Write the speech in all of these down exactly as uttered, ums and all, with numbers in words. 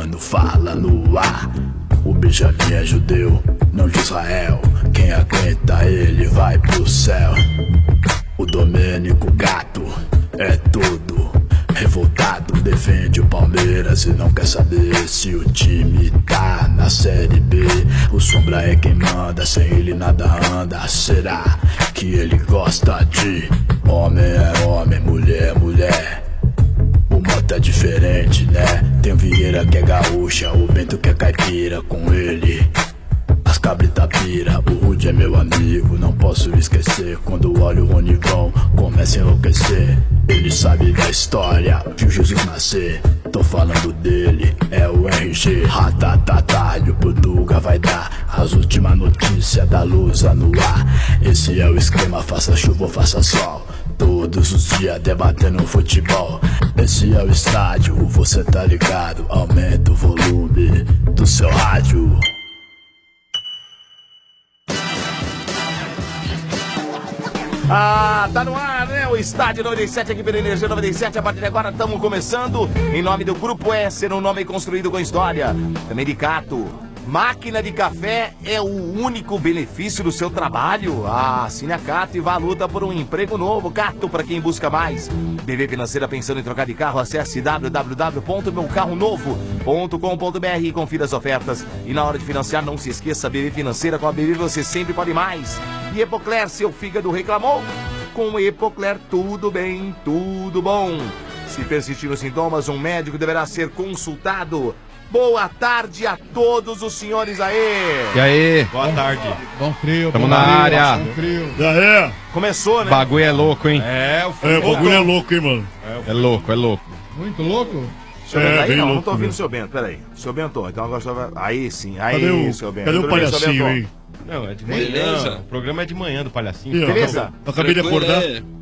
quando fala no ar. O Benjamin é judeu, não de Israel. Quem aguenta ele vai pro céu. O Domênico Gato é tudo revoltado, defende o Palmeiras e não quer saber se o time tá na Série B. O Sombra é quem manda, sem ele nada anda. Será que ele gosta de homem é homem, mulher é mulher? O Mota é diferente, né? Tem o Vieira que é gaúcha, o Bento que é caipira. Com ele as cabrita pira. O Rude é meu amigo, não posso esquecer. Quando olho o Ronivão, começa a enlouquecer. Ele sabe da história, viu Jesus nascer. Tô falando dele, é o R G. Ratatatá, e o Portuga vai dar as últimas notícias da Lusa no ar. Esse é o esquema, faça chuva ou faça sol. Todos os dias debatendo futebol. Esse é o estádio, você tá ligado. Aumenta o volume do seu rádio. Ah, tá no ar, né? O Estádio noventa e sete aqui pela Energia noventa e sete. A partir de agora estamos começando em nome do Grupo S, um nome construído com história. Também de Cato. Máquina de café é o único benefício do seu trabalho? Ah, assine a Cato e vá à luta por um emprego novo. Cato, para quem busca mais. B V Financeira, pensando em trocar de carro? Acesse w w w ponto meu carro novo ponto com ponto b r e confira as ofertas. E na hora de financiar, não se esqueça, B V Financeira, com a B V você sempre pode mais. E Epocler, seu fígado reclamou? Com o Epocler tudo bem, tudo bom. Se persistir os sintomas, um médico deverá ser consultado. Boa tarde a todos os senhores aí. E aí? Boa tarde. Bom frio. Tamo na área. Bom frio. E aí? Começou, né? O bagulho é louco, hein? É, o é, bagulho é louco, hein, mano? É, é louco, é louco. Muito louco? Seu Bento, É, aí bem não, louco, não tô ouvindo o mesmo. seu Bento, peraí. Seu Bento, então agora só... Aí sim, aí, Cadê o, seu Bento. cadê o Tudo bem, seu palhacinho Bento? aí? Não, é de manhã. Beleza. O programa é de manhã do palhacinho. Ih, ó, Beleza? Eu acabei de acordar.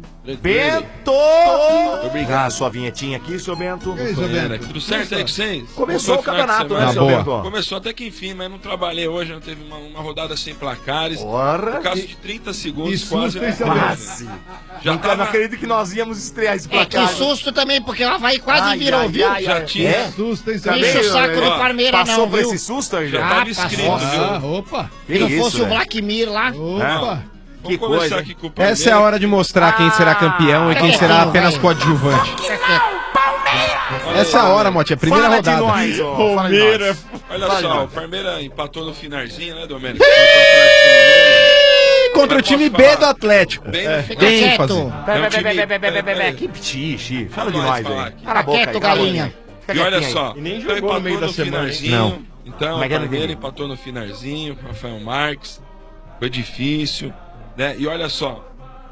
Bento! Obrigado, sua vinhetinha aqui, seu Bento. E aí, seu Bento? Tudo certo aí com vocês? Começou o Foi final de campeonato, né, semana. seu boa. Bento? Começou até que enfim, mas não trabalhei hoje, não teve uma, uma rodada sem placares. Porra! Por causa de trinta segundos, Que quase. susto, hein, seu Quase. Já Não, tava, não acredito que nós íamos estrear esse É, placar. que susto também, porque o Havaí quase Ai, virou, ai, viu? ai, Já ai. tinha. É? Susto, hein, seu Também, Enche o saco ó, do Parmeira Passou não, por viu? esse susto aí, já já? Ah, tava passou. escrito, Ah, viu? opa. Que Se não isso, fosse o velho? Black Mir lá. Opa. Vamos Que começar coisa, aqui com o Palmeiras. Essa é a hora de mostrar quem será campeão e quem será apenas coadjuvante. Fica quieto. Essa é a hora, Motinha, primeira Fala rodada. de nós, ó. Fala de Palmeira. nós. Olha Vai, só, vai. o Palmeiras empatou no finalzinho, né, Domênico? Contra o Atlético Contra o Mas time posso B falar? do Atlético. Bem É, no Fica tem quieto. ênfase. É um Pera, time- pera, pera, pera, pera, pera, pera. que pitiche. Fala Nós demais falar aí. aqui. Cala a boca aí, Quieto, cala a boca galinha. aí. Fica E olha quietinho aí. só, E nem então jogou no meio empatou da no semana, hein? finalzinho. Não. Então, Como é o que é, não Palmeiras entendi? empatou no finalzinho, Rafael Marques. Foi difícil, né? E olha só,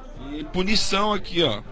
e punição aqui, ó.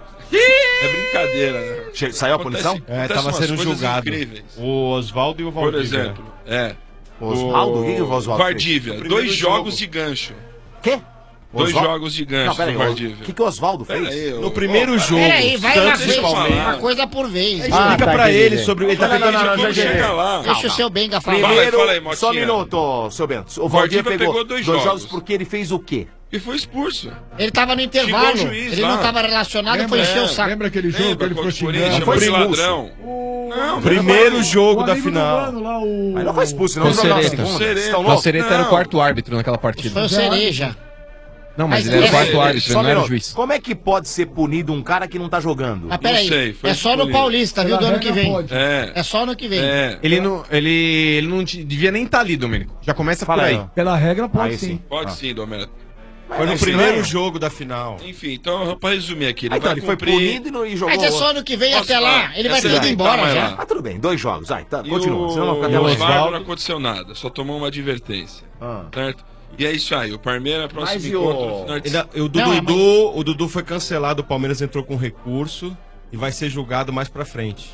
É brincadeira, né? Che- Saiu a Acontece- punição? É, acontece tava umas sendo coisas julgado. incríveis. O Oswaldo e o Por Valdívia. exemplo, é. Oswaldo? O que que o Oswaldo fez? Vardívia, primeiro dois jogo. jogos de gancho. Quê? Dois Oswaldo? jogos de Não, gancho pera do aí. O Vardívia. que que o Oswaldo Pera fez? aí, No ô, primeiro ô, jogo, Peraí, vai uma Santos e vez, Palmeiras. uma coisa por vez. Explica tá, pra entendi. ele sobre... Ele tá Não, não, pegando não, de não, tudo, já chega entendi. lá. Deixa o seu Benga falar. Vai, Primeiro, fala aí, Motinha. só um minuto, seu Bento. O Valdívia Valdívia pegou, pegou dois dois jogos. jogos porque ele fez o quê? E foi expulso. Ele tava no intervalo. Xingou o juiz Ele lá. não tava relacionado, foi encher o saco. Lembra aquele jogo que Lembra ele ficou contra o xingando? Corinthians, Não foi foi expulso. ladrão. Não, Primeiro não jogo O da amigo do final. mano lá, o... Mas não foi expulso, não. Foi Não, não, Sereta. segunda. Sereta. Vocês estão O loucos? Sereta era o Não. quarto árbitro naquela Foi partida. o Cereja. Não, mas Mas ele era o é- quarto é- árbitro, Só um não era o minuto. juiz. Como é que pode ser punido um cara que não tá jogando? Mas peraí, sei, foi é só no escolhido. Paulista, viu, do ano que vem. É. É só no que vem. É. Ele não, ele, ele não te- devia nem estar ali, Domênico. Já começa Fala por aí, aí. ó. Pela regra pode Aí sim. sim. Pode Ah. sim, Domênico. Foi no É primeiro estranho. jogo da final. Enfim, então, pra resumir aqui, ele Ah, então vai ele foi cumprir... punido e, não, e jogou. Mas é só no que vem Posso até lá. falar? Ele vai Essa ter ido daí, embora tá, mas já. lá. Ah, tudo bem, dois jogos. Vai, tá, E continua, o, senão não vai ficar o até amanhã. Osvaldo não aconteceu nada, só tomou uma advertência. Ah. Certo? E é isso aí, o Palmeiras, próximo Mas e encontro o- no final de Ainda- o, do Não, é Dudu, o Dudu foi cancelado, o Palmeiras entrou com recurso e vai ser julgado mais pra frente.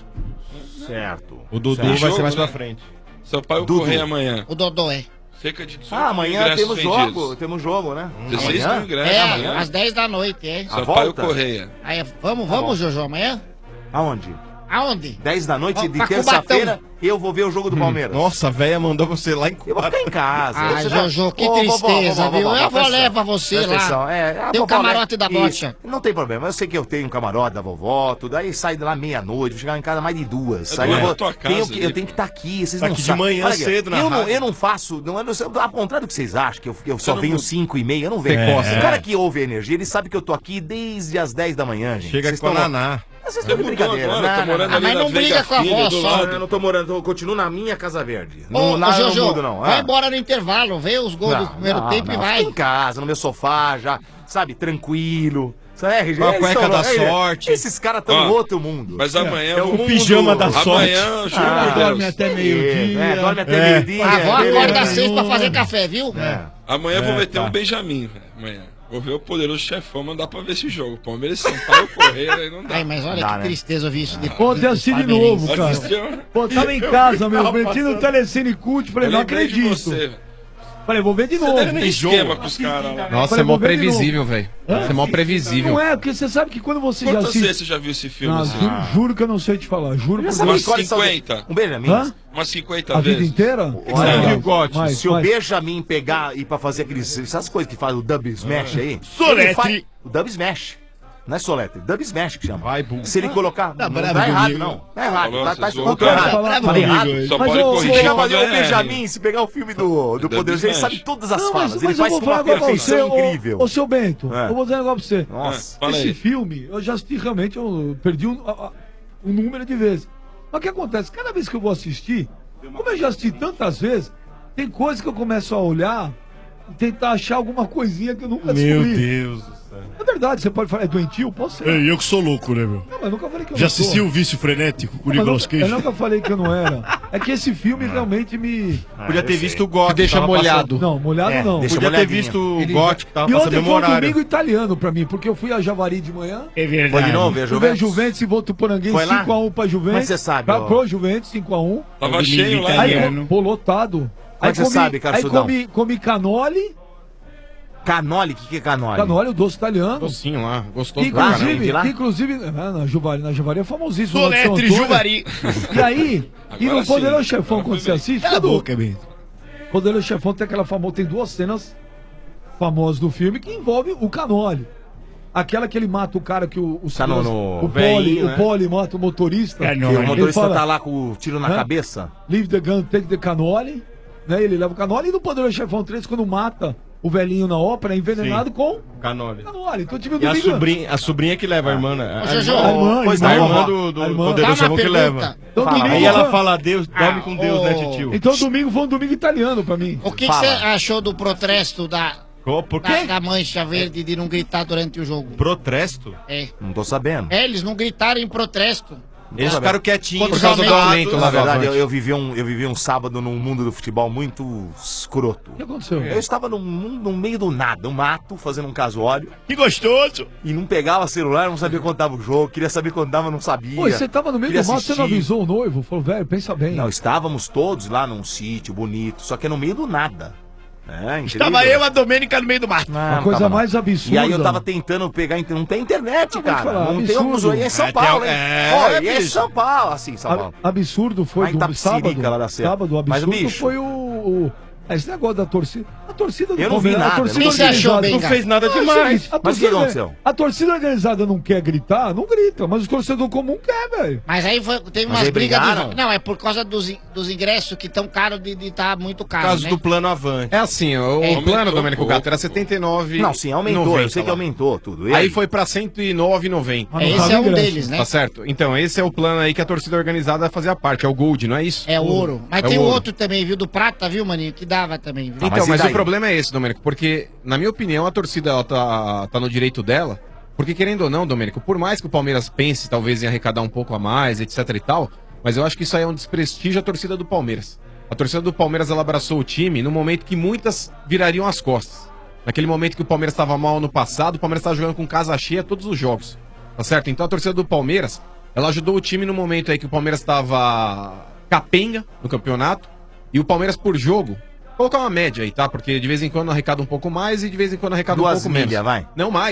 Certo. O Dudu Certo. vai Jogo, ser mais né? pra frente. Sampaio Dudu. Correia amanhã. O Dodô é. Cerca de dezoito Ah, amanhã ingressos temos vendidos. jogo. Temos jogo, né? dezesseis Amanhã? mil ingressos É, amanhã. às dez da noite, é. A Sampaio volta? Correia. Aí, vamos, vamos, Jojo, amanhã? Aonde? Aonde? dez da noite Ó, de pra terça-feira, eu vou ver o jogo do Palmeiras. Nossa, a véia mandou você lá em Eu vou ficar em casa. Ah, Você Jojo, tá- que Ô, vovó, tristeza, vovó, viu? vovó, Eu vou presta levar atenção. você Presta lá. atenção. É, a Tem o vovó camarote da leva- bocha. Isso. Não tem problema. Eu sei que eu tenho um camarote da vovó, tudo. Aí sai de lá meia-noite, vou chegar em casa mais de duas. É Aí do eu, vou, lado da tua casa tenho que, eu ali, tenho que estar aqui. Vocês Tá não aqui de sabem. manhã Olha aqui, cedo na eu não, rádio. eu não faço. Não, eu não, ao contrário do que vocês acham, que eu, eu só não venho muda. cinco e meia, eu não venho. É. O cara que ouve a energia, ele sabe que eu tô aqui desde as dez da manhã, gente. Chega Vocês com a tão- Naná. Vocês Você estão de mudou brincadeira. agora, Não, tá não, morando não. Ah, ali mas na não briga Veiga com a Filha, avó do só. lado. Eu não tô morando, eu continuo na minha Casa Verde. Ô, Não, ô, lá eu não Jojo, mudo, não. vai Ah. embora no intervalo, vê os gols do primeiro não, tempo não, e vai. fica em casa, no meu sofá, já, sabe, tranquilo. Sabe, R G? Com a Eles cueca tão- da é, sorte. Esses caras estão Ó, em outro mundo. Mas amanhã... É o vou- mundo- pijama da sorte. Amanhã, juro Ah, por dorme Deus. até meio-dia. É, dorme até É. meio-dia. A avó beleza. acorda às seis pra fazer café, viu? É. Amanhã eu vou É, meter tá. um Benjamin, velho. Amanhã. Vou ver o poderoso chefão, mas dá pra ver esse jogo. Palmeiras e São Paulo correr, aí não dá. Ai, mas olha Dá, que né? tristeza ouvir isso de Ontem eu assisti de palmeirense. novo, cara. Assistiu? Pô, tava em casa, meu, meti no Telecine Cult, falei, Eu não lembrei de acredito. você, velho. Falei, vou ver de Você novo. deve ter esquema com os caras lá. Nossa, Falei, é mó vou ver de previsível, velho. Você é mó previsível. Não é, porque você sabe que quando você já Quantas assiste... vezes você já viu esse filme Não, assim? juro, juro que eu não sei te falar, juro Já por sabe Umas qual é o cinquenta. Um Benjamin. Hã? Umas cinquenta A vida vezes. inteira? Olha, Você viu o Gotti? Mas- Se o mas- Benjamin pegar e pra fazer aqueles, essas coisas que faz o dub smash aí. Soletre. ele faz- O dub smash. Não é soletre, dub smash que chama. Vai, burro. Se ele colocar. Não, bravo tá errado, comigo. não. Tá errado. Falou, Tá, tá, você tá, zoou, tá cara. errado. Bravo Falei comigo errado. aí. Só Mas pode eu- Se corrigir pegar quando fazer o é Benjamin, se pegar o filme do, do Dub Poder, ele Smash. sabe todas as Não, falas. mas, Ele mas eu faz vou com uma falar pra você, perfeição ô, incrível. ô seu Bento, É. eu vou dizer um negócio pra você. Nossa. Fala Esse aí. filme, eu já assisti realmente, eu perdi um, a- a- um número de vezes. Mas o que acontece? Cada vez que eu vou assistir, como eu já assisti tantas vezes, tem coisas que eu começo a olhar e tentar achar alguma coisinha que eu nunca Meu descobri. Deus do céu. É verdade, você pode falar, é doentio? Posso ser. Ei, Não, eu que sou louco, né, meu? É. mas eu nunca falei que eu Já um não sou. assisti o Vício Frenético com o é Nicolas um Cage? Ah. Eu nunca falei que eu não era. É que esse filme realmente me... Podia ter visto o Gotti. Que deixa tava molhado. Não, molhado É, não. deixa Podia ter molhadinho. visto o Ele- Gotti que tava E passando ontem mesmo foi um horário. domingo italiano pra mim, porque eu fui a Javari de manhã. É verdade. Foi de novo, ver a Fui ver Juventus? Juventus e Votuporanguen Foi lá? cinco a um pra Juventus. Como é que você sabe, Pra, ó? pro Juventus cinco a um. Tava cheio lá, Aí, né? pô, lotado. Como é que você sabe, Aí Carsudão? comi, comi canole, Canole, o que, que é canole? canole, o doce italiano. Docinho lá, gostoso Que, pra caramba. inclusive, de lá? que, inclusive, ah, na Juvari, na Juvari é famosíssimo. lá de São Soletre Antônio. Juvari. E aí, e Agora no Poderoso sim. Chefão, Agora quando foi você bem. assiste, Cala a Cadu, boca, Bento. Poderoso Chefão tem aquela famosa, tem duas cenas famosas do filme que envolve o canole. Aquela que ele mata o cara que o, o, Tá no- segurança- no o velhinho, pole, né? o pole mata o motorista. Que o Ele motorista fala, tá lá com o tiro na Hã? cabeça. Leave the gun, take the canole. Né? Ele leva o canole. E no Poderoso Chefão três, quando mata o velhinho na ópera, é envenenado Sim. com Canole. canole. Então eu tive um E a domingo- sobrinha, a sobrinha que leva, a irmã, né? Ô, A Jojo, irmã, A irmã, Pois a a não, irmã. irmã do, do A irmã. Poderoso Dá uma Chefão que pergunta. leva. Então, Fala. domingo Aí ela foi- fala, Deus, dorme Ah, com Deus, ô. né, titio? Então domingo foi um domingo italiano pra mim. O que Fala. você achou do protesto da, Oh, por da, quê? da mancha verde de não gritar durante o jogo? Protesto? É. Não tô sabendo. É, eles não gritaram em protesto. Eles sabendo. ficaram quietinhos. Por causa do aumento Na verdade, eu, eu vivi um, eu vivi um sábado num mundo do futebol muito escroto. O que aconteceu? Eu estava num, num- no meio do nada, um mato, fazendo um casório, Que gostoso! e não pegava celular, não sabia quando tava o jogo, queria saber quando tava, não sabia. Pô, e você tava no meio Queria do mato, você não assistir. avisou o noivo? Falou, velho, pensa bem. Não, estávamos todos lá num sítio bonito, só que é no meio do nada. É, Estava eu, a Domênica, no meio do mato. Não, A não coisa tava, não. mais absurda. E aí eu tava tentando pegar, inter- não tem internet, Não, vou te cara. falar, não tem absurdo. um, e é em São É, Paulo, tem- hein? é, Ó, e é bicho. São Paulo, assim, São A- Paulo. absurdo foi Lá em do Itapecerica, sábado. lá da Serra. Sábado, o Mas, absurdo bicho, foi o, o- esse negócio da torcida. A torcida do Eu não vi Palmeiras, nada, a torcida eu não vi. Quem você achou, organizada- bem, Não cara? fez nada Ah, demais. gente, a Mas o que torcida- aconteceu? A torcida organizada não quer gritar, não grita, mas o torcedor comum quer, velho. Mas aí foi, teve Mas umas aí brigas. brigaram? De, não, é por causa dos, in- dos ingressos que estão caros de estar muito Por caro. causa né? do plano Avante. É assim, o É, plano, aumentou Domênico pouco. Gato, era setenta e nove Não, sim, aumentou, eu noventa sei que lá. aumentou tudo. E Aí foi pra cento e nove e noventa. Mas não Esse tava é um ingresso. deles, né? Tá certo? Então, esse é o plano aí que a torcida organizada fazia parte, é o Gold, não é isso? É ouro. Mas É tem o ouro. outro também, viu? Do prata, viu, maninho? Que dava também. Viu? Ah, Então, mas e mas, daí? o problema é esse, Domênico, porque, na minha opinião, a torcida ela tá, tá no direito dela, porque querendo ou não, Domênico, por mais que o Palmeiras pense talvez em arrecadar um pouco a mais, etc e tal, mas eu acho que isso aí é um desprestígio à torcida do Palmeiras. A torcida do Palmeiras, ela abraçou o time no momento que muitas virariam as costas. Naquele momento que o Palmeiras estava mal no passado, o Palmeiras estava jogando com casa cheia todos os jogos, tá certo? Então a torcida do Palmeiras, ela ajudou o time no momento aí que o Palmeiras estava capenga no campeonato, e o Palmeiras por jogo, colocar uma média aí, tá? Porque de vez em quando arrecada um pouco mais e de vez em quando arrecada um Duas pouco menos. milhas, vai. Não mais.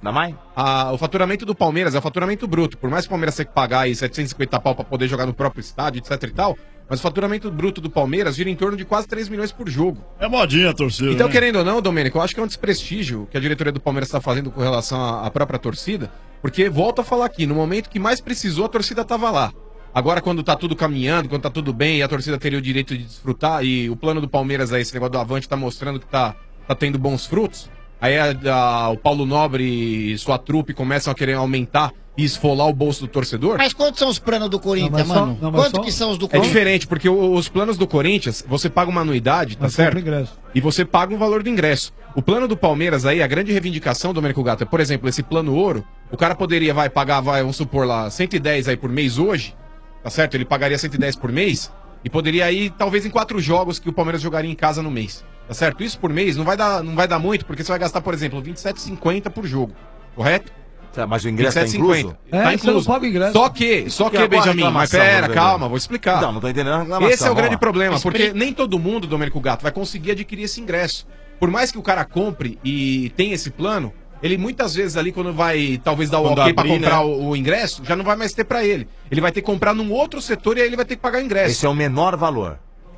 Dá mais? A, o faturamento do Palmeiras é o faturamento bruto. Por mais que o Palmeiras tenha que pagar aí setecentos e cinquenta pau pra poder jogar no próprio estádio, etc e tal, mas o faturamento bruto do Palmeiras gira em torno de quase três milhões por jogo. É modinha a torcida. Então, né? querendo ou não, Domênico, eu acho que é um desprestígio que a diretoria do Palmeiras está fazendo com relação à à própria torcida, porque, volto a falar aqui, no momento que mais precisou, a torcida estava lá. Agora, quando tá tudo caminhando, quando tá tudo bem, e a torcida teria o direito de desfrutar, e o plano do Palmeiras aí, esse negócio do Avante, tá mostrando que tá, tá tendo bons frutos, aí a, a, o Paulo Nobre e sua trupe começam a querer aumentar e esfolar o bolso do torcedor. Mas quantos são os planos do Corinthians, Não, mas só- mano? não, mas Quanto só- que são os do É Corinthians? diferente, porque o- os planos do Corinthians, você paga uma anuidade, tá Mas certo? compra ingresso. E você paga um valor do ingresso. O plano do Palmeiras aí, a grande reivindicação, Domênico Gato, é, por exemplo, esse plano ouro, o cara poderia, vai, pagar, vai, vamos supor lá, cento e dez aí por mês hoje, tá certo? Ele pagaria cento e dez por mês e poderia ir, talvez, em quatro jogos que o Palmeiras jogaria em casa no mês, tá certo? Isso por mês não vai dar, não vai dar muito, porque você vai gastar, por exemplo, vinte e sete reais e cinquenta por jogo, correto? Mas o ingresso tá vinte e sete reais e incluso? cinquenta. É, tá você incluso. não paga o ingresso. Só que, só que, Que agora Benjamin, mas reclamação, pera, meu calma, velho. vou explicar. Não, não tô entendendo a reclamação. Esse é o grande vamos lá. problema, porque Expli- nem todo mundo, Domênico Gato, vai conseguir adquirir esse ingresso. Por mais que o cara compre e tenha esse plano, ele muitas vezes ali, quando vai talvez dar o Quando ok pra abrir, comprar né? o, o ingresso, já não vai mais ter pra ele. Ele vai ter que comprar num outro setor e aí ele vai ter que pagar o ingresso. Esse é o menor valor.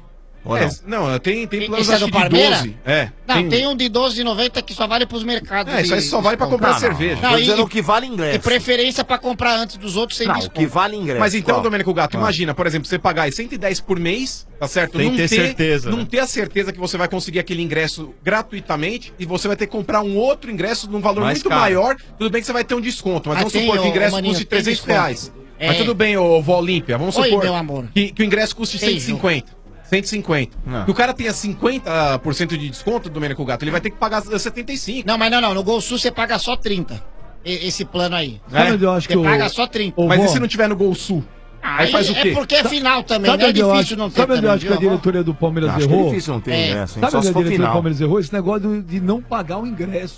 Ou É, não? não, tem, tem planos Esse é acho do que de Palmeiras? doze. É. Não, tem... um de doze e noventa que só vale pros mercados. É, isso aí de- só vale pra comprar Não, cerveja. Não, Tô e, dizendo o que vale ingresso. e preferência pra comprar antes dos outros sem Não, o desconto. que vale ingresso. Mas então, Qual? Domênico Gato, Ah. imagina, por exemplo, você pagar aí cento e dez por mês, tá certo? Sem não ter certeza, Não né? ter a certeza que você vai conseguir aquele ingresso gratuitamente e você vai ter que comprar um outro ingresso num valor Mais muito caro. maior. Tudo bem que você vai ter um desconto, mas Ah, vamos tem, supor que o ô, ingresso Maninho, custe tem trezentos desconto. reais. É. Mas tudo bem, ô Vó Olímpia, vamos Oi, supor meu amor. Que, que o ingresso custe Ei, cento e cinquenta. cento e cinquenta. Não. Que o cara tenha cinquenta por cento de desconto, Domênico Gato, ele vai ter que pagar setenta e cinco. Não, mas não, não. No Gol Sul você paga só trinta. E- esse plano aí. Sabe onde eu acho Você que o- paga só trinta. Ô, Mas vó, e se não tiver no Gol Sul? Aí faz o quê? É porque é final também, Sabe né? É onde eu difícil acho, não ter sabe onde eu também, acho que a viu? diretoria do Palmeiras Acho que é errou? difícil não ter É. ingresso, hein? Sabe Só onde se a for diretoria do final. Palmeiras errou? Esse negócio de não pagar o ingresso.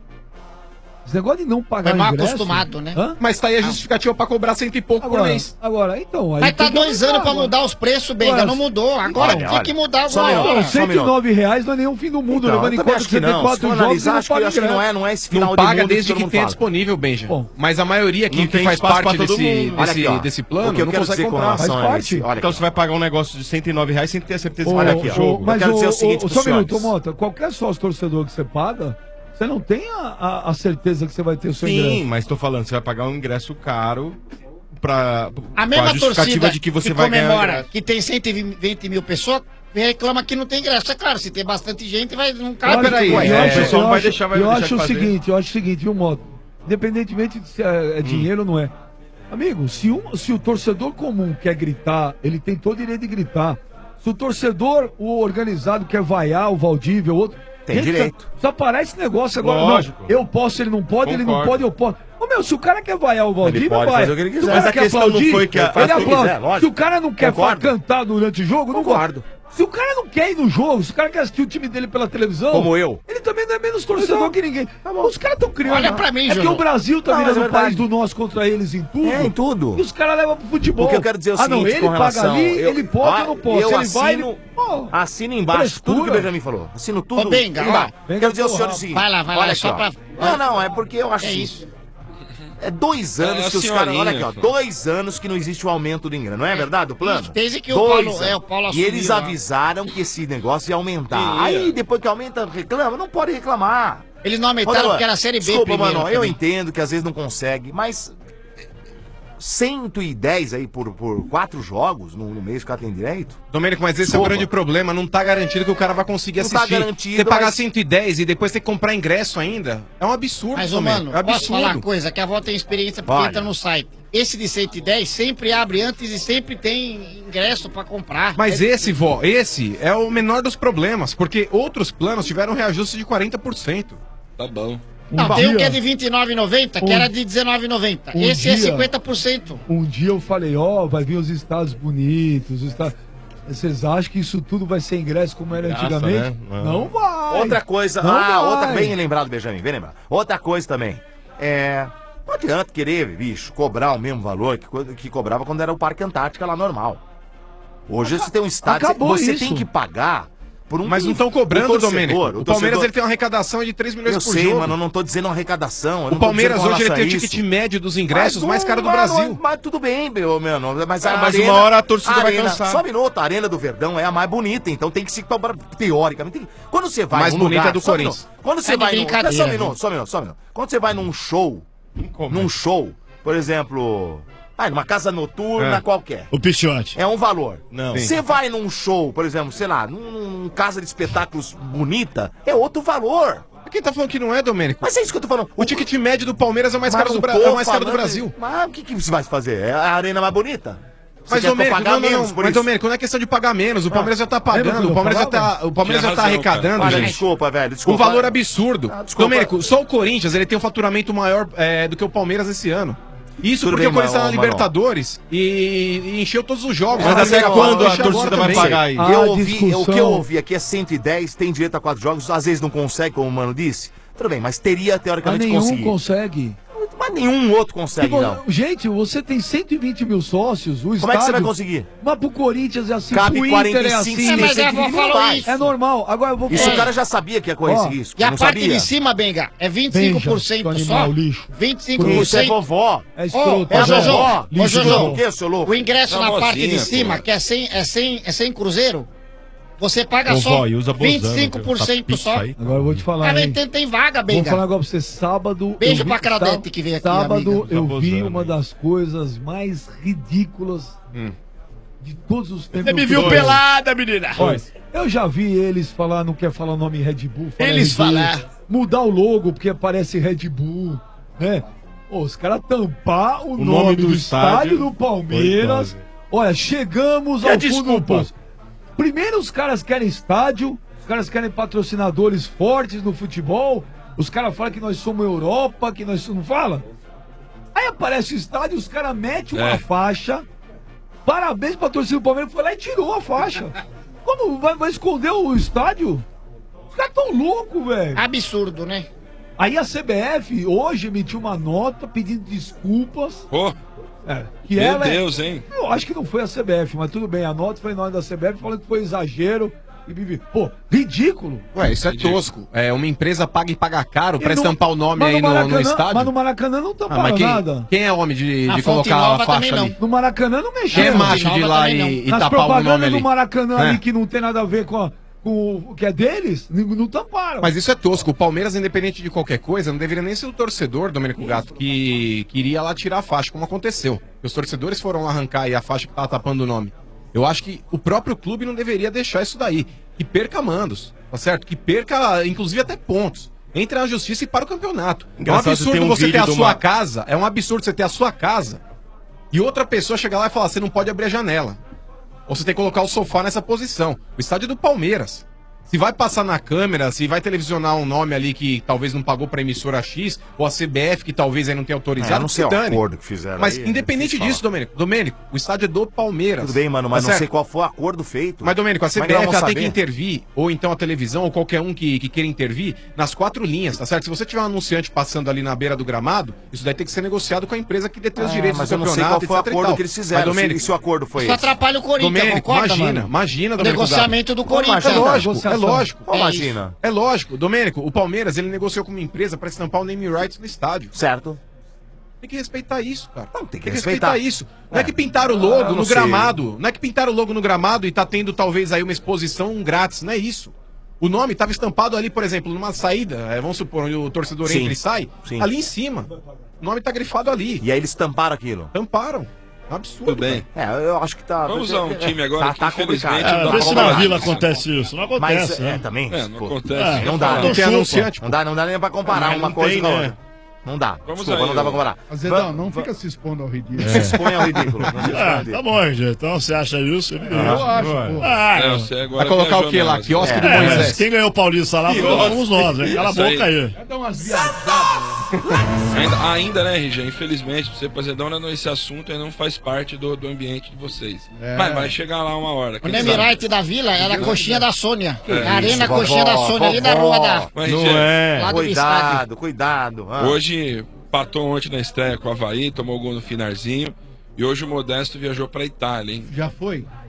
Esse negócio de não pagar Foi o mal ingresso. acostumado, né? Hã? Mas tá aí a justificativa pra cobrar cento e pouco por Agora, mês. agora, então. Aí Mas tá tem que dois aumentar anos pra agora. mudar os preços, Benga. Olha, Não mudou. Agora olha, tem olha. que mudar Só um agora. minuto, Não, só um cento e nove reais não é nenhum fim do mundo, Então, levando eu em também conta acho que que você tem não. Se quatro for jogos e analisar, não acho que, paga acho que não ingresso. é, não é esse final Não de paga mundo desde todo que mundo tenha fala. disponível, Benja. Bom. Mas a maioria que, Não que tem faz espaço parte pra todo desse, mundo. Olha desse, aqui, ó. desse plano O que eu não quero consegue dizer com comprar. relação Faz a parte. isso. Olha Então aqui, você vai pagar um negócio de cento e nove reais sem ter certeza se Ô, vai Olha dar aqui, o ó. jogo. Eu quero dizer o seguinte ô, pros só um minuto, senhores. ô, Mota, qualquer sócio torcedor que você paga, você não tem a, a- a certeza que você vai ter o seu Sim, ingresso. mas tô falando, você vai pagar um ingresso caro pra, A com mesma justificativa torcida de que você que vai ganhar comemora ingresso. que tem cento e vinte mil pessoas reclama que não tem ingresso. É claro, se tem bastante gente, vai não Eu cabe. acho- peraí, eu é, acho- o pessoal eu não vai acho- deixar- vai Eu deixar acho o de fazer. seguinte, eu acho o seguinte, viu, Mota? Independentemente de se é, é dinheiro ou não é. Amigo, se, um, se o torcedor comum quer gritar, ele tem todo o direito de gritar. Se o torcedor, o organizado, quer vaiar o Valdívia, o outro... Tem Gente, direito. Só parar esse negócio agora. Lógico. Não, eu posso, ele não pode, ele não Concordo. pode, eu posso. Ô, meu, se o cara quer vaiar o Valdívia, pode vai. fazer o que ele Se o quiser. cara Mas a quer questão não aplaudir, foi que a- ele faz o que aplaude. quiser, lógico. Se o cara não quer Concordo. cantar durante o jogo, não Concordo. Se o cara não quer ir no jogo, se o cara quer assistir o time dele pela televisão... Como eu. Ele também não é menos torcedor que ninguém. Os caras estão criando... Olha pra mim, É porque Júnior. o Brasil tá Não, mas virando é o país verdade. do nós contra eles em tudo. É, em tudo. E os caras levam pro futebol. O que eu quero dizer é o ah, não, seguinte ele com relação... paga ali, eu- ele pode Ah, ou não pode. Eu Se ele vai, assino, ele... Pô, assino embaixo tudo que o frescura. Benjamin falou. Assino tudo. Ô, Benga, embaixo. ó. Benga Quero dizer ao do senhor o rabo. seguinte. Vai lá, vai lá, olha é aqui, só ó. pra- Não, não, é porque eu acho É assim, isso. É dois anos É a que os caras. Olha aqui, ó. senhorinha. Dois anos que não existe o aumento do ingresso. Não é verdade o plano? Isso, desde que o dois Paulo- anos. é, o Paulo E assumiu eles lá. avisaram que esse negócio ia aumentar. Ia. Aí, depois que aumenta, reclama. Não pode reclamar. Eles não aumentaram Outra porque era a coisa, Série B Desculpa, primeiro. mano, eu também. entendo que às vezes não consegue, mas cento e dez aí por, por quatro jogos no, no mês que o cara tem direito? Domênico, mas esse Desculpa. é o grande problema. Não tá garantido que o cara vai conseguir Não tá assistir. garantido, Você pagar mas- cento e dez e depois ter que comprar ingresso ainda. É um absurdo, Mas, ô, Domênico. mano, É posso falar uma absurdo. coisa? Que a avó tem experiência porque Olha. entra no site. Esse de cento e dez sempre abre antes e sempre tem ingresso pra comprar. Mas É- esse, vó, esse é o menor dos problemas, porque outros planos tiveram reajuste de quarenta por cento. Tá bom. Não, Um tem um dia- que é de vinte e nove reais e noventa centavos, que Um- era de dezenove reais e noventa um centavos. Esse é dia- cinquenta por cento. Um dia eu falei, ó, vai vir os estados bonitos, os estados... Vocês acham que isso tudo vai ser ingresso como era Graça, antigamente? né? Não. Não vai. Outra coisa, Não ah, vai. outra, bem lembrado, Benjamin, bem lembrado. Outra coisa também, é, não adianta querer, bicho, cobrar o mesmo valor que, co- que cobrava quando era o Parque Antártica lá normal. Hoje você tem um estádio, acabou você isso. tem que pagar por um Mas não estão cobrando, o torcedor, Domênico. O, o Palmeiras torcedor- ele tem uma arrecadação de três milhões Eu por sei, jogo. mano, eu não tô dizendo uma arrecadação. eu O não tô Palmeiras dizendo com hoje ele tem o relação a ticket isso. médio dos ingressos Mas mais não- caro do mas- Brasil. Mas tudo bem, meu mano. Mas, a É, mas arena, uma hora a torcida vai arena- cansar. Só um minuto, a Arena do Verdão é a mais bonita, então tem que se cobrar teoricamente. tem- Quando você vai Mais num bonita lugar, é do só um Corinthians. minuto. Quando você Tá de vai num, brincadeira, só um viu? minuto, só um minuto, só um minuto. Quando você vai num show, num show, por exemplo, vai numa casa noturna É. qualquer. O Pichote. É um valor. Não. Você vai num show, por exemplo, sei lá, num, num casa de espetáculos bonita, é outro valor. Quem tá falando que não é, Domênico? Mas é isso que eu tô falando. O ticket médio do Palmeiras é o mais Mas caro do, não Bra... tô é o mais caro do falando- Brasil. Mas o que, que você vai fazer? É a arena mais bonita? Você Mas, quer Domênico, pagar não, não, menos não. por Mas, isso? Domênico, não é questão de pagar menos. O Palmeiras já tá Lembra pagando. quando O eu Palmeiras já falava? tá, o Palmeiras Tinha já tá razão, arrecadando, Olha, gente. desculpa, velho, Um desculpa. valor absurdo. Ah, desculpa. Domênico, só o Corinthians ele tem um faturamento maior é, do que o Palmeiras esse ano. Isso Tudo porque bem, o Corinthians tá na Marlon. Libertadores e, e encheu todos os jogos. Mas Vai até pegar quando agora, a deixa agora torcida vai também. pagar aí? Ah, Eu ouvi, discussão. o que eu ouvi aqui é cento e dez, tem direito a quatro jogos, às vezes não consegue, como o Mano disse. Tudo bem, mas teria Mas teoricamente nenhum conseguir. consegue. Mas nenhum outro consegue, Tipo, não. gente, você tem cento e vinte mil sócios, o Como estádio... é que você vai conseguir? Mas pro Corinthians é assim, Cabe pro Inter quarenta é e cinco, assim. É, mas cento e vinte ela não falou vai. isso. É normal. Agora eu vou Isso falar. o cara já sabia que ia correr Ó, esse risco. E a não parte sabia? de cima, Benga, é vinte e cinco por cento Beija, só? animal, lixo. vinte e cinco por Isso é cento. vovó. É Ô, escroto. É a Ô, Jojo, vovó. ô, Lixo Jojo. do quê, seu louco? O ingresso na Famosinha, parte de cima, pô. que é cem, é cem, é cem cruzeiro, você paga Ô, só vó, e usa Bozano, vinte e cinco por cento essa só. pizza aí. Agora eu vou te falar, Cara, hein. tem, tem vaga, Vou falar um Benga. negócio pra você. Sábado... Beijo eu vi- pra Cradete sá- que veio aqui, Sábado amiga. eu vi Babosano, uma hein. das coisas mais ridículas de todos os tempos. Você me do viu futebol. pelada, menina. Olha, eu já vi eles falar, não quer falar o nome Red Bull. fala Eles Red Bull, falar. Mudar o logo porque aparece Red Bull, né? Pô, os caras tampar o, O nome, nome do, do estádio estádio. do Palmeiras. Olha, chegamos E a ao fundo do desculpa? poço. Primeiro os caras querem estádio, os caras querem patrocinadores fortes no futebol, os caras falam que nós somos Europa, que nós não fala? Aí aparece o estádio, os caras metem uma É. faixa. Parabéns pra torcida do Palmeiras, foi lá e tirou a faixa. Como vai, vai esconder o estádio? Os caras tão loucos, velho. Absurdo, né? Aí a C B F hoje emitiu uma nota pedindo desculpas. Pô, É, que meu ela é- Deus, hein? Eu acho que não foi a C B F, mas tudo bem. A nota foi em nome da C B F falando que foi exagero. E, bibi. Pô, ridículo. Ué, isso é Ridículo. tosco. É, uma empresa paga e paga caro pra E no- estampar o nome mas aí no, no Maracanã- estádio. Mas no Maracanã não Ah, tamparam mas quem, nada. quem é homem de, Na de Fonte colocar Nova a faixa também ali? não. No Maracanã não Quem mexeu. é Fonte macho de ir Nova lá também não. e, e Nas tapar o nome propagandas ali? do Maracanã É. ali que não tem nada a ver com, a- com o que é deles, não, não tamparam. Mas isso é tosco. O Palmeiras, independente de qualquer coisa, não deveria nem ser o torcedor, Domênico Gato, que queria lá tirar a faixa, como aconteceu. Os torcedores foram lá arrancar aí a faixa que tava tapando o nome. Eu acho que o próprio clube não deveria deixar isso daí. Que perca mandos, tá certo? Que perca, inclusive, até pontos. Entre na justiça e para o campeonato. É um Engraçado, absurdo tem um você ter vídeo a do sua Ma- casa. É um absurdo você ter a sua casa e outra pessoa chegar lá e falar: você não pode abrir a janela. Ou você tem que colocar o sofá nessa posição. O estádio é do Palmeiras. Se vai passar na câmera, se vai televisionar um nome ali que talvez não pagou pra emissora X, ou a C B F que talvez aí não tenha autorizado, É, não sei que o dane. acordo que fizeram Mas aí, é independente difícil disso, Domênico, Domênico, o estádio é do Palmeiras. Tudo bem, mano, mas Tá não certo? sei qual foi o acordo feito. Mas, Domênico, a Como é C que B nós F vamos ela tem que saber? intervir, ou então a televisão, ou qualquer um que, que queira intervir, nas quatro linhas, tá certo? Se você tiver um anunciante passando ali na beira do gramado, isso daí tem que ser negociado com a empresa que detém os É, direitos mas do eu não sei campeonato, qual foi o etc e acordo tal. que eles fizeram, Mas, Domênico, se, se o acordo foi Isso esse. atrapalha o Corinthians, Domênico, concorda, imagina, mano? imagina, O Domênico negociamento do Corinthians. É Imagina. lógico, é Negociação. lógico. Pô, É imagina. É lógico, Domênico, o Palmeiras ele negociou com uma empresa para estampar o name rights no estádio. Certo. Tem que respeitar isso, cara. Não, tem que respeitar. respeitar. isso. Não é, É. que pintaram o Ah, logo eu no não sei. gramado. Não é que pintaram o logo no gramado e tá tendo talvez aí uma exposição grátis. Não é isso. O nome estava estampado ali, por exemplo, numa saída. é, vamos supor, onde o torcedor Sim. entra e sai. Sim. Ali em cima. O nome tá grifado ali. E aí eles tamparam aquilo. Tamparam. É um absurdo. Tudo bem. cara. É, eu acho que tá. Vamos usar um time agora tá, que tá infelizmente complicado. não É, dá vê se pra na falar vila disso. acontece isso. Não Mas acontece, é, né? também. É, não pô, acontece. É, Não dá, não Não tem chupa. anunciante. Não dá, não dá nem pra comparar Mas uma não coisa tem, com a né? outra. Não dá. Vamos Desculpa, aí, não dá pra ô. comparar. Azedão, não Va- fica se expondo ao ridículo. va- Se expõe ao ridículo. Não se expõe ao Ah, ridículo. tá bom, gente. Então você acha isso? Ele ganhou. Eu acho, pô. Ah, É, você agora Vai colocar viajou o que lá? mesmo. Quiosque do é, mas Moisés. quem ganhou o Paulista lá Nossa. fomos nós, hein? Cala a Isso aí. boca aí. Vai dar umas viajadas. Ainda, ainda, né, R G? Infelizmente, você, Pozedão, não, esse assunto ainda não faz parte do, do ambiente de vocês. É. Mas vai chegar lá uma hora. O quem name sabe? right da vila era a coxinha da Sônia. É. a Arena Isso, Coxinha vovó, da Sônia, ali na vovó. rua da. Mas, Não R G, é. Lá do estádio. Cuidado, cuidado. Ah. Hoje patou ontem na estreia com o Havaí, tomou gol no finalzinho. E hoje o Modesto viajou pra Itália, hein? Já foi?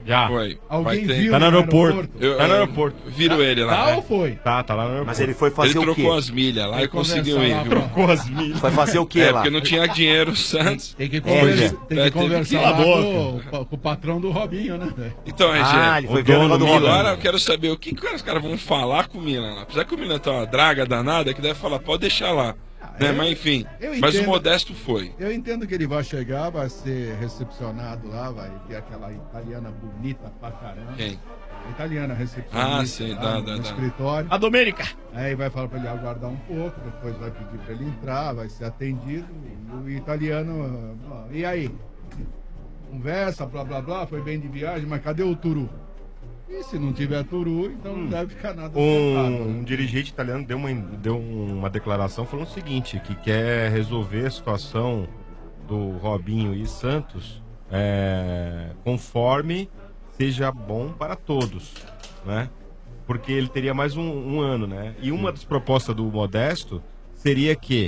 Já. Foi. Alguém Vai ter- viu Tá no aeroporto. aeroporto? Eu- Tá no eu- aeroporto. Viro ele lá. Tá né? ou foi? Tá, tá lá no aeroporto. Mas ele foi fazer Ele o quê? trocou as milhas lá Vai e conseguiu conversar ir, lá, viu? Trocou as milhas. Vai fazer o quê É, lá? porque não tinha dinheiro o Santos. Tem que, É, conversa, já. tem que É, teve conversar que- lá Cala a com, com o patrão do Robinho, né, velho? Então, é, Ah, gente. ele foi o ver o dono negócio do do Robinho. Agora eu quero saber o que, que os caras vão falar com o Milan lá. Apesar que o Milan tá uma draga danada, que deve falar, pode deixar lá. né? eu- Mas enfim. eu Mas o entendo. Modesto foi. Eu entendo que ele vai chegar, vai ser recepcionado lá, vai ver aquela italiana bonita pra caramba. Quem? A italiana recepcionista Ah, sim, lá dá, no dá, dá. escritório. A Domênica. Aí vai falar pra ele aguardar um pouco, depois vai pedir pra ele entrar, vai ser atendido. E o italiano, ó, e aí? Conversa, blá blá blá, foi bem de viagem, mas cadê o Turu? E se não tiver Turu, então não deve ficar nada sentado. Um, um dirigente italiano deu uma, deu uma declaração falando o seguinte, que quer resolver a situação do Robinho e Santos é, conforme seja bom para todos, né? Porque ele teria mais um, um ano, né? E uma das propostas do Modesto seria que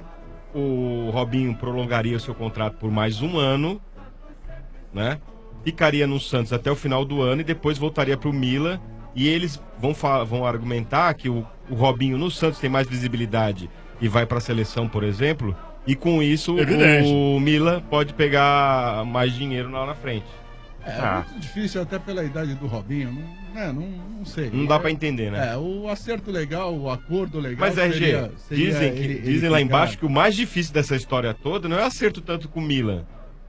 o Robinho prolongaria o seu contrato por mais um ano, né? Ficaria no Santos até o final do ano e depois voltaria para o Milan. E eles vão, vão argumentar que o, o Robinho no Santos tem mais visibilidade e vai para a seleção, por exemplo. E com isso Evidente. o Milan pode pegar mais dinheiro lá na frente. É, Ah. muito difícil até pela idade do Robinho, não, né, não, não sei. Não dá para entender, né? É, o acerto legal, o acordo legal. Mas, R G, seria- seria dizem, que, ele- ele dizem lá pegar- embaixo que o mais difícil dessa história toda não é o acerto tanto com o Milan.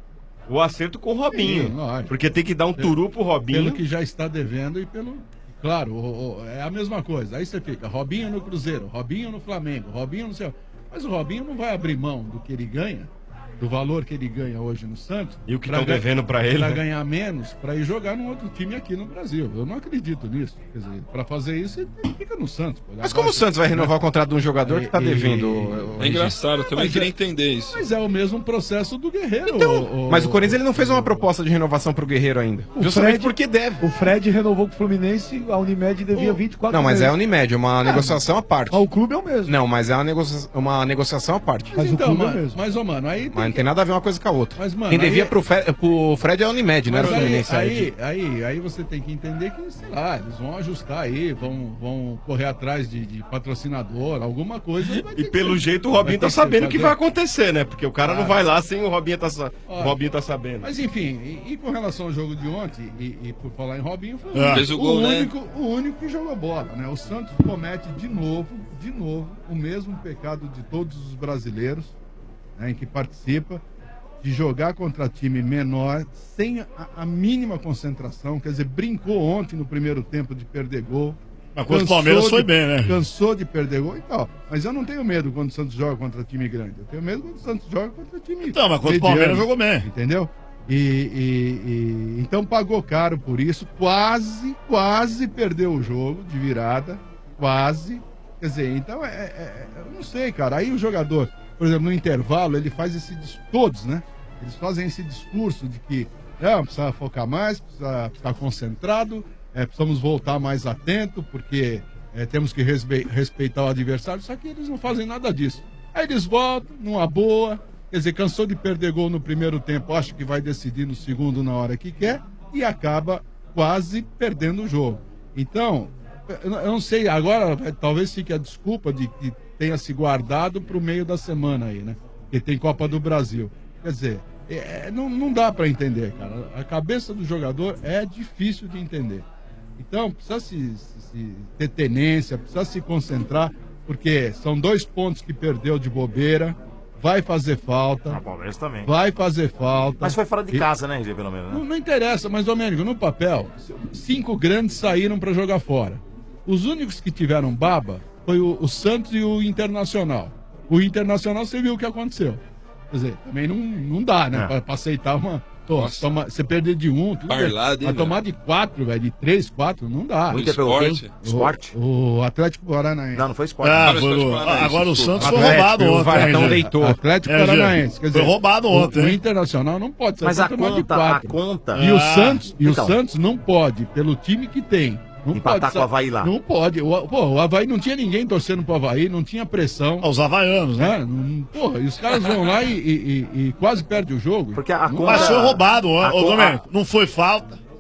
O acerto com o Robinho. Sim, lógico. Porque tem que dar um turu pro Robinho. Pelo que já está devendo e pelo. Claro, o- o- é a mesma coisa. Aí você fica, Robinho no Cruzeiro, Robinho no Flamengo, Robinho no céu. Mas o Robinho não vai abrir mão do que ele ganha, do valor que ele ganha hoje no Santos. E o que pra estão ga- devendo pra ele, Pra né? ganhar menos, pra ir jogar num outro time aqui no Brasil. Eu não acredito nisso. Quer dizer, pra fazer isso, ele fica no Santos. pô. Mas como o Santos vai renovar o contrato de um jogador que tá E- devendo? e- É engraçado, eu também Mas queria é- entender isso. Mas é o mesmo processo do Guerreiro. Então, mas o Corinthians ele não fez uma proposta de renovação pro Guerreiro ainda. O Justamente Fred- porque deve. O Fred renovou com o Fluminense, a Unimed devia vinte e quatro Não, mas meses. é a Unimed, uma negociação à parte. Mas o clube é o mesmo. Não, mas é uma, negocia... uma negociação à parte. Mas, Mas o então, clube é mano, mesmo. mas, ô, mano, aí. Mas não tem nada a ver uma coisa com a outra. Mas, mano, Quem devia aí- pro, Fe... pro Fred é a Unimed, não era Mas o aí, Fluminense. aí, aí, aí você tem que entender que, sei lá, eles vão ajustar aí, vão, vão correr atrás de, de patrocinador, alguma coisa. vai ter E que pelo ser- jeito o vai Robinho ter tá sabendo o que fazer. vai acontecer, né? Porque o cara não Ah. vai lá sem o Robinho tá, sa... o Olha, Robinho tá sabendo. Mas enfim, e, e com relação ao jogo de ontem, e, e por falar em Robinho, foi É. Fez o gol, né? único, o único que jogou bola, né? O Santos comete de novo, de novo, o mesmo pecado de todos os brasileiros, né, em que participa, de jogar contra time menor, sem a, a mínima concentração, quer dizer, brincou ontem no primeiro tempo de perder gol. Mas contra o Cansou Palmeiras foi de- bem, né? Cansou de perder gol e tal. Mas eu não tenho medo quando o Santos joga contra time grande. Eu tenho medo quando o Santos joga contra time Então, mas contra o mediano, Palmeiras jogou bem. Entendeu? E, e- e- então pagou caro por isso. Quase, quase perdeu o jogo de virada. Quase. Quer dizer, então é, é- é- eu não sei, cara. Aí o jogador, por exemplo, no intervalo, ele faz esse dis- todos, né? Eles fazem esse discurso de que não, precisa focar mais, precisa ficar concentrado, é, precisamos voltar mais atento, porque é, temos que respe- respeitar o adversário, só que eles não fazem nada disso. Aí eles voltam, numa boa, quer dizer, cansou de perder gol no primeiro tempo, acho que vai decidir no segundo na hora que quer, e acaba quase perdendo o jogo. Então, eu eu não sei, agora eh, talvez fique a desculpa de que tenha se guardado para o meio da semana aí, né? Porque tem Copa do Brasil. Quer dizer, é, não, não dá para entender, cara. A cabeça do jogador é difícil de entender. Então, precisa se, se- se ter tenência, precisa se concentrar, porque são dois pontos que perdeu de bobeira, vai fazer falta, Ah, Palmeiras também. vai fazer falta. Mas foi fora de E- casa, né, R G, pelo menos, Não, né? não interessa, mas, Domênico, no papel, cinco grandes saíram para jogar fora. Os únicos que tiveram baba foi o, o Santos e o Internacional. O Internacional, você viu o que aconteceu. Quer dizer, também não, não dá, né? É. Pra, pra aceitar uma. Pô, Nossa. toma- você perder de um, tudo bem. Parlado, hein, Pra velho? tomar de quatro, velho, de três, quatro, não dá. O Inter pegou quem? Esporte. Esporte? O, o Atlético Paranaense. Não, não foi esporte. Ah, Mas foi pode o- falar, né? agora o Desculpa. Santos foi Atlético, roubado o ontem. Vartão né, gente? deitou. Atlético É, Paranaense. Quer dizer, foi roubado o- ontem, O, hein? Internacional não pode sair Mas pra a tomar de conta, a quatro. conta... E o Ah, Santos, e então. o Santos não pode, pelo time que tem. Não Empatar pode com o Avaí lá. Não pode. O, pô, o Avaí não tinha ninguém torcendo pro Avaí, não tinha pressão. Ah, Os havaianos, né? Né? Não- Porra, e os caras vão lá e, e- e- e quase perdem o jogo. Porque a Não conta- Mas foi roubado, A ô, ô co- Domênico. Não foi falta.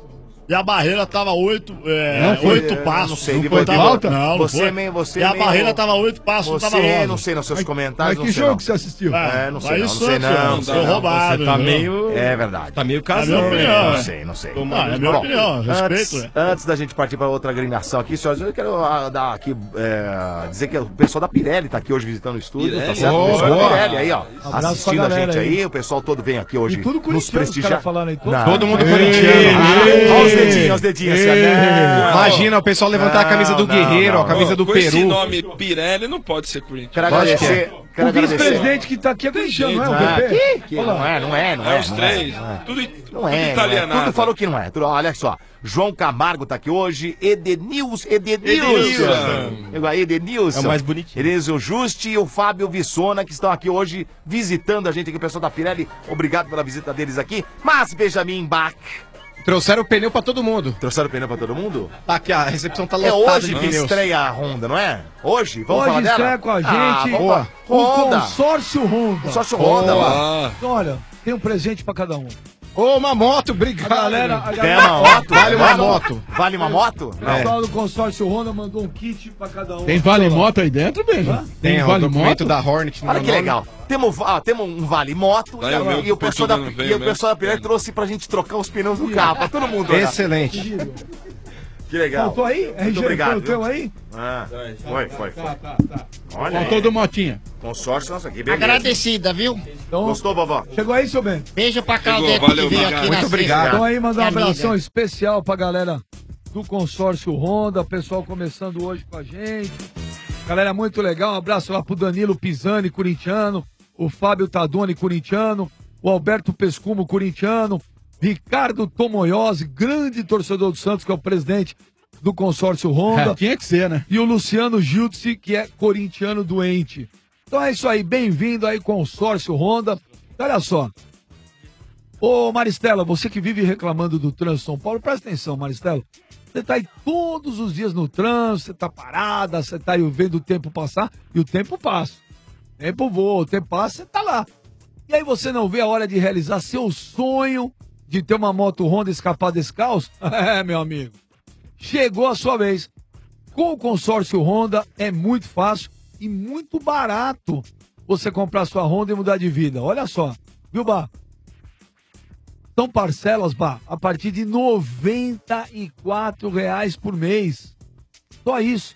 E a barreira tava oito, é, Não foi, oito é, passos. não sei, não de foi, boa- tava, de boa- não, não você foi. meio- você e a meio- barreira tava oito passos, não tava Você, rosa. não sei nos seus comentários, Mas não que sei jogo não. que você assistiu? É, não sei Aí não, o não sei Santos, não. ó, não sei foi não. roubado, Você tá entendeu? meio... É verdade. Tá meio É a casado. minha opinião. Não sei, não sei. Não, é a minha Bom, opinião, respeito. Antes, é. antes da gente partir para outra agremiação aqui, senhoras, eu quero ah, dar aqui, é, dizer que o pessoal da Pirelli tá aqui hoje visitando o estúdio, tá Pirelli? certo? Oh, o pessoal da boa. Pirelli aí, ó, Abraço assistindo pra a gente galera aí. aí. O pessoal todo vem aqui hoje E tudo nos corintiano, os prestigiar. caras falando aí. Todo, Não. Todo mundo Ei, corintiano. Ah, ei, olha os dedinhos, olha os dedinhos assim, ó. Não. Imagina o pessoal levantar a camisa do Não, Guerreiro, não, a camisa Ó, do com esse Peru. nome Pirelli não pode ser Corinthians. Quero Lógico que agradecer. Quero O agradecer. vice-presidente que tá aqui é corintiano, não é o Ah, P P? que- que- Olha lá. não é, não é, não É é. os não três. é, não é. Tudo, Não tudo é, não é. italianado. Tudo falou que não é. Tudo, olha só. João Camargo tá aqui hoje. Edenilson. Edenilson. Edenilson. Aí, Edenilson. É o mais bonitinho. Edenilson Juste e o Fábio Vissona, que estão aqui hoje visitando a gente aqui, o pessoal da Pirelli. Obrigado pela visita deles aqui. Mas Benjamin Bach. Trouxeram o pneu pra todo mundo. Trouxeram o pneu pra todo mundo? Tá aqui, a recepção tá É lotada hoje de que pneus. estreia a Honda, não é? Hoje? Vamos Hoje falar dela? estreia com a Ah, gente vamos o falar. Honda. consórcio Honda. Consórcio Honda, lá. Ah, Então, olha, tem um presente pra cada um. Ô, uma moto, A obrigado. galera, a Quer galera, uma moto? Vale uma Vale moto. Vale uma moto? o pessoal do consórcio Honda mandou um kit pra cada um. Tem vale moto aí dentro, Benja? Tem o vale documento moto? da Hornet. no Olha meu que nome. legal. Temos, ah, temos um vale moto Aí o meu e o pessoal da, Portugal não veio e o mesmo. pessoal da Pirelli trouxe pra gente trocar os pneus do carro, pra todo mundo olhar. Excelente. Que legal. Faltou aí? R G, Muito obrigado. foi o teu viu? aí? Ah, foi, foi, foi. Tá, tá, tá. Olha Faltou aí. do Motinha. Consórcio, nossa, que beleza. Agradecida, viu? Então, Gostou, vovó? chegou aí, seu bem? Beijo pra Chegou, Claudete valeu, que veio obrigado. aqui na Muito obrigado. sexta. Então aí, mandar um Minha amiga. abração especial pra galera do consórcio Honda, pessoal começando hoje com a gente. Galera, muito legal. Um abraço lá pro Danilo Pisani, corintiano, o Fábio Tadoni, corintiano, o Alberto Pescumo, corintiano, Ricardo Tomoyose, grande torcedor do Santos, que é o presidente do consórcio Honda. É, tinha que ser, né? E o Luciano Giltzi, que é corintiano doente. Então é isso aí, bem-vindo aí, consórcio Honda. Olha só. Ô Maristela, você que vive reclamando do trânsito de São Paulo, presta atenção, Maristela. Você tá aí todos os dias no trânsito, você tá parada, você tá aí vendo o tempo passar, e o tempo passa. O tempo voa, o tempo passa, você tá lá. E aí você não vê a hora de realizar seu sonho de ter uma moto Honda e escapar desse caos? É, meu amigo. Chegou a sua vez. Com o consórcio Honda é muito fácil e muito barato você comprar sua Honda e mudar de vida. Olha só, viu, Bah? São parcelas, Bah, a partir de noventa e quatro reais por mês. Só isso.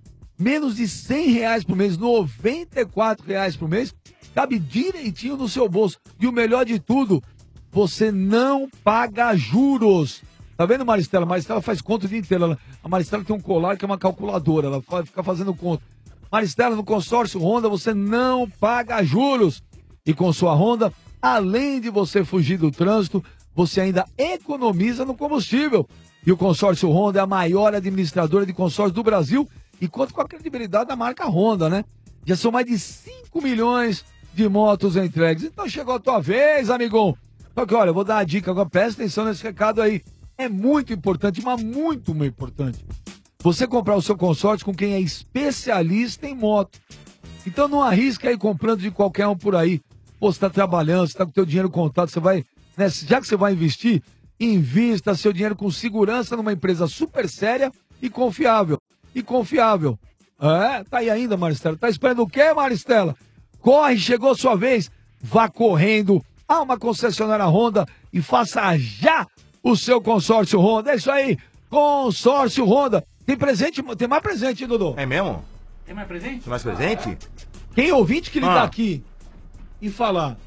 Menos de cem reais por mês, noventa e quatro reais por mês, cabe direitinho no seu bolso. E o melhor de tudo, você não paga juros. Tá vendo, Maristela? A Maristela faz conta o dia inteiro. Ela- A Maristela tem um colar que é uma calculadora. Ela fa- fica fazendo conta. Maristela, no consórcio Honda, você não paga juros. E com sua Honda, além de você fugir do trânsito, você ainda economiza no combustível. E o consórcio Honda é a maior administradora de consórcio do Brasil e conta com a credibilidade da marca Honda, né? Já são mais de cinco milhões de motos entregues. Então chegou a tua vez, amigão. Só que, olha, eu vou dar uma dica agora, presta atenção nesse recado aí. É muito importante, mas muito, muito importante. Você comprar o seu consórcio com quem é especialista em moto. Então não arrisca aí comprando de qualquer um por aí. Pô, você tá trabalhando, você tá com o teu dinheiro contado, você vai, né, já que você vai investir, invista seu dinheiro com segurança numa empresa super séria e confiável. E confiável. É, tá aí ainda, Maristela. Tá esperando o quê, Maristela? Corre, chegou sua vez. Vá correndo a uma concessionária Honda e faça já o seu consórcio Honda. É isso aí, consórcio Honda. Tem presente, tem mais presente, hein, Dodô? É mesmo? Tem mais presente? Tem mais presente? Quem ouvinte que ligar Ah. aqui e falar,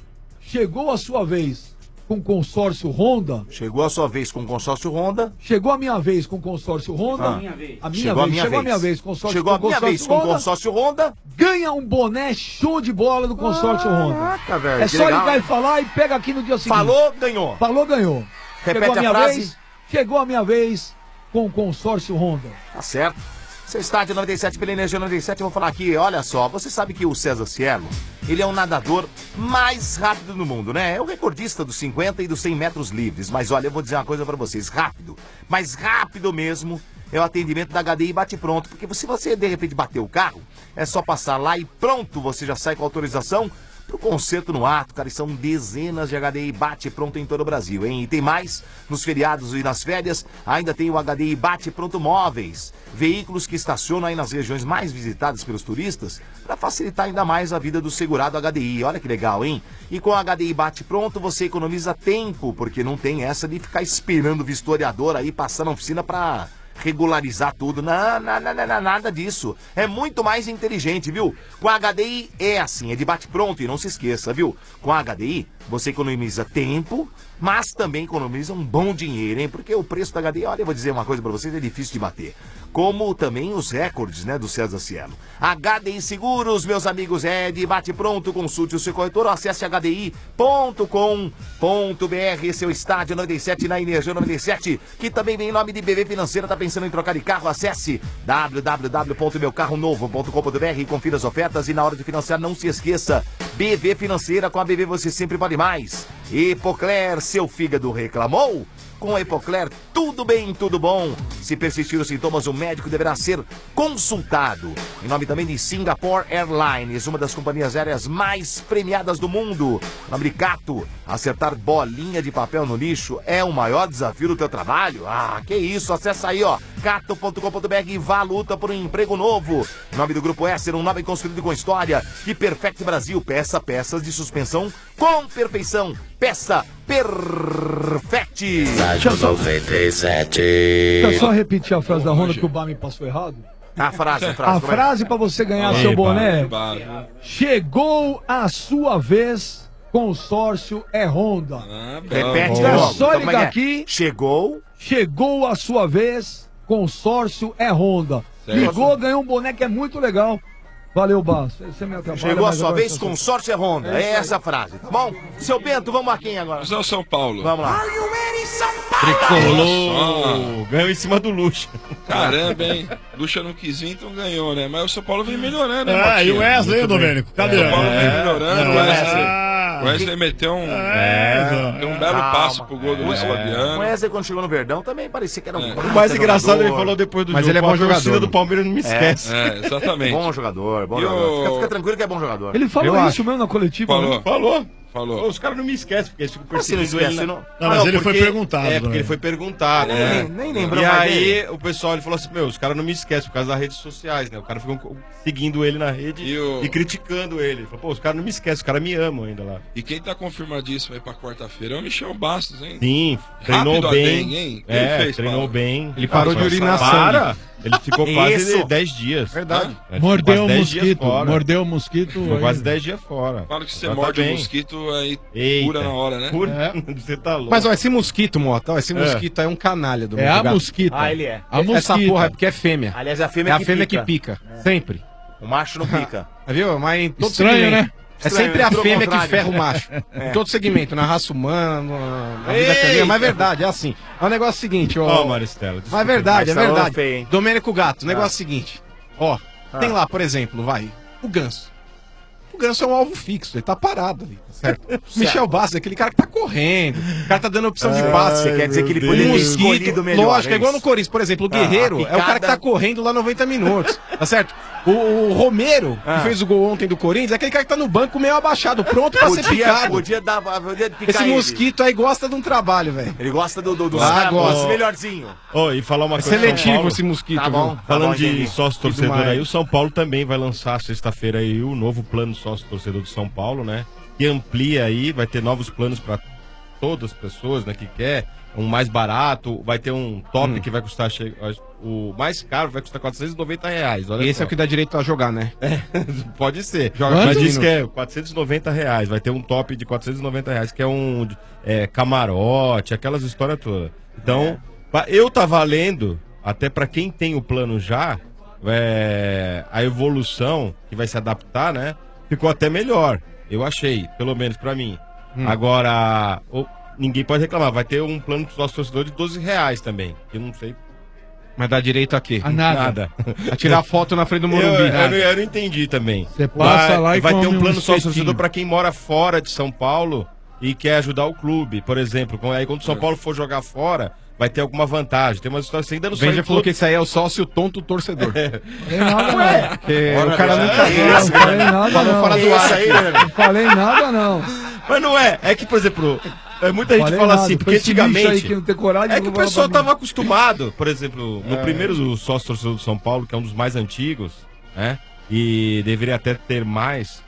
chegou a sua vez com consórcio Honda, Chegou a sua vez com o consórcio Honda. chegou a minha vez com consórcio Honda, Ah. Minha vez. a minha Chegou a vez, minha chegou a vez. minha vez, consórcio Chegou a com minha vez consórcio com o Honda, consórcio Honda. ganha um boné show de bola do consórcio Honda. Caraca, velho. É que só legal. ligar e falar e pega aqui no dia seguinte. Falou, ganhou. Falou, ganhou. Repete chegou a a minha frase. vez, chegou a minha vez com o consórcio Honda. Tá certo. Seu estádio noventa e sete pela Energia noventa e sete, eu vou falar aqui, olha só, você sabe que o César Cielo, ele é o nadador mais rápido do mundo, né? É o recordista dos cinquenta e dos cem metros livres, mas olha, eu vou dizer uma coisa pra vocês, rápido, mas rápido mesmo é o atendimento da H D I Bate Pronto, porque se você de repente bater o carro, é só passar lá e pronto, você já sai com autorização pro concerto no ato, cara. E são dezenas de H D I bate pronto em todo o Brasil, hein? E tem mais, nos feriados e nas férias, ainda tem o H D I bate pronto móveis. Veículos que estacionam aí nas regiões mais visitadas pelos turistas para facilitar ainda mais a vida do segurado H D I. Olha que legal, hein? E com o H D I bate pronto você economiza tempo, porque não tem essa de ficar esperando o vistoriador aí passar na oficina para regularizar tudo. Não, não, não, não, nada disso. É muito mais inteligente, viu? Com a H D I é assim, é de bate pronto e não se esqueça, viu? Com a H D I você economiza tempo, mas também economiza um bom dinheiro, hein? Porque o preço da H D I, olha, eu vou dizer uma coisa pra vocês, é difícil de bater. Como também os recordes, né, do César Cielo. H D I Seguros, meus amigos, é de bate pronto. Consulte o seu corretor ou acesse h d i ponto com ponto b r. Esse é o Estádio noventa e sete na Energia noventa e sete, que também vem em nome de B V Financeira. Tá pensando em trocar de carro? Acesse w w w ponto meu carro novo ponto com ponto b r e confira as ofertas. E na hora de financiar, não se esqueça, B V Financeira. Com a B V você sempre pode mais. Epocler, seu fígado reclamou? Com a Epocler, tudo bem, tudo bom. Se persistir os sintomas, o médico deverá ser consultado. Em nome também de Singapore Airlines, uma das companhias aéreas mais premiadas do mundo. Em nome de Cato, acertar bolinha de papel no lixo é o maior desafio do teu trabalho? Ah, que isso, acessa aí, ó, cato ponto com ponto b r e vá à luta por um emprego novo. Em nome do Grupo Esser, um nome construído com história. E Perfect Brasil, peça peças de suspensão com perfeição. Peça Perfect. Deixa eu só, noventa e sete. deixa eu só repetir a frase da Honda que o Bar me passou errado. A frase, a frase. A frase pra você ganhar Epa, seu boné. epa. Chegou a sua vez, consórcio é Honda. Ah, bom. Repete É logo. só Então, ligar é? aqui. Chegou. Chegou a sua vez, consórcio é Honda. Certo. Ligou, ganhou um boné que é muito legal. Valeu, Bar. Você me atrapalha, Chegou a mas sua agora vez, tá certo. consórcio é Honda. É essa a frase, tá bom? Seu Bento, vamos a quem agora? Mas é o São Paulo. Vamos lá. Tricolor. Ganhou em cima do Luxo. Caramba, hein? Lucha não quis vir, então ganhou, né? Mas o São Paulo vem melhorando, né, É, Matinho? e o Wesley, Muito Domênico? O Cadê? São Paulo vem É. melhorando, Não, o Wesley. ah. O Wesley meteu um, É. deu um belo Calma. passo pro gol do Luiz O Fabiano. Wesley, quando chegou no Verdão, também parecia que era um É. baita O mais engraçado, jogador. ele falou depois do Mas jogo. ele é bom "A torcida jogador, do Palmeiras não me esquece. É, exatamente. Bom jogador, bom E jogador. o- Fica, fica tranquilo que é bom jogador. Ele falou Eu isso mesmo na coletiva. Falou. né? Falou. Falou. Pô, os caras não me esquecem, porque eles ficam Assim, não perseguindo esquece, ele. não. Não, mas ele foi porque- perguntado É, porque também. ele foi perguntado, Nem- né? nem- nem lembrou E mais aí, dele. o pessoal ele falou assim, meu, os caras não me esquecem por causa das redes sociais, né? O cara ficou seguindo ele na rede E e, o- criticando ele. Ele falou, pô, os caras não me esquecem, os caras me amam ainda lá. E quem tá confirmadíssimo aí pra quarta-feira é o Michel Bastos, hein? Sim, treinou Rápido a bem. dengue, hein? O que ele É, fez, treinou Paulo? bem. Ele parou de urinar Para! sangue. Ele ficou quase Isso. dez dias. Verdade. É, ficou Mordeu quase o dez dias mosquito. fora. Mordeu o mosquito. Ficou aí. quase dez dias fora. Fala que você Já tá morde o bem. mosquito aí Eita. cura na hora, né? Cura? É. Você tá louco. Mas ó, esse mosquito, Mota, ó, esse É. mosquito é um canalha do É meu a gato. mosquita. Ah, ele é. A Essa mosquita. porra é porque é fêmea. Aliás, é a fêmea É a que fêmea pica. que pica. Sempre. O macho não pica. Viu? Mas em todo Estranho, segmento. né? É Estranho, sempre a tudo ao fêmea que contrário. ferra o macho. Em todo segmento, na raça humana, no- na vida Eita! canina. Mas é verdade, é assim. É um negócio seguinte, ó. Ó, Maristela. Mas é desculpa. verdade, é Mas falou verdade. feio, hein? Domênico Gato, o negócio é Ah. o seguinte. Ó, Ah. tem lá, por exemplo, vai, o ganso. O ganso é um alvo fixo, ele tá parado ali, tá certo? O Michel Bastos é aquele cara que tá correndo, o cara tá dando opção de passe. Você quer dizer que ele Um poderia ter mosquito, escolhido melhor? lógico, é igual no isso? Corinthians, por exemplo, o Ah, Guerreiro a é o cara picada- que tá correndo lá noventa minutos, tá certo? O, o Romero, Ah. que fez o gol ontem do Corinthians, é aquele cara que tá no banco meio abaixado, pronto pra ser Podia, picado. podia dar, podia picar Esse ele. mosquito aí gosta de um trabalho, velho. Ele gosta do, do, do Ah, dos gosta. melhorzinho. Ó, e falar uma É coisa. São seletivo Paulo, esse mosquito, Tá bom. viu? Tá Falando bom, de entendi. sócio torcedor mais. aí, o São Paulo também vai lançar sexta-feira aí o novo plano sócio torcedor do São Paulo, né? Que amplia aí, vai ter novos planos para todas as pessoas, né, que quer, um mais barato, vai ter um top Hum. que vai custar, che- o mais caro vai custar quatrocentos e noventa reais, olha Esse só. é o que dá direito a jogar, né? Pode ser. Joga Mas quantos diz que é minutos? quatrocentos e noventa reais, vai ter um top de quatrocentos e noventa reais, que é um é, camarote, aquelas histórias todas. Então, pa- eu tava lendo, até para quem tem o plano já, é, a evolução que vai se adaptar, né? Ficou até melhor, eu achei, pelo menos pra mim. Hum. Agora, o- ninguém pode reclamar, vai ter um plano do nosso torcedor de doze reais também, que eu não sei Mas dá direito a quê? A nada. nada. A tirar foto na frente do Eu, Morumbi. eu, nada. não- eu não entendi também. Você passa Vai- lá e vai ter come um plano um sócio espetinho. torcedor para quem mora fora de São Paulo e quer ajudar o clube, por exemplo. Com- Aí quando o São Paulo for jogar fora, vai ter alguma vantagem. Tem uma história assim, ainda não O Benja saiu falou tudo. que esse aí é o sócio tonto torcedor. Falei nada, Ué, não. porque Ora, o cara Benja, nunca é viu. isso, Não falei nada, Falou não. fora do É ar isso aí, aqui. né? Não falei nada, não. Mas não é, é que, por exemplo, é, muita gente Falei fala nada, assim, foi porque esse lixo antigamente. aí que não tem coragem é de que o falar pessoal pra mim. tava acostumado, por exemplo, no É. primeiro sócio torcedor do São Paulo, que é um dos mais antigos, né? E deveria até ter mais.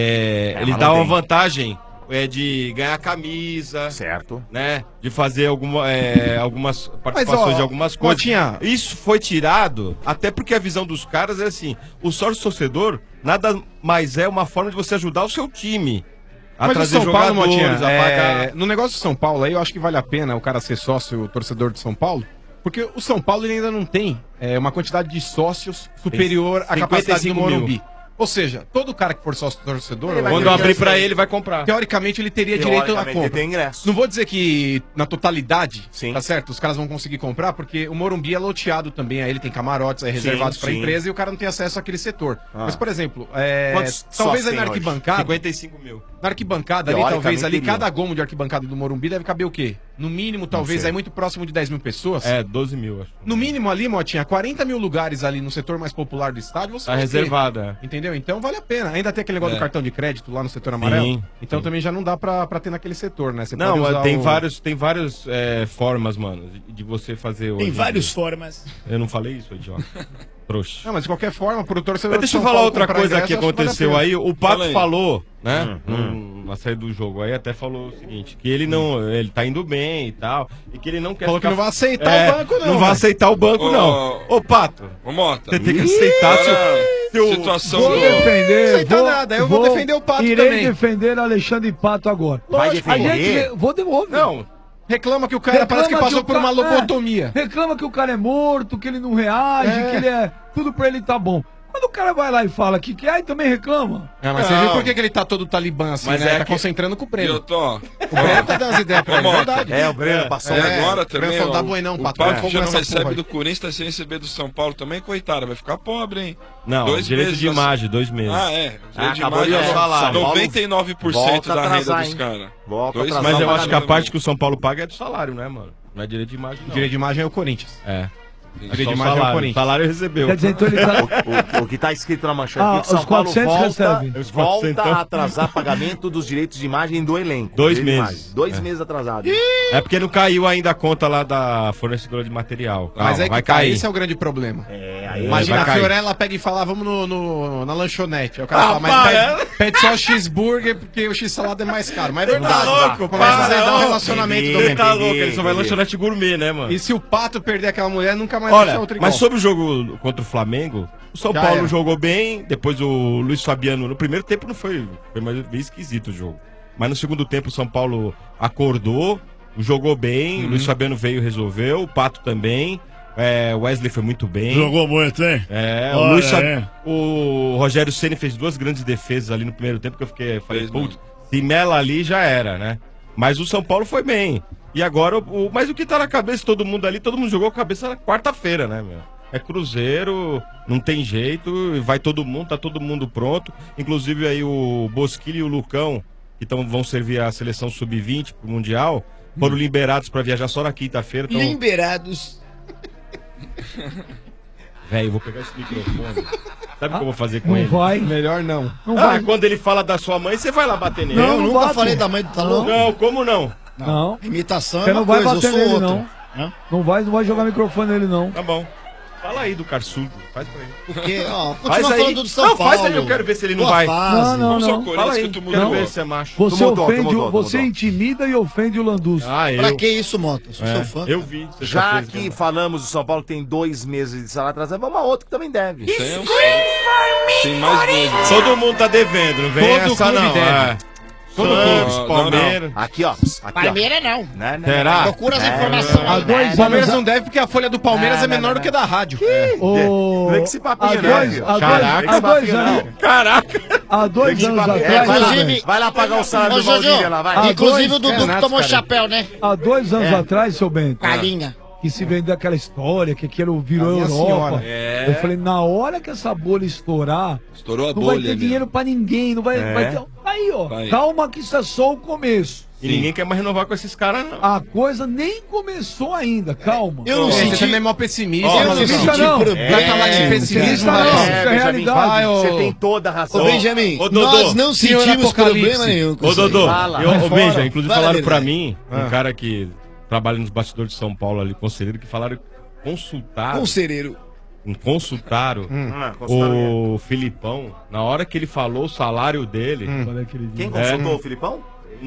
É, É, eles mas davam não uma tem. vantagem é, de ganhar camisa. Certo. Né? De fazer alguma, é, algumas participações ó, de algumas coisas. Motinha. Isso foi tirado, até porque a visão dos caras é assim: o sócio torcedor nada mais é uma forma de você ajudar o seu time. A Mas o trazer São Paulo, jogadores, Motinha, a é, pagar. no negócio do São Paulo aí, eu acho que vale a pena o cara ser sócio, torcedor de São Paulo, porque o São Paulo ele ainda não tem é, uma quantidade de sócios superior à capacidade do cinquenta e cinco mil. Morumbi. Ou seja, todo cara que for sócio torcedor, Ele vai Quando ter abrir ingresso pra aí. ele, vai comprar. Teoricamente, ele teria direito à Teoricamente, ele compra. tem ingresso. Não vou dizer que na totalidade, tá certo? Os caras vão conseguir comprar, porque o Morumbi é loteado também, aí ele tem camarotes aí Sim, reservados pra sim. empresa e o cara não tem acesso àquele setor. Ah. Mas, por exemplo, é, Quantos talvez sócios aí na tem hoje? arquibancada. cinquenta e cinco mil. Na arquibancada ali, Teoricamente, talvez ali, teria. cada gomo de arquibancada do Morumbi deve caber o quê? No mínimo, talvez, sei. aí muito próximo de dez mil pessoas. É, doze mil, acho. No mínimo ali, Motinha, quarenta mil lugares ali no setor mais popular do estádio, você Tá vai ter. reservado, é. Entendeu? Então vale a pena. Ainda tem aquele negócio É. do cartão de crédito lá no setor amarelo. Sim, então sim. também já não dá pra, pra ter naquele setor, né? Você Não, pode usar tem, o- vários, tem várias é, formas, mano, de, de você fazer. Tem hoje. várias formas. Eu não falei isso, idiota. Trouxa. Não, mas de qualquer forma, pro torcedor. Mas deixa eu de São falar Paulo outra comprar coisa ingresso, que eu acho vale a aconteceu pena. aí. O Pato Fala aí. falou, né? Hum, num- Na saída do jogo aí, até falou o seguinte: que ele não. Ele tá indo bem e tal. E que ele não quer. Falou que ficar- não vai aceitar É, o banco, não. Não vai velho. aceitar o banco, Ô, não. Ô, Pato. Ô, Mota. Você tem que aceitar seu. seu... Situação Vou do... defender. aceitar vou, nada, eu vou defender o Pato irei também. defender Alexandre Pato agora. Vai Lógico, a defender? gente- vou devolver. Não. Reclama que o cara parece que passou o por uma ca- é, lobotomia. reclama que o cara é morto, que ele não reage, É. que ele é. Tudo pra ele tá bom. Quando o cara vai lá e fala que quer, aí também reclama. É, mas você Não. viu por que, que ele tá todo talibã assim, Mas né? é tá que- concentrando com o E prêmio. eu tô... O Breno tá dando as ideias pra Ô, ele, é Mota. verdade. É, o Breno passou. E É, agora o Breno também, falou, ó, dá boi não, o Pato, Pato vai fogo já não nessa recebe porra aí. do Corinthians, sem receber do São Paulo também, coitado, vai ficar pobre, hein? Não, Dois direito meses de já- imagem, dois meses. Ah, é. Ah, de acabou de imagem, dar salário. é noventa e nove por cento Volta a da atrasar, renda dos hein? caras. Volta a Dois atrasar Mas meses eu pra acho que a também. parte que o São Paulo paga é do salário, né, mano? Não é direito de imagem, não. Direito de imagem é o Corinthians. É. Direito Só de o imagem é o salário. O Corinthians. salário recebeu. Quer dizer, então ele tá. O, o que tá escrito na manchete Ah, aqui, que São os Paulo quatrocentos volta, recebe. Os volta quatrocentos. a atrasar pagamento dos direitos de imagem do elenco. Dois Direito de meses. imagem. Dois É. meses atrasado. É porque não caiu ainda a conta lá da fornecedora de material. Calma, Mas aí que vai tá, cair. esse é o grande problema. É, aí Imagina vai a cair. Fiorella pega e fala, vamos no, no- na lanchonete. Aí o cara Ah, fala, mas para. pede, pede só cheeseburger porque o x-salada é mais caro. Mas é Tá verdade. louco, Começa a para, azedar o ô. relacionamento do Ele tá Entendi, louco, ele só vai entendi. lanchonete gourmet, né, mano? E se o Pato perder aquela mulher, nunca mais vai Olha, achar outro igual. mas sobre o jogo contra o Flamengo, o São Já Paulo era. jogou bem, depois o Luiz Fabiano, no primeiro tempo não foi, foi mais bem esquisito o jogo. Mas no segundo tempo o São Paulo acordou, jogou bem, o Luiz Fabiano veio e resolveu, o Pato também, é, o Wesley foi muito bem. Jogou muito, hein? É, o, Olha, Luiz Fab- é. o Rogério Ceni fez duas grandes defesas ali no primeiro tempo que eu fiquei, eu falei, Fez putz, mesmo. se mela ali já era, né? Mas o São Paulo foi bem. E agora, o, o- mas o que tá na cabeça de todo mundo ali, todo mundo jogou a cabeça na quarta-feira, né, meu? É Cruzeiro, não tem jeito, vai todo mundo, tá todo mundo pronto. Inclusive aí o Bosquilha e o Lucão, que tão, vão servir a seleção sub vinte pro Mundial, foram liberados pra viajar só na quinta-feira. Então, Liberados. velho, eu vou pegar esse microfone. Sabe o que eu vou fazer com Não ele? vai. Melhor não. Não Ah, vai. quando ele fala da sua mãe, você vai lá bater nele. Não, Eu não nunca bato. falei da mãe do Talão. Não, como não? Não. Imitação Você é uma não vai coisa, eu bater sou nele, outra. não. Hã? Não vai, não vai jogar microfone nele, não. Tá bom. Fala aí do Carçudo. Faz pra ele. Porque, ó, Faz continua aí. falando do São Não, Paulo. faz aí, eu quero ver se ele não Boa vai. fase. Não, não, Vamos ao não. Corinthians Fala aí, que tu quero mudou. ver se é macho. Você Tumultuou, ofende, o- tumultuou, você tumultuou. intimida e ofende o Landuz. Ah, eu. Pra que isso, Mota? Sou É, seu fã. eu vi. Você Já fez, que né? falamos do São Paulo que tem dois meses de salário atrasado, vamos a outro que também deve. Tem, um- tem mais meses. Todo mundo tá devendo, não vem Todo essa clube não. deve. É. Todo Santos, clube. Palmeiras. Aqui, ó. Aqui, ó. Palmeiras não. Né, né, Será? Procura as É, informações há aí. dois O Palmeiras anos- não deve porque a folha do Palmeiras Não, é não, menor não, do não. que a da rádio. O... Não vem com esse papinho, há não, dois, filho. há dois, Caraca, há esse dois papinho anos, não. Caraca. há dois Tem que anos pagar. É, atrás, vai, lá, inclusive- vai lá pagar o salário Ô, do Jojo, Valdívia lá, vai. Ah, inclusive dois o Dudu que Renato, tomou cara. chapéu, né? há dois anos É. atrás, seu Bento, Galinha. que se vendeu aquela história, que aquilo virou A minha Europa. senhora. É. Eu falei, na hora que essa bolha estourar, Estourou a não vai bolha ter ali, dinheiro ó. pra ninguém, não vai, É. vai ter... Aí, ó, Vai. calma que isso é só o começo. E ninguém quer mais renovar com esses caras, não. A coisa nem começou ainda, calma. Eu não senti... Você também é mó pessimista. Eu não senti não. Vai falar de pessimismo, não. não. Isso é realidade. Você tem toda a razão. Ô, Benjamin, Ô, Dodô, nós não sentimos problema nenhum com Ô, isso aí. Dodô, Fala. eu, Vai ô, fora. Benja, inclusive Fala, falaram pra verdade. mim, um cara que trabalha nos bastidores de São Paulo ali, conselheiro, que falaram, consultaram, Conselheiro. consultaram Ah, consultaram o Filipão, na hora que ele falou o salário dele, Quem consultou o Filipão?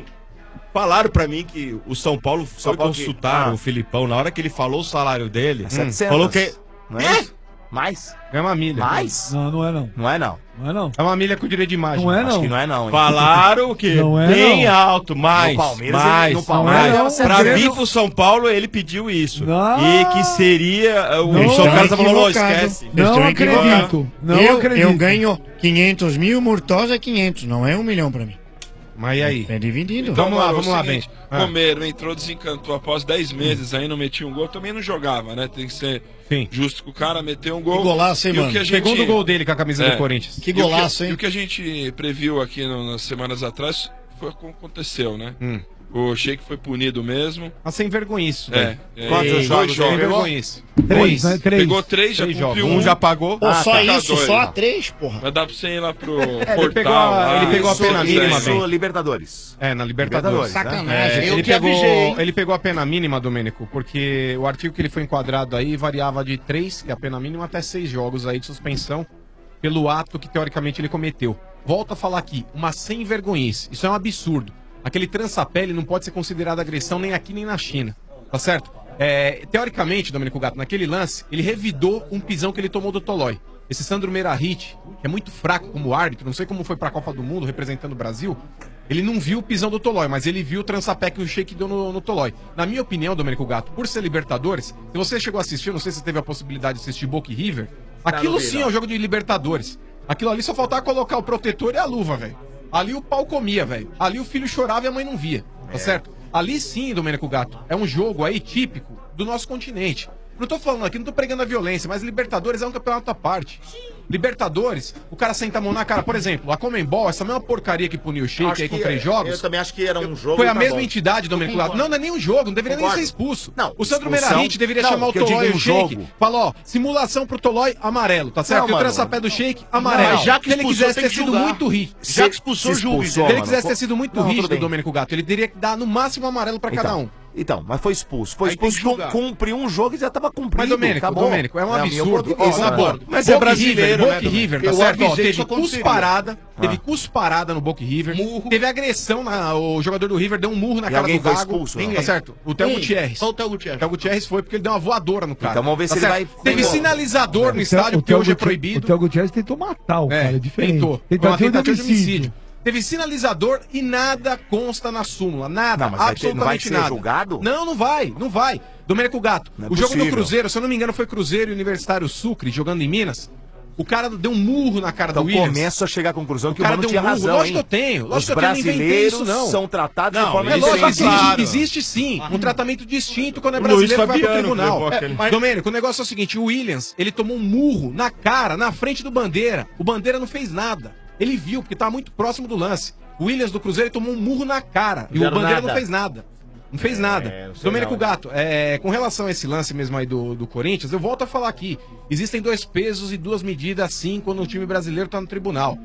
falaram pra mim que o São Paulo foi São Paulo que- consultar Ah. o Filipão, na hora que ele falou o salário dele, setecentos. falou que... Não é isso? Mais? É uma milha. Mais? Não, não é não. Não é não. Não é não. É uma milha com direito de imagem. Não é Acho não. que não é não, hein? Falaram que Não é, bem não. alto, mais, No Palmeiras, mais, ele- no Palmeiras mais. era Pra segredo. vir pro São Paulo, ele pediu isso. Não. E que seria... uh, O Não. São Carlos Estão falou, equivocados. esquece. Eles Não estão equivocados. acredito. Não eu, acredito. eu ganho quinhentos mil, Murtosa é quinhentos, não é um milhão pra mim. Mas e aí? É dividido. Então, Vamos lá, mano, vamos é o lá, seguinte, Ben. Ah. Romero entrou, desencantou após dez meses, aí não metia um gol, também não jogava, né? Tem que ser Sim. justo com o cara, meter um gol. Que golaço, hein, E o mano? que a gente- Segundo gol dele com a camisa É. do Corinthians. Que E o que- golaço, E hein? o que a gente previu aqui no- nas semanas atrás foi o que aconteceu, né? Hum. O Sheik foi punido mesmo. Mas sem vergonha isso, É. velho. é Quantos dois jogos Sem jogos. vergonha isso. Três, né? Três. Pegou três, já Três cumpriu jogos. um. Um já pagou. Pô, Ah, só tá. isso, dois, só né? a três, porra. Mas dá pra você ir lá pro ele portal. pegou a- lá, ele pegou a isso, pena mínima, isso. bem. Isso, Libertadores. É, na Libertadores. Libertadores, É, Sacanagem. ele, Eu te avisei, pegou, hein? ele pegou a pena mínima, Domênico, porque o artigo que ele foi enquadrado aí variava de três, que é a pena mínima, até seis jogos aí de suspensão pelo ato que teoricamente ele cometeu. Volto a falar aqui, uma sem vergonhice. Isso é um absurdo. Aquele trança-pele não pode ser considerado agressão nem aqui nem na China. Tá certo? É, teoricamente, Domênico Gato, naquele lance, ele revidou um pisão que ele tomou do Tolói. Esse Sandro Meirahit, que é muito fraco como árbitro, não sei como foi pra Copa do Mundo representando o Brasil, ele não viu o pisão do Tolói, mas ele viu o trança-pé que o Sheik deu no, no Tolói. Na minha opinião, Domênico Gato, por ser Libertadores, se você chegou a assistir, não sei se você teve a possibilidade de assistir Boca e River, aquilo não vi, sim não. é um jogo de Libertadores. Aquilo ali só faltava colocar o protetor e a luva, velho. Ali o pau comia, velho. Ali o filho chorava e a mãe não via, tá certo? Ali sim, Domênico Gato, é um jogo aí típico do nosso continente. Não tô falando aqui, não tô pregando a violência, mas Libertadores é um campeonato à parte. Libertadores, o cara senta a mão na cara. Por exemplo, a Comembol, essa mesma porcaria que puniu o Sheik Acho aí com que três é- jogos. Eu também acho que era um jogo. Foi e a tá mesma bom. entidade, Domênico Gato. Não, não é nem um jogo, não deveria Concordo. nem ser expulso. Não, o Sandro expulsão- Meirahit deveria não, chamar o que eu digo Tolói e um o Sheik. jogo. Fala, ó, simulação pro Tolói, amarelo, tá certo? Não, e o mano. trança-pé do Sheik, amarelo. Não, já que se ele expulsou, quisesse tem ter que sido julgar. muito rígido. Se Já expulsou, se julgue. Se ele quisesse ter sido muito Não, tudo rígido, bem. Domênico Gato, ele teria que dar no máximo amarelo pra cada um. Então, mas foi expulso. Foi Aí tem expulso, que julgar. cum- cumpriu um jogo e já tava cumprido. Mas, Domênico, acabou. Domênico, é um a minha absurdo. opinião, Isso, na né? boa. Mas é Boca brasileiro, River, né, Boca Domênico? River, tá Eu certo? Ó, avisei que teve isso aconteceria. cusparada, teve Ah. cusparada no Boca River. Teve agressão, na, o jogador do River deu um murro na E cara alguém do foi Gago. expulso, não? Tá certo? O Theo Quem? Gutierrez. Só o Theo O Gutierrez. Theo Gutierrez foi porque ele deu uma voadora no cara. Então vamos ver Tá se ele certo? vai- Teve vai- sinalizador no O estádio, Theo- porque o hoje é Theo Guti- proibido. O Theo Gutierrez tentou matar o É, cara, é diferente. tentou. Foi uma Tentativa de tentativa de homicídio. homicídio. Teve sinalizador e nada consta na súmula. Nada. Não, mas vai ter- não vai absolutamente ser nada. julgado? Não, não vai. Não vai. Domênico Gato, Não é o jogo do possível. Cruzeiro, se eu não me engano, foi Cruzeiro e Universitário Sucre, jogando em Minas. O cara deu um murro na cara Então do Williams. começo a chegar à conclusão O que o cara Mano deu tinha um murro. razão, Lógico hein? que eu tenho. Lógico Os que eu tenho, não inventei brasileiros isso, não. são tratados Não, de forma é lógico que diferente. existe, claro. existe sim um tratamento distinto quando é Luiz brasileiro e vai pro Fabiano tribunal. levou É, aquele- mas, Domênico, o negócio é o seguinte, o Williams, ele tomou um murro na cara, na frente do Bandeira. O Bandeira não fez nada. Ele viu, porque tava muito próximo do lance. O Williams do Cruzeiro ele tomou um murro na cara. E o Deram Bandeira nada. não fez nada. Não fez nada. não sei Domênico não. Gato, é, com relação a esse lance mesmo aí do, do Corinthians, eu volto a falar aqui. Existem dois pesos e duas medidas, sim, quando o time brasileiro tá no tribunal.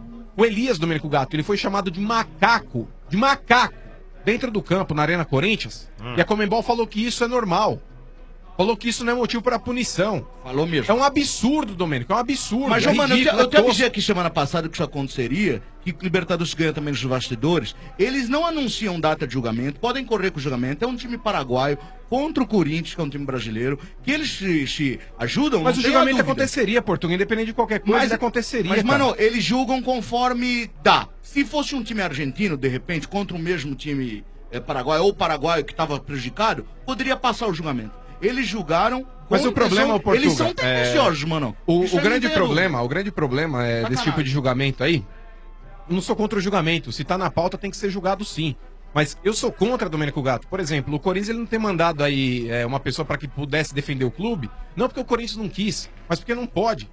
O Elias, Domênico Gato, ele foi chamado de macaco, de macaco, dentro do campo, na Arena Corinthians. E a Comembol falou que isso é normal. Falou que isso não é motivo para punição. Falou mesmo. É um absurdo, Domênico, é um absurdo. Mas, é ô, mano, eu te, ridículo, eu te é tosco. avisei aqui semana passada que isso aconteceria, que o Libertadores ganha também nos bastidores. Eles não anunciam data de julgamento, podem correr com o julgamento. É um time paraguaio contra o Corinthians, que é um time brasileiro, que eles se, se ajudam. Mas não o tenho julgamento dúvida. aconteceria, Portugal, independente de qualquer coisa, Mas- ele aconteceria. Mas, cara. mano, eles julgam conforme dá. Se fosse um time argentino, de repente, contra o mesmo time eh, paraguaio ou paraguaio que estava prejudicado, poderia passar o julgamento. Eles julgaram. Mas com- o problema, são, ô, Portuga, eles são tendenciosos, é, mano. O, Isso o aí grande não tem problema, o grande problema é desse Sacanagem. tipo de julgamento aí. Eu não sou contra o julgamento. Se tá na pauta, tem que ser julgado sim. Mas eu sou contra, Domênico Gato. Por exemplo, o Corinthians ele não tem mandado aí é, uma pessoa para que pudesse defender o clube. Não porque o Corinthians não quis, mas porque não pode.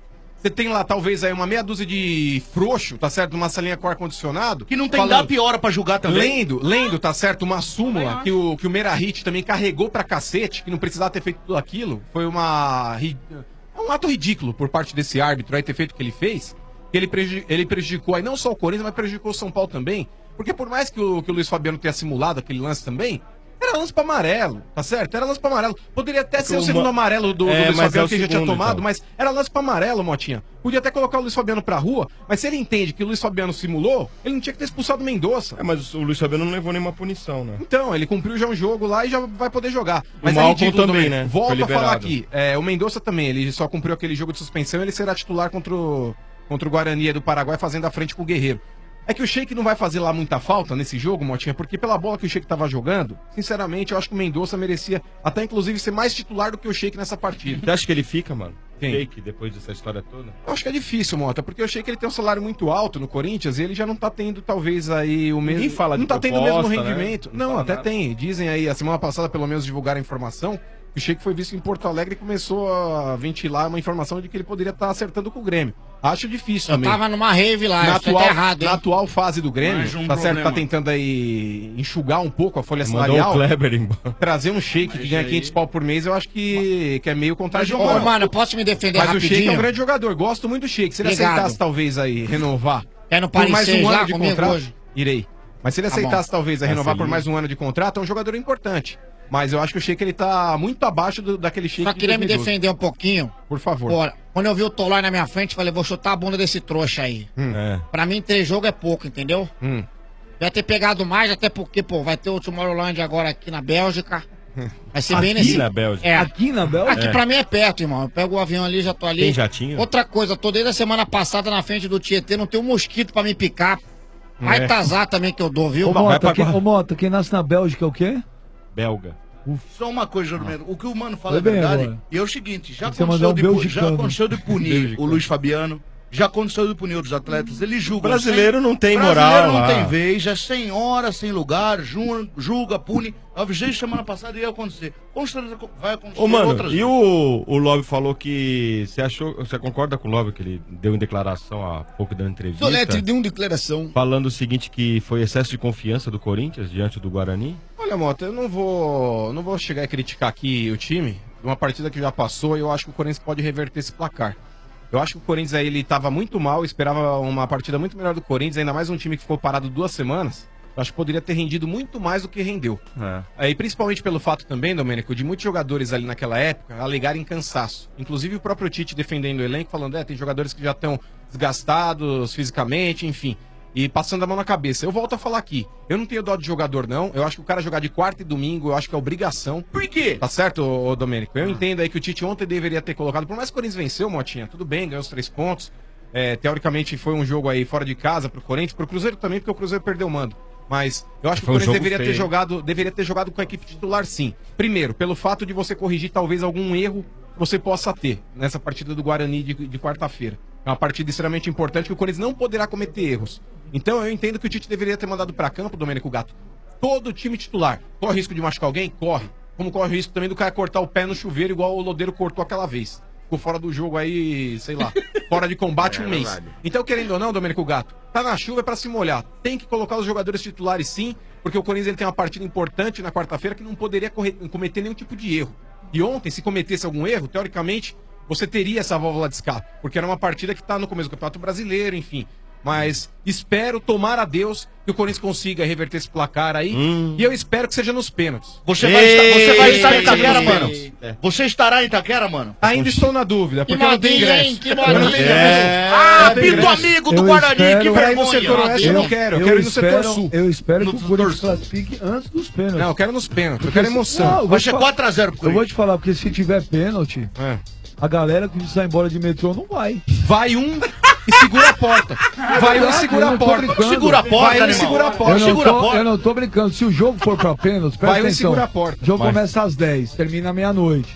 Você tem lá, talvez, aí uma meia dúzia de frouxo, tá certo? Numa salinha com ar-condicionado. Que não tem D A P hora pra julgar também. Lendo, lendo, tá certo? Uma súmula que o, que o Merahit também carregou pra cacete, que não precisava ter feito tudo aquilo. Foi uma... ri- um ato ridículo por parte desse árbitro aí ter feito o que ele fez. Que ele, preju- ele prejudicou aí não só o Corinthians, mas prejudicou o São Paulo também. Porque por mais que o, que o Luiz Fabiano tenha simulado aquele lance também, era lance pra amarelo, tá certo? Era lance pra amarelo. Poderia até ser o o segundo Ma- amarelo do, do É, Luiz mas Fabiano é o que ele já tinha segundo, tomado, então. mas era lance pra amarelo, Motinha. Podia até colocar o Luiz Fabiano pra rua, mas se ele entende que o Luiz Fabiano simulou, ele não tinha que ter expulsado o Mendonça. É, mas o Luiz Fabiano não levou nenhuma punição, né? Então, ele cumpriu já um jogo lá e já vai poder jogar. Mas O é Malcom ridículo também, também, né? Volto Foi a falar liberado. aqui. É, o Mendonça também, ele só cumpriu aquele jogo de suspensão e ele será titular contra o, contra o Guarani aí do Paraguai, fazendo a frente com o Guerreiro. É que o Sheik não vai fazer lá muita falta nesse jogo, Motinha, porque pela bola que o Sheik tava jogando, sinceramente, eu acho que o Mendonça merecia até inclusive ser mais titular do que o Sheik nessa partida. Você acha que ele fica, mano? Quem? Sheik, depois dessa história toda? Eu acho que é difícil, Mota, porque eu achei que ele tem um salário muito alto no Corinthians e ele já não tá tendo, talvez, aí o mesmo. Ninguém fala de Não tá tendo o mesmo proposta, né? rendimento. Não Não, fala até nada. tem. Dizem aí, a semana passada, pelo menos, divulgaram a informação que o Sheik foi visto em Porto Alegre e começou a ventilar uma informação de que ele poderia estar acertando com o Grêmio. Acho difícil Eu também. tava numa rave lá, na acho que atual, tá errado, hein? na atual fase do Grêmio, Mais um tá certo? problema. Tá tentando aí enxugar um pouco a folha Mandou salarial. o Kleber embora. Trazer um Sheik que ganha quinhentos pau por mês, eu acho que, que é meio Ô, contagioso. mano, posso me defender Mas o rapidinho? Sheik é um grande jogador, gosto muito do Sheik. Se ele Obrigado. aceitasse, talvez, aí, renovar Quer no por Paris mais um Saint ano já de comigo contrato, hoje? irei. Mas se ele Tá aceitasse, bom. talvez, a renovar por Marcelinho. mais um ano de contrato, é um jogador importante. Mas eu acho que o Sheik, ele tá muito abaixo do- daquele Sheik Só de queria me dois mil e doze. defender um pouquinho. Por favor. Pô, quando eu vi o Tolói na minha frente, falei, vou chutar a bunda desse trouxa aí. É. Pra mim, três jogos é pouco, entendeu? Hum. Vai ter pegado mais, até porque, pô, vai ter o Tomorrowland agora aqui na Bélgica. Vai ser bem Aqui nesse... na Bélgica? É. Aqui na Bélgica? Aqui É. pra mim é perto, irmão. Eu pego o avião ali, já tô ali. Tem jatinho? Outra coisa, tô desde a semana passada na frente do Tietê, não tem um mosquito pra me picar. Vai É. tazar também que eu dou, viu? Ô, vai Mota, pra quem, qual? ô, Mota, quem nasce na Bélgica é o quê? Belga. Só uma coisa, Jornaldo. O que o mano fala Foi é bem verdade. agora. E é o seguinte, já Tem que você aconteceu, mandar um de, pu- já belgicano. aconteceu de punir Belgicano. o Luiz Fabiano. Já aconteceu de punir outros atletas. Ele julga. Brasileiro não tem Brasileiro moral não lá. tem vez. É sem hora, sem lugar. Julga, julga pune. Avisei semana passada ia acontecer. Com certeza vai acontecer Ô, mano, outras e vezes. o, o Love falou que. Você achou. Você concorda com o Love que ele deu em declaração há pouco da entrevista? Solete de uma declaração. Falando o seguinte, que foi excesso de confiança do Corinthians diante do Guarani? Olha, Mota, eu não vou, não vou chegar a criticar aqui o time. Uma partida que já passou, eu acho que o Corinthians pode reverter esse placar. Eu acho que o Corinthians aí, ele tava muito mal, esperava uma partida muito melhor do Corinthians, ainda mais um time que ficou parado duas semanas. Eu acho que poderia ter rendido muito mais do que rendeu. É. Aí, principalmente pelo fato também, Domênico, de muitos jogadores ali naquela época alegarem cansaço. Inclusive o próprio Tite defendendo o elenco, falando, é, tem jogadores que já estão desgastados fisicamente, enfim. E passando a mão na cabeça. Eu volto a falar aqui, eu não tenho dó de jogador, não. Eu acho que o cara jogar de quarta e domingo, eu acho que é obrigação. Por quê? Tá certo, ô, ô Domênico? Eu entendo aí que o Tite ontem deveria ter colocado, por mais que o Corinthians venceu, Motinha, tudo bem, ganhou os três pontos. É, teoricamente foi um jogo aí fora de casa pro Corinthians, pro Cruzeiro também, porque o Cruzeiro perdeu o mando. Mas eu acho que Foi o um Corinthians jogo deveria ter feio. jogado, deveria ter jogado com a equipe titular, sim. Primeiro, pelo fato de você corrigir talvez algum erro que você possa ter nessa partida do Guarani de, de quarta-feira. É uma partida extremamente importante que o Corinthians não poderá cometer erros. Então eu entendo que o Tite deveria ter mandado pra campo, Domênico Gato, todo o time titular. Corre risco de machucar alguém? Corre. Como corre o risco também do cara cortar o pé no chuveiro, igual o Lodeiro cortou aquela vez. Ficou fora do jogo aí, sei lá, fora de combate É, um mês. verdade. Então, querendo ou não, Domênico Gato, tá na chuva é pra se molhar. Tem que colocar os jogadores titulares sim, porque o Corinthians ele tem uma partida importante na quarta-feira que não poderia correr- cometer nenhum tipo de erro. E ontem, se cometesse algum erro, teoricamente, você teria essa válvula de escape, porque era uma partida que tá no começo do Campeonato Brasileiro, enfim. Mas espero, tomar a Deus, que o Corinthians consiga reverter esse placar aí. Hum. E eu espero que seja nos pênaltis. Você vai, estar, você vai estar em Ei, Itaquera, ei, mano? ei. Você estará em Itaquera, mano? Ainda estou na dúvida, Que porque eu não tenho modinha, hein? ingresso. Que Eu não tenho modinha. ingresso. É. Eu Ah, não tenho Pito ingresso. amigo do Eu Guarani, espero- que Pra ir no vergonha. setor oeste eu não quero, eu quero ir no setor espero, sul. Eu espero No que o setor Corinthians sul. classifique antes dos pênaltis. Não, eu quero nos pênaltis, eu quero emoção. Não, eu vou Vai te ser falar- quatro a zero pro Eu vou Corinthians. te falar, porque se tiver pênalti, É. a galera que sai embora de metrô não vai. Vai um e segura a porta. Vai um e segura Eu a não tô porta. brincando. Segura a porta, Vai um e animal. segura a Eu porta. não, Segura a tô, porta. eu não tô brincando. Se o jogo for pra pênalti, presta Vai um e atenção. segura a porta. O jogo Vai. começa às dez, termina à meia-noite.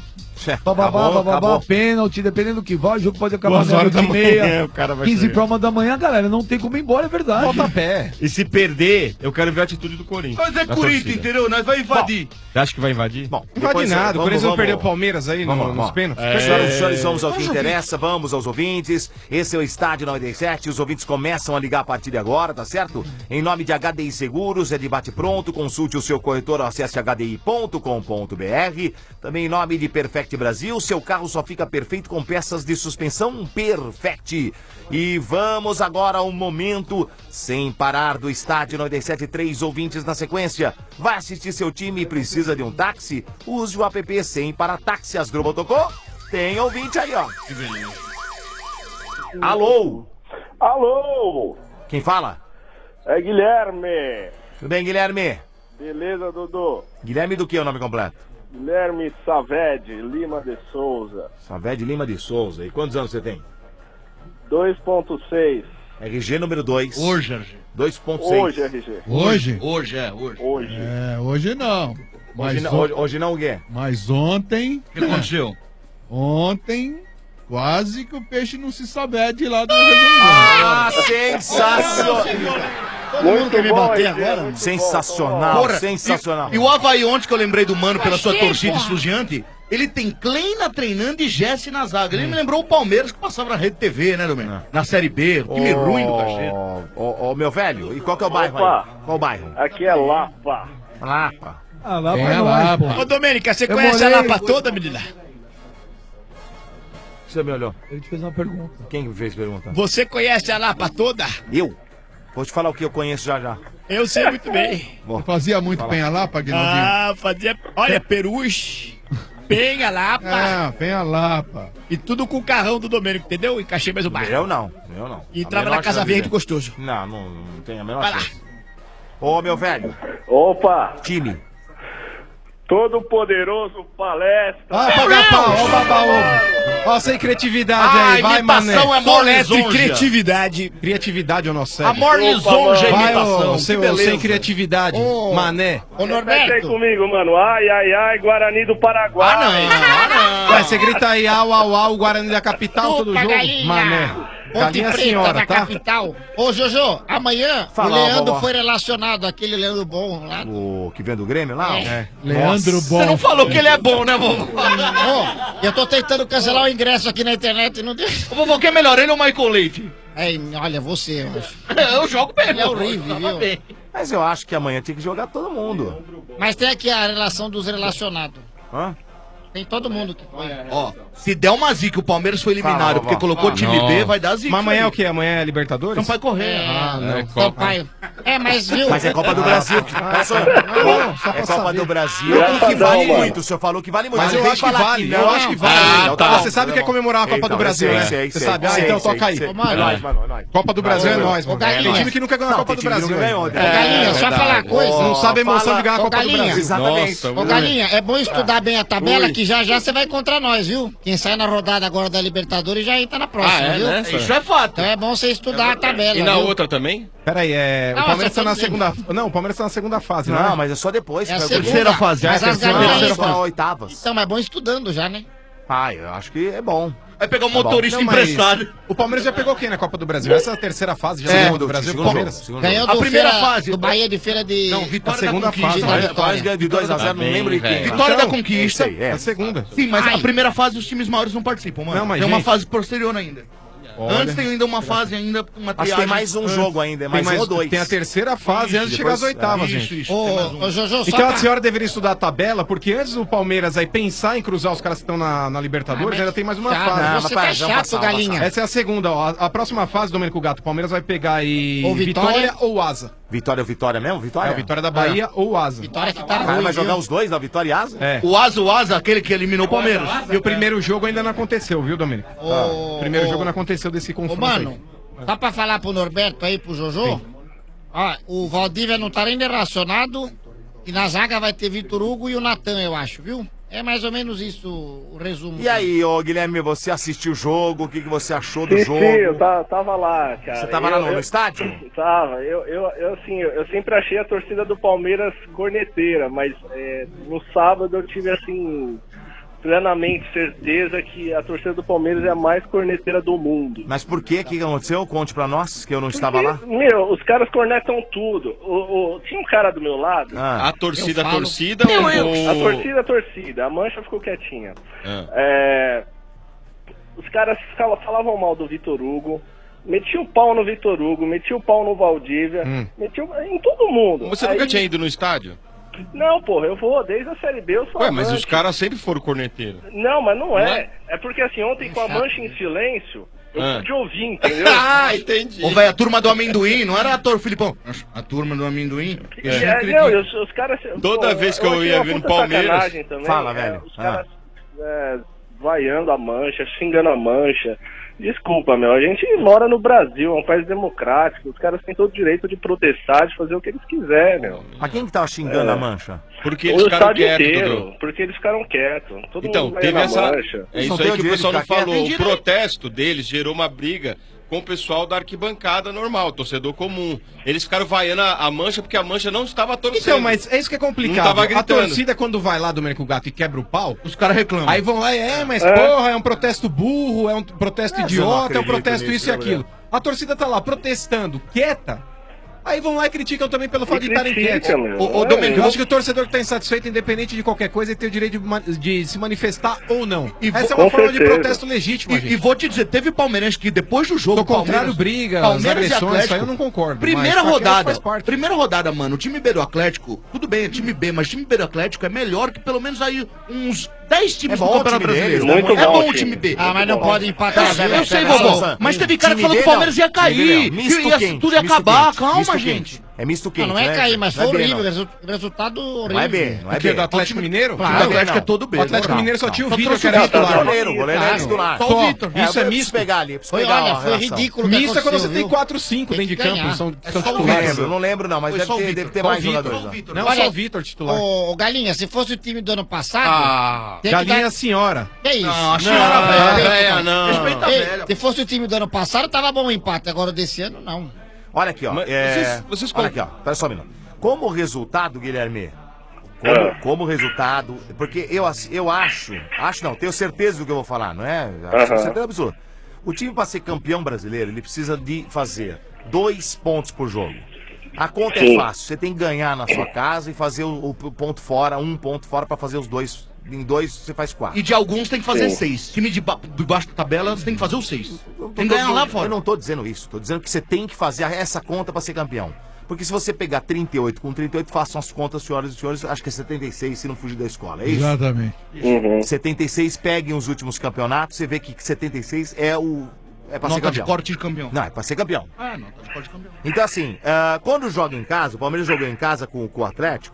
bababá, Acabou, bababá, acabou. pênalti, dependendo do que vai, o jogo pode acabar Duas horas da meia-noite e manhã, meia, o cara vai quinze sair. para uma da manhã, galera, não tem como ir embora, é verdade. Volta a pé. E se perder, eu quero ver a atitude do Corinthians. Mas é da Corinthians, torcida. entendeu? Nós vai invadir. Você acha que vai invadir? Bom, Não vai de nada, o vamos- Corinthians não vamos- perdeu o Palmeiras aí no- Vamos, nos vamos. pênaltis. É. Senhoras e senhores, vamos ao que interessa, vamos aos ouvintes. Esse é o Estádio noventa e sete, os ouvintes começam a ligar a partir de agora, tá certo? Em nome de H D I Seguros, é de bate pronto, consulte o seu corretor, acesse h d i ponto com ponto b r. Também em nome de Perfect Brasil, seu carro só fica perfeito com peças de suspensão Perfect. E vamos agora ao momento sem parar do Estádio noventa e sete, três ouvintes na sequência. Vai assistir seu time e precisa de um táxi? Use o app Sem para Táxi. As Globo tocou? Tem ouvinte aí, ó. Que beleza. Alô? Alô? Quem fala? É Guilherme. Tudo bem, Guilherme? Beleza, Dudu? Guilherme do que é o nome completo? Guilherme Saved, Lima de Souza. Saved Lima de Souza. E quantos anos você tem? dois ponto seis. R G número dois. Hoje, R G. dois ponto seis. Hoje, R G. Hoje? Hoje, é, hoje. Hoje. É, hoje não. Mas Hoje, não- on- hoje, hoje não o quê? Mas ontem. O que aconteceu? Ontem, quase que o peixe não se sabede lá do Ah, sensacional! Todo mundo quer me bom, bater R G, agora? muito Sensacional, Porra, sensacional. E, e o Havaí ontem, que eu lembrei do Mano pela sua Achei, torcida porra. estudiante, ele tem Kleina treinando e Jesse na zaga. Ele me lembrou o Palmeiras que passava na Rede T V, né, Domênico? Na Série B, o time ruim do cachê. Ô, ô, meu velho, e qual que é o bairro Opa. aí? Qual o bairro? Aqui é Lapa. Lapa. Ah, lá Tem pra a nós, Lapa. pô. Ô, Domênica, você Eu conhece a morei- Lapa toda, menina? Você me olhou? Ele te fez uma pergunta. Quem me fez pergunta? Você conhece a Lapa toda? Eu? Vou te falar o que eu conheço já já. Eu sei muito bem. Vou. Fazia muito Fala. Penha Lapa, Guinaldinho? Ah, fazia. Olha, Perus, Penha, Lapa. Ah, Penha Lapa. E tudo com o carrão do Domênico, entendeu? Encaixei mais o bairro. Eu não, eu não. E A entrava menor na Casa chance de Verde ver. gostoso. Não, não, não tem a menor Vai lá. chance. Ô, meu velho, Opa, time. todo poderoso palestra. Ah, pagar pau, ó, babá ovo. Ó, sem criatividade Ah, aí, vai, mané. imitação é mó Colete, lisonja. criatividade. Criatividade é o nosso A cérebro. maior lisonja é a Vai, imitação. ô, que seu, beleza. sem criatividade, Ô. mané. Ô, Repete aí Norberto. comigo, mano. Ai, ai, ai, Guarani do Paraguai. Ah, não. Ah, não. Vai, você grita aí, au, au, au, o Guarani da capital, todo Opa, jogo. galinha. Mané. Ponte Galinha Preta senhora, da tá? capital. Ô, Jojo, amanhã Fala, o Leandro vovó. foi relacionado, aquele Leandro bom lá. O que vem do Grêmio lá? É. Leandro Você não Bom. falou que ele é bom, né, vovô? Ô, eu tô tentando cancelar o ingresso aqui na internet e não deu. O vovô, quem é melhor, ele ou o Michael Leite? É, olha, você, eu acho. Eu jogo bem, Ele é vovô. horrível, Joga viu? bem. Mas eu acho que amanhã tem que jogar todo mundo. Mas tem aqui a relação dos relacionados. Hã? Tem todo mundo que foi. Ó, se der uma zica, o Palmeiras foi eliminado Fala, porque vovó. colocou Ah, time não. B, vai dar zica. Mas amanhã é aí. o quê? Amanhã é Libertadores? Então vai correr. É, Ah, não. é, Sampaio. É, mas viu? Mas é Copa do Brasil. Olha só. não, só pra É Copa saber. do Brasil que, que Engraçadão, vale mano. muito. O senhor falou que vale muito. Mas Não eu vem acho que falar vale, não. eu acho que vale. Ah, Então, tá bom, você sabe tá que é bom. comemorar a Copa Então, do Brasil, sei, né? sei, Você sei, sabe? Ah, sei, então sei, toca aí. sei. Ô, mano. É nóis, mano, é nóis. Copa do Brasil é nós, mano. Galinha. Tem time que nunca ganhou a Não, Copa tem do time que Brasil. não ganhou, ainda. né? Ô, Galinha, só verdade. falar uma coisa. Não sabe a emoção Fala- de ganhar a Ô, Copa do Galinha. Brasil. Exatamente. Ô, Galinha, é bom estudar bem a tabela que já já você vai contra nós, viu? Quem sai na rodada agora da Libertadores já entra na próxima, Ah, é, viu? né? Isso é fato. Então é bom você estudar a tabela, E na viu? outra também? Peraí, é. O Não, Palmeiras você tá na tá segunda. Não, o Palmeiras tá na segunda fase, né? Não, mas é só depois. É a que vai- segunda. terceira fase, já é Mas a as terceira- galinhas terceira são- Só oitavas. Então, mas é bom estudando já, né? Ah, eu acho que é bom. Vai pegar um Tá bom. motorista Não, mas emprestado. O Palmeiras já pegou quem na Copa do Brasil? Essa é a terceira fase já É, da Copa do Brasil. segundo Palmeiras. jogo, segundo Ganhou jogo. do, A primeira feira, fase. do Bahia de Feira de... Não, Vitória A segunda da Conquista. fase, da Mas Vitória. mas ganha de dois a zero, não bem, lembro de quem. velho. Vitória Então, da Conquista. Isso aí, é. A segunda. Sim, mas Ai. a primeira fase os times maiores não participam, mano. Não, mas, tem uma gente- fase posterior ainda. Olha. Antes tem ainda uma fase, ainda uma Acho que triagem. tem mais um antes. jogo ainda, é Tem, mais um ou dois. tem a terceira fase antes de chegar às depois- oitavas, Isso, gente. isso. Ô, tem mais um. ô, Jojo, só Então a pra- senhora deveria estudar a tabela, porque antes do Palmeiras aí pensar em cruzar os caras que estão na, na Libertadores, Ah, mas ainda tem mais uma chato, fase. Não, Você mas tá para, já chato, passava, Galinha. Essa é a segunda, ó. A, a próxima fase, Domênico Gato, o Palmeiras vai pegar aí Ou Vitória, Vitória. ou Asa. Vitória, Vitória mesmo? Vitória? É, o Vitória da Bahia ou Asa. Vitória que tá Ah, ruim, vai jogar viu? os dois, da Vitória e Asa? É. O Asa, o Asa, aquele que eliminou o Palmeiras. E o primeiro jogo ainda não aconteceu, viu, Domênico? Ô, O primeiro ô, jogo não aconteceu desse Ô, confronto mano, aí. só pra falar pro Norberto aí, pro Jojo, ó, o Valdívia não tá nem relacionado e na zaga vai ter Vitor Hugo e o Natan, eu acho, viu? É mais ou menos isso o resumo. E aí, ô Guilherme, você assistiu o jogo? O que, que você achou do Sim, jogo? sim, eu ta- tava lá, cara. Você tava lá Eu- no, no eu- estádio? Tava. Eu, eu, eu, assim, eu, eu sempre achei a torcida do Palmeiras corneteira, mas é, no sábado eu tive, assim, plenamente certeza que a torcida do Palmeiras é a mais corneteira do mundo. Mas por quê? O que aconteceu? Conte pra nós, que eu não estava lá. Meu, os caras cornetam tudo. O, o- tinha um cara do meu lado. Ah. A torcida, Eu a falo- torcida Não, ou... eu- A torcida, a torcida. A mancha ficou quietinha. Ah. É, os caras fala- falavam mal do Vitor Hugo, metiam o pau no Vitor Hugo, metiam o pau no Valdívia, Hum. metiam em todo mundo. Você Aí- nunca tinha ido no estádio? Não, porra, eu vou desde a Série B, eu sou Ué, mas amante. os caras sempre foram corneteiros. Não, mas não Não é. É porque assim, ontem com a mancha em silêncio, eu Ah. pude ouvir, entendeu? Ah, entendi. Ô, velho, a turma do amendoim, não era ator Filipão? A turma do amendoim. E, é, não, e os, os caras. Toda pô, vez que eu achei ia uma ver no puta Palmeiras- sacanagem também, Fala, é, velho. Os Ah. caras é, vaiando a mancha, xingando a mancha. Desculpa, meu, a gente mora no Brasil, é um país democrático, os caras têm todo o direito de protestar, de fazer o que eles quiserem, meu. A quem que tava xingando É. a mancha? Porque O eles ficaram estádio quietos, inteiro, Dudu. porque eles ficaram quietos. Todo Então, mundo vai teve na essa. mancha. É isso aí que o pessoal não falou. O protesto deles gerou uma briga com o pessoal da arquibancada normal, torcedor comum. Eles ficaram vaiando a, a mancha porque a mancha não estava torcendo. Então, mas é isso que é Não complicado. tava A gritando. torcida, quando vai lá, Domênico Gato, e quebra o pau, os caras reclamam. Aí vão lá e é, mas É. porra, é um protesto burro, é um protesto É, você não idiota, é um acredita protesto nisso, isso e né, aquilo. A torcida tá lá protestando, quieta. Aí vão lá e criticam também pelo fato de estarem critica, quietos. meu. Ô, ô, Domênico, eu acho que o torcedor que tá insatisfeito, independente de qualquer coisa, ele tem o direito de, ma- de se manifestar ou não. Essa é uma forma de protesto legítima, E, gente. e vou te dizer, teve palmeirense que depois do jogo. Do contrário, Palmeiras- briga, Palmeiras e agressões, Atlético, isso aí eu não concordo, Primeira mas só que rodada. faz parte. Primeira rodada, mano. O time B do Atlético, tudo bem, é time B, mas o time B do Atlético é melhor que pelo menos aí uns dez times É bom do Campeonato o time Brasileiro. deles, muito é bom bom o o time. time B. Ah, mas não pode empatar, Eu, velho, eu sei, pera, vovó. pera. Mas teve cara que Time falou que o B, Palmeiras não. ia cair. Time B, não. Misto Que ia, quente, tudo ia misto acabar. quente, Calma, misto gente. quente. É misto quente. Não, não é né? cair, mas Não foi é B, horrível. não. resu- Resultado horrível. Não é B, não é O quê? B. Do Atlético Mineiro? O time do Atlético é todo B. O Atlético Não, Mineiro só não. tinha o Só Vitor, trouxe que o era Vitor, titular. goleiro, o goleiro é Claro. titular. Só o Vitor. É, Isso é eu preciso misto. pegar ali, preciso Foi, pegar olha, uma foi relação. ridículo o que Misto é quando você aconteceu, tem viu? quatro, cinco Tem dentro de que campo. ganhar. São, É são só o Não titulares. lembro, não lembro não, mas Foi deve só o ter, Vitor. deve ter Só o mais Vitor. jogadores. Só o lá. Vitor. Não, Olha, só o Vitor titular. Ô, ô, Galinha, se fosse o time do ano passado. Ah. tem que Galinha dar- senhora. Que isso? Não, a Não, senhora velha. velha, não. Respeita a Ei, velha. se fosse o time do ano passado, tava bom o empate. Agora desse ano, não. Olha aqui, ó. Mas é, vocês- vocês Olha com- aqui, ó. Pera só um minuto. Como resultado, Guilherme, como, Ah. como resultado, porque eu, ass- eu acho, acho não, tenho certeza do que eu vou falar, não é? Acho Aham. certeza absoluta. O time para ser campeão brasileiro, ele precisa de fazer dois pontos por jogo. A conta é Sim. fácil, você tem que ganhar na sua casa e fazer o, o ponto fora, um ponto fora para fazer os dois. Em dois você faz quatro. E de alguns tem que fazer Sim. seis. Time de, ba de baixo da tabela, você tem que fazer os seis. Eu tô- Tem que ganhar tô- lá fora. Eu não tô dizendo isso, tô dizendo que você tem que fazer essa conta para ser campeão. Porque se você pegar trinta e oito com trinta e oito, façam as contas, senhoras e senhores, acho que é setenta e seis se não fugir da escola, é isso? Exatamente. Uhum. setenta e seis, peguem os últimos campeonatos, você vê que setenta e seis é o. É pra ser Nota de campeão. corte de campeão. Não, é pra ser campeão. Ah, nota de corte de campeão. Então, assim, ah, quando joga em casa, o Palmeiras jogou em casa com, com o Atlético,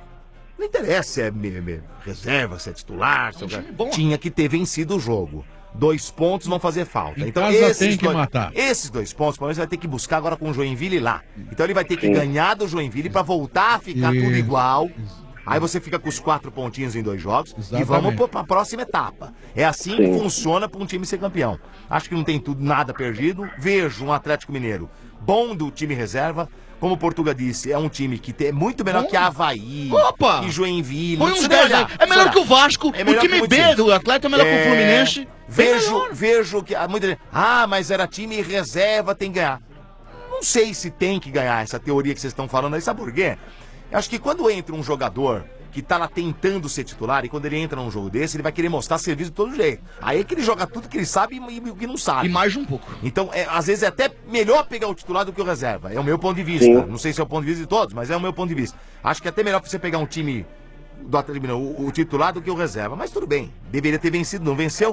não interessa se é me- me- reserva, se é titular, se é... time bom. tinha que ter vencido o jogo. Dois pontos vão fazer falta. Em então, casa esses tem que dois, matar. Esses dois pontos, o Palmeiras vai ter que buscar agora com o Joinville lá. Então ele vai ter que Sim. ganhar do Joinville pra voltar a ficar tudo Isso. igual. Aí você fica com os quatro pontinhos em dois jogos e Exatamente. vamos pro- pra próxima etapa. É assim que funciona para um time ser campeão. Acho que não tem tudo nada perdido. Vejo um Atlético Mineiro bom do time reserva. Como o Portuga disse, é um time que é muito melhor que Avaí, Opa! que Joinville. Põe Isso uns daí dez aí. É melhor que o Vasco. É O melhor que time muito B time. do Atlético é melhor que o É, Fluminense. Bem Vejo, melhor. vejo que ah, muita gente, ah, mas era time reserva, tem que ganhar. Não sei se tem que ganhar essa teoria que vocês estão falando aí, sabe por quê? Eu acho que quando entra um jogador que tá lá tentando ser titular, e quando ele entra num jogo desse, ele vai querer mostrar serviço de todo jeito. Aí é que ele joga tudo que ele sabe e, e o que não sabe. E mais um pouco. Então, é, às vezes é até melhor pegar o titular do que o reserva. É o meu ponto de vista. Sim. Não sei se é o ponto de vista de todos, mas é o meu ponto de vista. Acho que é até melhor você pegar um time do Atlético Mineiro, o, o titular do que o reserva. Mas tudo bem. Deveria ter vencido, não venceu.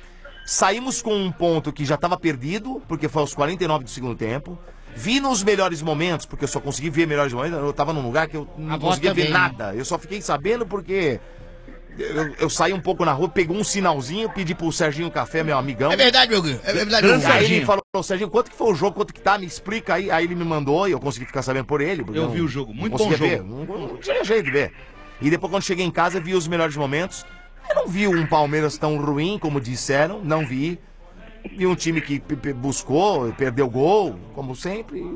Saímos com um ponto que já estava perdido, porque foi aos quarenta e nove do segundo tempo. Vi nos melhores momentos, porque eu só consegui ver melhores momentos. Eu estava num lugar que eu não A conseguia volta ver bem. nada. Eu só fiquei sabendo porque eu, eu saí um pouco na rua, peguei um sinalzinho, pedi pro Serginho Café, meu amigão. É verdade, meu Guilherme. É verdade, meu Aí Guilherme. ele falou, Serginho, quanto que foi o jogo, quanto que tá, me explica aí. Aí ele me mandou e eu consegui ficar sabendo por ele. porque Eu não- vi o jogo, muito não conseguia bom ver, jogo. Não, não tinha jeito de ver. E depois quando cheguei em casa, vi os melhores momentos. Eu não vi um Palmeiras tão ruim como disseram, não vi. Vi um time que p- p- buscou, perdeu gol, como sempre.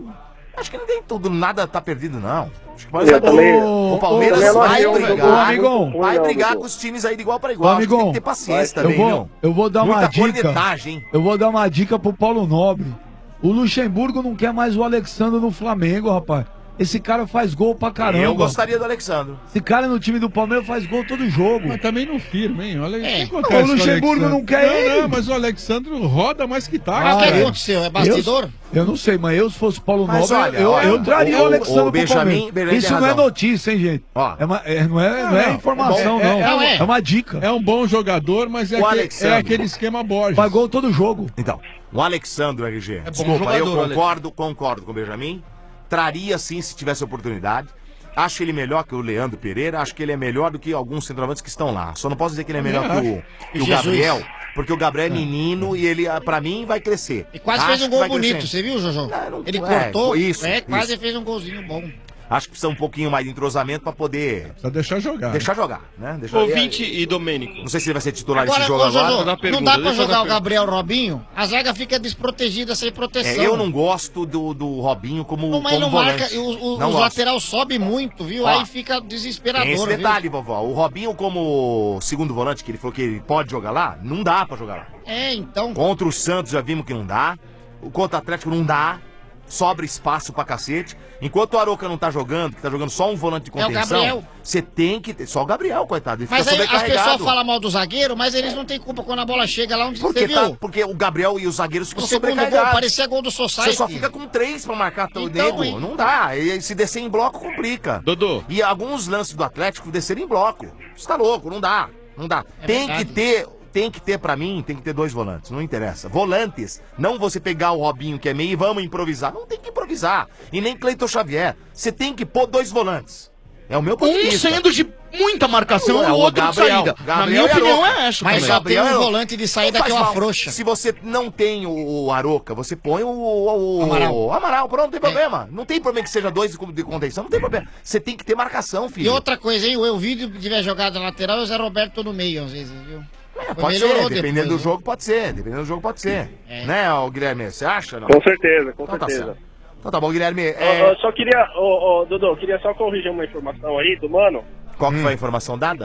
Acho que ninguém tudo, nada tá perdido, não. Acho que Eu vai também- o Palmeiras eu também vai não achei, brigar, ô, amigão. vai Não, brigar Dudu. com os times aí de igual para igual. Acho que tem Amigão, que ter paciência eu também, vou, viu? eu vou dar uma Muita dica. cornetagem, hein? Eu vou dar uma dica pro Paulo Nobre. O Luxemburgo não quer mais o Alexandre no Flamengo, rapaz. Esse cara faz gol pra caramba. Eu gostaria do Alexandre. Esse cara no time do Palmeiras faz gol todo jogo. Mas também não firma, hein? Olha, É. o que acontece O com Luxemburgo Alexandre? não quer não, ele. Não, mas o Alexandre roda mais que tá. Mas o que aconteceu? É bastidor? Eu, eu não sei, mas eu, se fosse Paulo Mas Nobre, olha, eu, olha, eu traria o- o, Alexandre o pro Benjamin- Palmeiras. Benjamin Isso tem não é razão. notícia, hein, gente? É, uma, é, não, é, não é informação, É- não. é- É, uma- é. é uma dica. É um bom jogador, mas é, O aquele, Alexandre. é aquele esquema Borges. Faz gol todo jogo. Então, o Alexandre, R G. bom Desculpa, jogador, eu o concordo, concordo com o Benjamin. Traria sim se tivesse oportunidade. Acho ele melhor que o Leandro Pereira, acho que ele é melhor do que alguns centroavantes que estão lá. Só não posso dizer que ele é melhor que o, que o Jesus. Gabriel, porque o Gabriel é menino e ele, ah, pra mim, vai crescer. E quase Acho fez um que gol vai bonito, crescer. você viu, Jojo? Ele é, cortou, isso, é, quase isso. fez um golzinho bom. Acho que precisa um pouquinho mais de entrosamento pra poder Precisa deixar jogar. deixar jogar, né? Deixar... Ouvinte e Domênico. Não sei se ele vai ser titular Agora, nesse jogo ô, Jojo, agora. não dá pra deixa eu jogar dar o Gabriel Robinho? A zaga fica desprotegida, sem É, proteção. eu não gosto do, do Robinho como, Não, mas como não volante. marca, o- o- Não os gosto. lateral sobe muito, viu? Ó, Aí fica desesperador. Tem esse viu? detalhe, vovó. O Robinho, como segundo volante, que ele falou que ele pode jogar lá, não dá pra jogar lá. É, então. Contra o Santos já vimos que não dá. O contra o Atlético não dá. Sobra espaço pra cacete. Enquanto o Aroca não tá jogando, que tá jogando só um volante de É o contenção, Gabriel. você tem que ter. Só o Gabriel, coitado. Ele Mas fica aí as sobrecarregado. pessoas falam mal do zagueiro, mas eles não têm culpa quando a bola chega lá onde Porque, você viu. tá, porque o Gabriel e os zagueiros ficam O segundo gol sobrecarregados. parecia gol do Society. Você só fica com três pra marcar o Então, nego. hein? Não dá. E se descer em bloco, complica. Dodô. E alguns lances do Atlético desceram em bloco. Você tá louco, não dá. Não dá. É tem verdade. que ter. Tem que ter, pra mim, tem que ter dois volantes, não interessa. Volantes, não você pegar o Robinho que é meio e vamos improvisar. Não tem que improvisar. E nem Cleiton Xavier. Você tem que pôr dois volantes. É o meu ponto de Um vista. sendo de muita marcação É, e o o outro Gabriel, de saída. Gabriel Na minha e opinião Aroca. é essa Mas também. só Gabriel tem um é o- volante de saída Não que é faz uma mal. frouxa. Se você não tem o, o Aroca, você põe o, o, o Amaral. Amaral, pronto, não tem problema. Não tem problema que seja dois de de contenção, não tem problema. Você tem que ter marcação, filho. E outra coisa, hein? O Elvídio tiver jogado na lateral e o Zé Roberto no meio, às vezes, viu? É, pode ser, Melhorou dependendo depois, do né? jogo, pode ser. Dependendo do jogo, pode ser. É. Né, ô, Guilherme? Você acha? Não? Com certeza, com Então tá certeza. certo. Então tá bom, Guilherme. Ó, É... ó, só queria, ô, ô, Dudu, eu queria só corrigir uma informação aí do mano, Qual que foi a informação dada?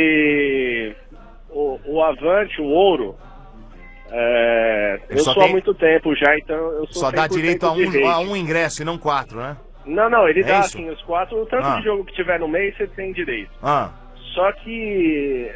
que o, o Avante, o Ouro, é, Ele eu só sou há tem- muito tempo já, então eu sou Só dá cem por cento direito a de um, rede. a um ingresso e não quatro, né? Não, não, ele É dá isso? assim, os quatro, o tanto Ah. de jogo que tiver no mês, você tem direito. Ah, Só que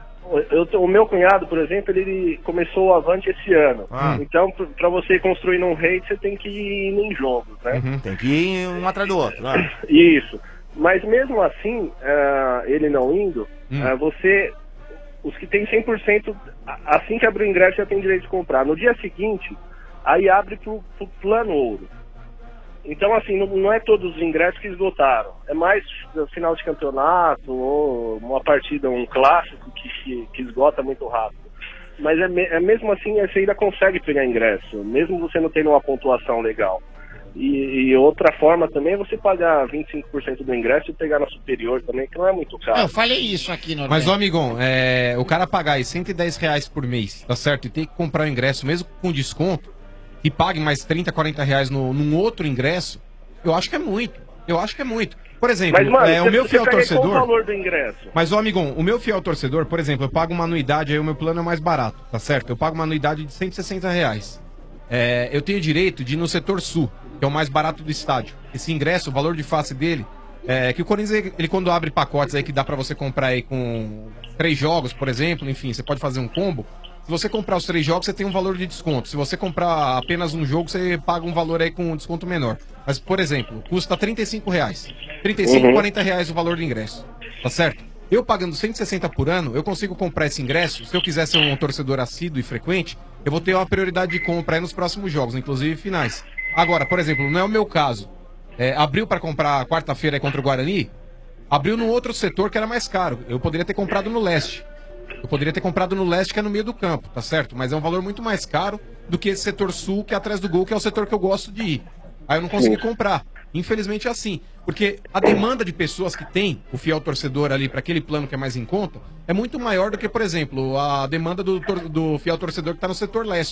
eu, o meu cunhado, por exemplo, ele começou o Avante esse ano. Ah. Então, pr- pra você ir construindo um rate, você tem que ir em jogos, né? uhum, tem que ir um atrás do outro. Né? Isso. Mas mesmo assim, ah, ele não indo, Hum. ah, você. Os que tem cem por cento, a- assim que abrir o ingresso, já tem direito de comprar. No dia seguinte, aí abre pro, pro plano ouro. Então, assim, não, não é todos os ingressos que esgotaram. É mais no final de campeonato ou uma partida, um clássico que, que, que esgota muito rápido. Mas é, me- é mesmo assim, você ainda consegue pegar ingresso, mesmo você não tendo uma pontuação legal. E, e outra forma também é você pagar vinte e cinco por cento do ingresso e pegar na superior também, que não é muito caro. Eu falei isso aqui no Mas, ô amigão, é, o cara pagar aí cento e dez reais por mês, tá certo? E ter que comprar o ingresso, mesmo com desconto, e pague mais trinta, quarenta reais no, num outro ingresso, eu acho que é muito. Eu acho que é muito. Por exemplo, Mas, mano, é, o você- meu você fiel pega aí qual torcedor... o valor do ingresso? Mas, ô amigão, o meu fiel torcedor, por exemplo, eu pago uma anuidade, aí o meu plano é mais barato, tá certo? Eu pago uma anuidade de cento e sessenta reais. É, eu tenho direito de ir no setor sul, que é o mais barato do estádio. Esse ingresso, o valor de face dele, é que o Corinthians, ele, ele quando abre pacotes aí que dá pra você comprar aí com três jogos, por exemplo, enfim, você pode fazer um combo. Se você comprar os três jogos, você tem um valor de desconto. Se você comprar apenas um jogo, você paga um valor aí com um desconto menor. Mas, por exemplo, custa trinta e cinco reais. trinta e cinco, Uhum. quarenta reais o valor do ingresso. Tá certo? Eu pagando cento e sessenta por ano, eu consigo comprar esse ingresso. Se eu quiser ser um torcedor assíduo e frequente, eu vou ter uma prioridade de compra aí nos próximos jogos, inclusive finais. Agora, por exemplo, não é o meu caso. É, abriu para comprar quarta-feira aí contra o Guarani, abriu num outro setor que era mais caro. Eu poderia ter comprado no leste. Eu poderia ter comprado no leste, que é no meio do campo, tá certo? Mas é um valor muito mais caro do que esse setor sul, que é atrás do gol, que é o setor que eu gosto de ir. Aí eu não consegui comprar. Infelizmente é assim. Porque a demanda de pessoas que tem o fiel torcedor ali para aquele plano que é mais em conta é muito maior do que, por exemplo, a demanda do, tor- do fiel torcedor que está no setor leste.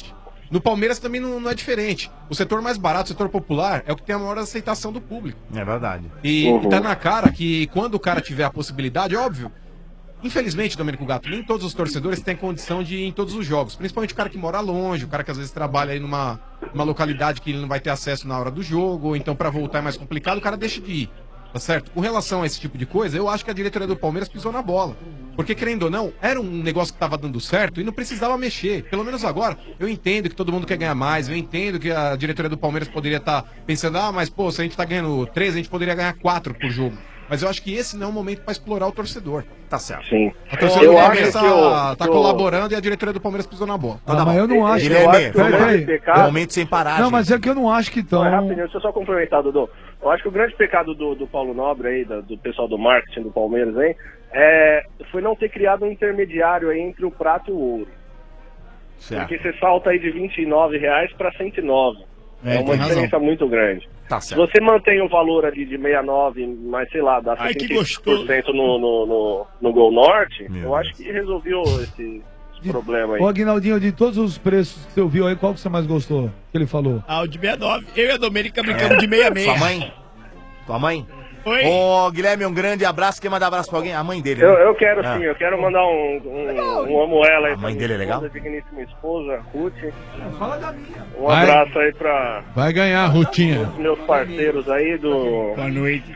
No Palmeiras também não, não é diferente. O setor mais barato, o setor popular, é o que tem a maior aceitação do público. É verdade. E, Uhum. e tá na cara que quando o cara tiver a possibilidade, óbvio, infelizmente, Domênico Gato, nem todos os torcedores têm condição de ir em todos os jogos. Principalmente o cara que mora longe, o cara que às vezes trabalha aí numa, numa localidade que ele não vai ter acesso na hora do jogo, ou então pra voltar é mais complicado, o cara deixa de ir. Tá certo? Com relação a esse tipo de coisa, eu acho que a diretoria do Palmeiras pisou na bola. Porque, querendo ou não, era um negócio que tava dando certo e não precisava mexer. Pelo menos agora, eu entendo que todo mundo quer ganhar mais, eu entendo que a diretoria do Palmeiras poderia estar pensando, ah, mas pô, se a gente tá ganhando três, a gente poderia ganhar quatro por jogo. Mas eu acho que esse não é o momento pra explorar o torcedor. Tá certo. Sim. A torcida Eu do acho Palmeiras que tá, eu- tá que eu- colaborando e a diretoria do Palmeiras pisou na bola. Ah, mas eu não acho. Guilherme, eu acho- peraí, peraí. pecado- momento sem parar, Não, gente. mas é que eu não acho que Não, é estão. rapidinho, deixa eu só complementar, Dudu. Eu acho que o grande pecado do, do Paulo Nobre aí, do, do pessoal do marketing do Palmeiras aí, é, foi não ter criado um intermediário aí entre o prato e o ouro. Certo. Porque você salta aí de vinte e nove reais para cento e nove. É, É, uma tem diferença razão. muito grande. Tá Se certo. você mantém o valor ali de sessenta e nove, mas sei lá, dá Ai, que setenta e cinco por cento no, no, no, no Gol Norte, Meu eu acho que resolveu esse, esse problema aí. Ô, Aguinaldinho, de todos os preços que você ouviu aí, qual que você mais gostou? Que ele falou? Ah, o de sessenta e nove. Eu e a Domênica brincamos de sessenta e seis. Sua mãe? Tua mãe? Oi. Ô, Guilherme, um grande abraço. Quer mandar abraço pra alguém? A mãe dele. Eu, né? eu quero Ah. sim, eu quero mandar um, um, um amo ela aí. A pra mãe minha dele é legal? esposa, digníssima esposa, Ruth. Fala da minha. Um Vai. abraço aí pra Vai ganhar, Rutinha. os meus parceiros aí do. Boa noite.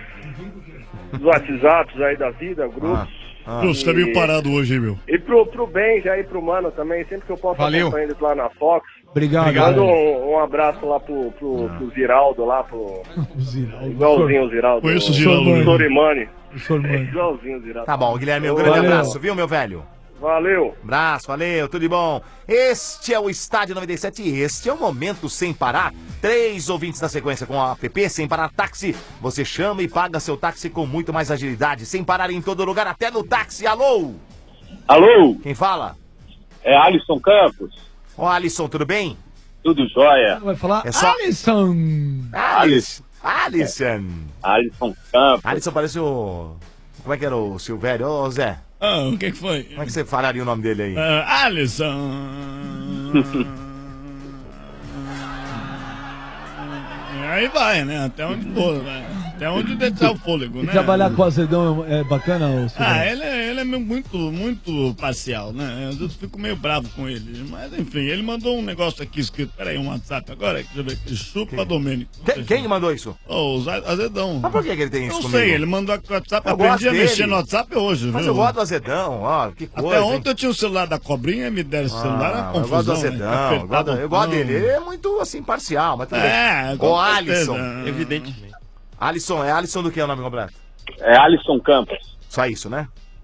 Dos WhatsApps aí da vida, grupos. Ah. Pô, você tá meio parado hoje, hein, meu? E pro, pro Ben, já aí pro Mano também, sempre que eu posso Valeu. acompanhar eles lá na Fox. Obrigado. Manda galera. um, um abraço lá pro, pro, pro Ziraldo lá, pro. Igualzinho o Ziraldo. Conheço o Ziraldo. O Sorimani. O senhor mãe. Igualzinho o Ziraldo. Tá bom, Guilherme, um grande Valeu. abraço, viu, meu velho? Valeu. Abraço, valeu, tudo de bom. Este é o Estádio noventa e sete e este é o Momento Sem Parar. Três ouvintes na sequência com a app Sem Parar Táxi. Você chama e paga seu táxi com muito mais agilidade. Sem parar em todo lugar, até no táxi. Alô? Alô? Quem fala? É Alisson Campos? Ô, Alisson, tudo bem? Tudo jóia? Vai falar É só- Alisson. Alisson. Alisson. Alisson Campos. Alisson parece o... Como é que era o Silvério? Ô, Zé, Ah, o que que foi? como é que você falaria o nome dele aí? Ah, Alisson. Aí vai, né? Até onde for, né? Até onde deixar o fôlego, E né? trabalhar com azedão é bacana, ô senhor? Ah, ele é, ele é muito, muito parcial, né? Eu fico meio bravo com ele. Mas enfim, ele mandou um negócio aqui escrito. Peraí, um WhatsApp agora. Deixa eu ver aqui. Chupa Domênico. Quem, quem mandou isso? Ô, o Za- Azedão. Mas por que, que ele tem isso Não comigo? sei, ele mandou aqui o WhatsApp. Eu Aprendi gosto a mexer dele. no WhatsApp hoje, Mas viu? eu gosto do Azedão, ó, que coisa. Até hein? ontem eu tinha o celular da cobrinha, me deram esse celular, era Ah, uma eu gosto do confusão. né? Azedão, eu gosto, eu gosto dele. Ele é muito, assim, parcial, mas tudo É, bem. com Ô, certeza. Alisson. Evidentemente. Alisson, é Alisson do que é o nome completo? É Alisson Campos. Só isso, né?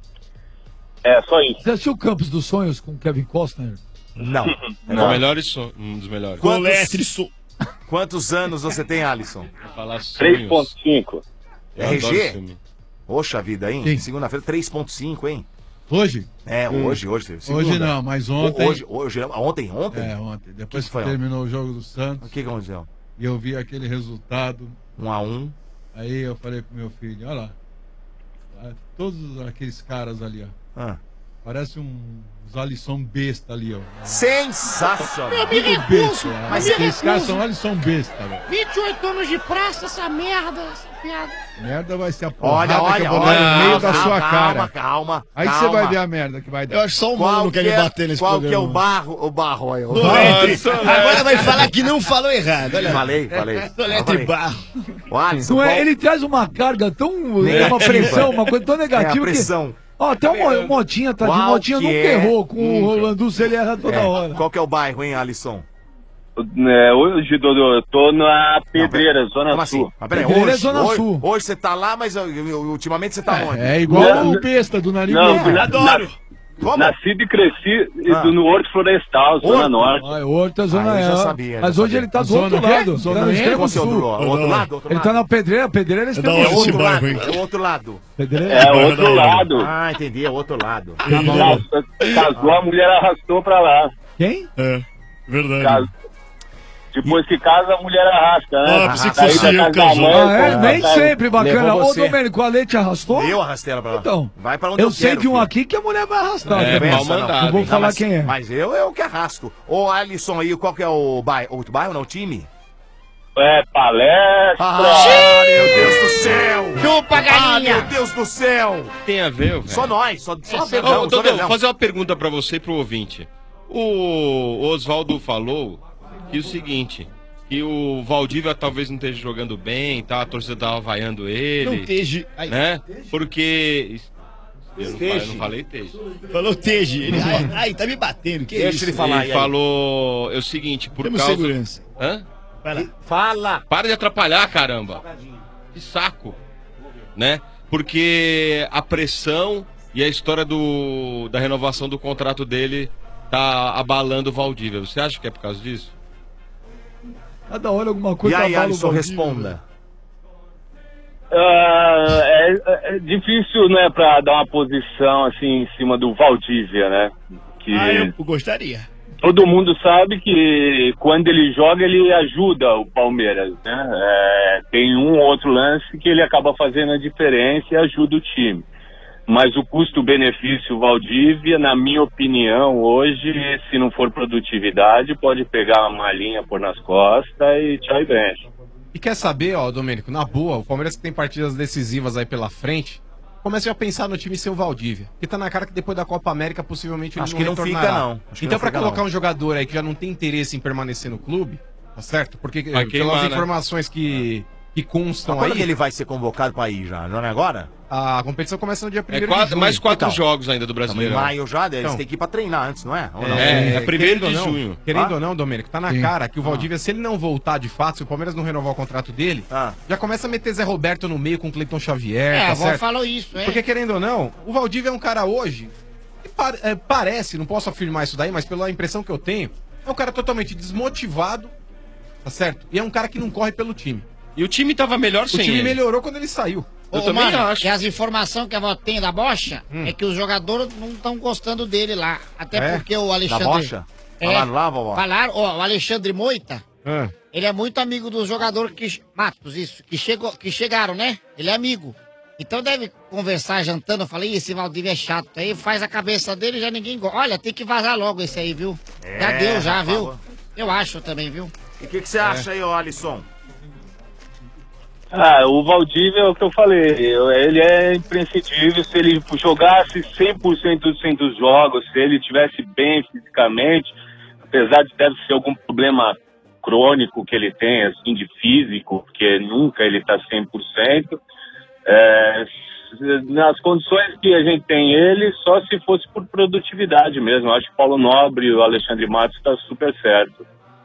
É, só isso. Você assistiu Campos dos Sonhos com Kevin Costner? Não. Um dos melhores, so- um dos melhores. Quantos, quantos anos você tem, Alisson? Vou falar três ponto cinco. Eu adoro esse R G? filme. Poxa vida, hein? Sim. Segunda-feira, três ponto cinco, hein? Hoje? É, Hum. hoje, hoje. segunda. Hoje não, mas ontem. Hoje, hoje, ontem, ontem? É, ontem. Depois Que que, que foi terminou o jogo do Santos. O que que aconteceu? E eu vi aquele resultado. Um a um. Aí eu falei pro meu filho, olha lá. ah, Todos aqueles caras ali, ó. Ah. Parece um uns Alisson besta ali, ó. Sensacional. Eu me Tudo recuso. besta. eu Mas me esses caras recuso. são Alisson besta, velho. vinte e oito anos de praça, essa merda, essa piada. Merda vai ser a Olha, porrada que olha, eu vou dar olha. no meio da calma, sua calma, cara. Calma, Aí calma. você vai ver a merda que vai dar. Eu acho só o Qual mano que que ele é- bater nesse Qual que é programa. o barro, o barro aí? O Soletre. barro. Agora vai falar que não falou errado. Olha. Falei, falei. Soletre Falei. barro. O Alisson, Não é, qual- ele traz uma carga tão. Negativa. Uma pressão, uma coisa tão negativa. É, a pressão. Que, ó, até o Mo- Motinha, tá de Qual Motinha que nunca é? errou. Com o Rolandus ele erra toda É, hora. Qual que é o bairro, hein, Alisson? É, hoje, Dodô, eu tô na Pedreira, Zona Como Sul. assim? Mas peraí, Pedreira é hoje, Zona hoje, Sul. hoje você tá lá, mas eu- eu- ultimamente você tá onde? É igual Não, o besta do nariz. Não, branco. na- Adoro. Como? Nascido e cresci Ah. no Horto Florestal, Zona Horto? Norte. Ah, outra zona Ah, eu já é. sabia, Mas já hoje sabia. ele tá do Zona outro o quê? lado. Zona Tá no E? extremo Como assim, outro, sul. outro lado? Outro Ele lado? tá na pedreira, pedreira é da extremo hora É esse sul. outro bairro, lado, hein? é outro lado. Pedreira É, outro lado. Ah, entendi, é outro lado. Cas- Casou, a mulher arrastou pra lá. Quem? É, verdade. Cas- Depois que casa, a mulher arrasta, né? Ah, Daí da casa da mãe, Ah, é? pô, Nem tá- sempre, bacana. Levou Ô, você. Domênico, a Leite arrastou? Eu arrastei ela pra lá. Então, Vai pra onde eu eu sei quero, de um filho. aqui que a mulher vai arrastar. É, também. pau mandado. Não vou Não, falar mas- quem é. Mas eu é o que arrasto. Ô, Alisson aí, qual que é o bairro? O bairro, não, o time? É, palestra. Ah, meu Deus do céu! Chupa, Ah, galinha! meu Deus do céu! Tem a ver, velho. Só nós, só, só Ô, verdão, só Dodô, verdão. vou fazer uma pergunta pra você e pro ouvinte. O Oswaldo falou que o seguinte, que o Valdívia talvez não esteja jogando bem, tá? A torcida tava vaiando ele. Não esteja. Ai. Né? Porque... Eu não, falei, eu Esteja. não falei teja. Falou Teje. Ele, ai, ai, tá me batendo. Que Deixa isso? ele falar. Ele falou é o seguinte, por Temos causa... segurança. Hã? Vai lá. Fala! Para de atrapalhar, caramba. Que saco. Né? Porque a pressão e a história do, da renovação do contrato dele tá abalando o Valdívia. Você acha que é por causa disso? Cada hora alguma E coisa aí, abala o Alisson, Valdívia. responda. Ah, é, é difícil, né, pra dar uma posição assim em cima do Valdívia, né? Que Ah, eu gostaria. todo mundo sabe que quando ele joga, ele ajuda o Palmeiras, né? É, tem um ou outro lance que ele acaba fazendo a diferença e ajuda o time. Mas o custo-benefício Valdívia, na minha opinião, hoje, se não for produtividade, pode pegar uma malinha por nas costas e tchau e benção. E quer saber, ó, Domênico, na boa, o Palmeiras que tem partidas decisivas aí pela frente, comece a pensar no time sem o Valdívia. Que tá na cara que depois da Copa América, possivelmente ele Acho não que não retornará. fica, não. Acho que Então, não pra fica, colocar não. um jogador aí que já não tem interesse em permanecer no clube, tá certo? Porque Vai pelas queimar, né? informações que, que constam Mas quando aí... que ele vai ser convocado pra ir já? Não é agora? A competição começa no dia É primeiro quatro, de junho. mais quatro Então, jogos ainda do Estamos em Brasileiro. maio já, eles Então. têm que ir pra treinar antes, não é? Ou não? É, é primeiro querendo de ou não, junho. Querendo Ah? ou não, Domênico, tá na Sim. cara que o Valdívia, se ele não voltar de fato, se o Palmeiras não renovar o contrato dele, Ah. já começa a meter Zé Roberto no meio com o Cleiton Xavier, É, tá a avó certo? falou isso, é. Porque querendo ou não, o Valdívia é um cara hoje que par- é, parece, não posso afirmar isso daí, mas pela impressão que eu tenho, é um cara totalmente desmotivado, tá certo? E é um cara que não corre pelo time. E o time tava melhor O sem time ele. melhorou quando ele saiu. Eu Ô, também mano, acho. que as informações que a avó tem da bocha é que os jogadores não estão gostando dele lá. Até É? porque o Da Alexandre... bocha? É, Falaram lá, vovó? Falaram, ó, o Alexandre Moita, Ah. ele é muito amigo dos jogadores que... Matos, isso, que, chegou, que chegaram, né? Ele é amigo. Então deve conversar jantando. Eu falei, "Ih, esse Valdívia é chato." Aí faz a cabeça dele e já ninguém gosta. Olha, tem que vazar logo esse aí, viu? já É, deu, já, rapaz. viu? Eu acho também, viu? E o que, que você acha aí, ô Alisson? Ah, o Valdívia é o que eu falei, eu- ele é imprescindível. Se ele jogasse cem por cento dos jogos, se ele estivesse bem fisicamente, apesar de deve ser algum problema crônico que ele tem, assim, de físico, porque nunca ele está cem por cento, é, se- nas condições que a gente tem ele, só se fosse por produtividade mesmo. Eu acho que o Paulo Nobre e o Alexandre Matos estão super certo.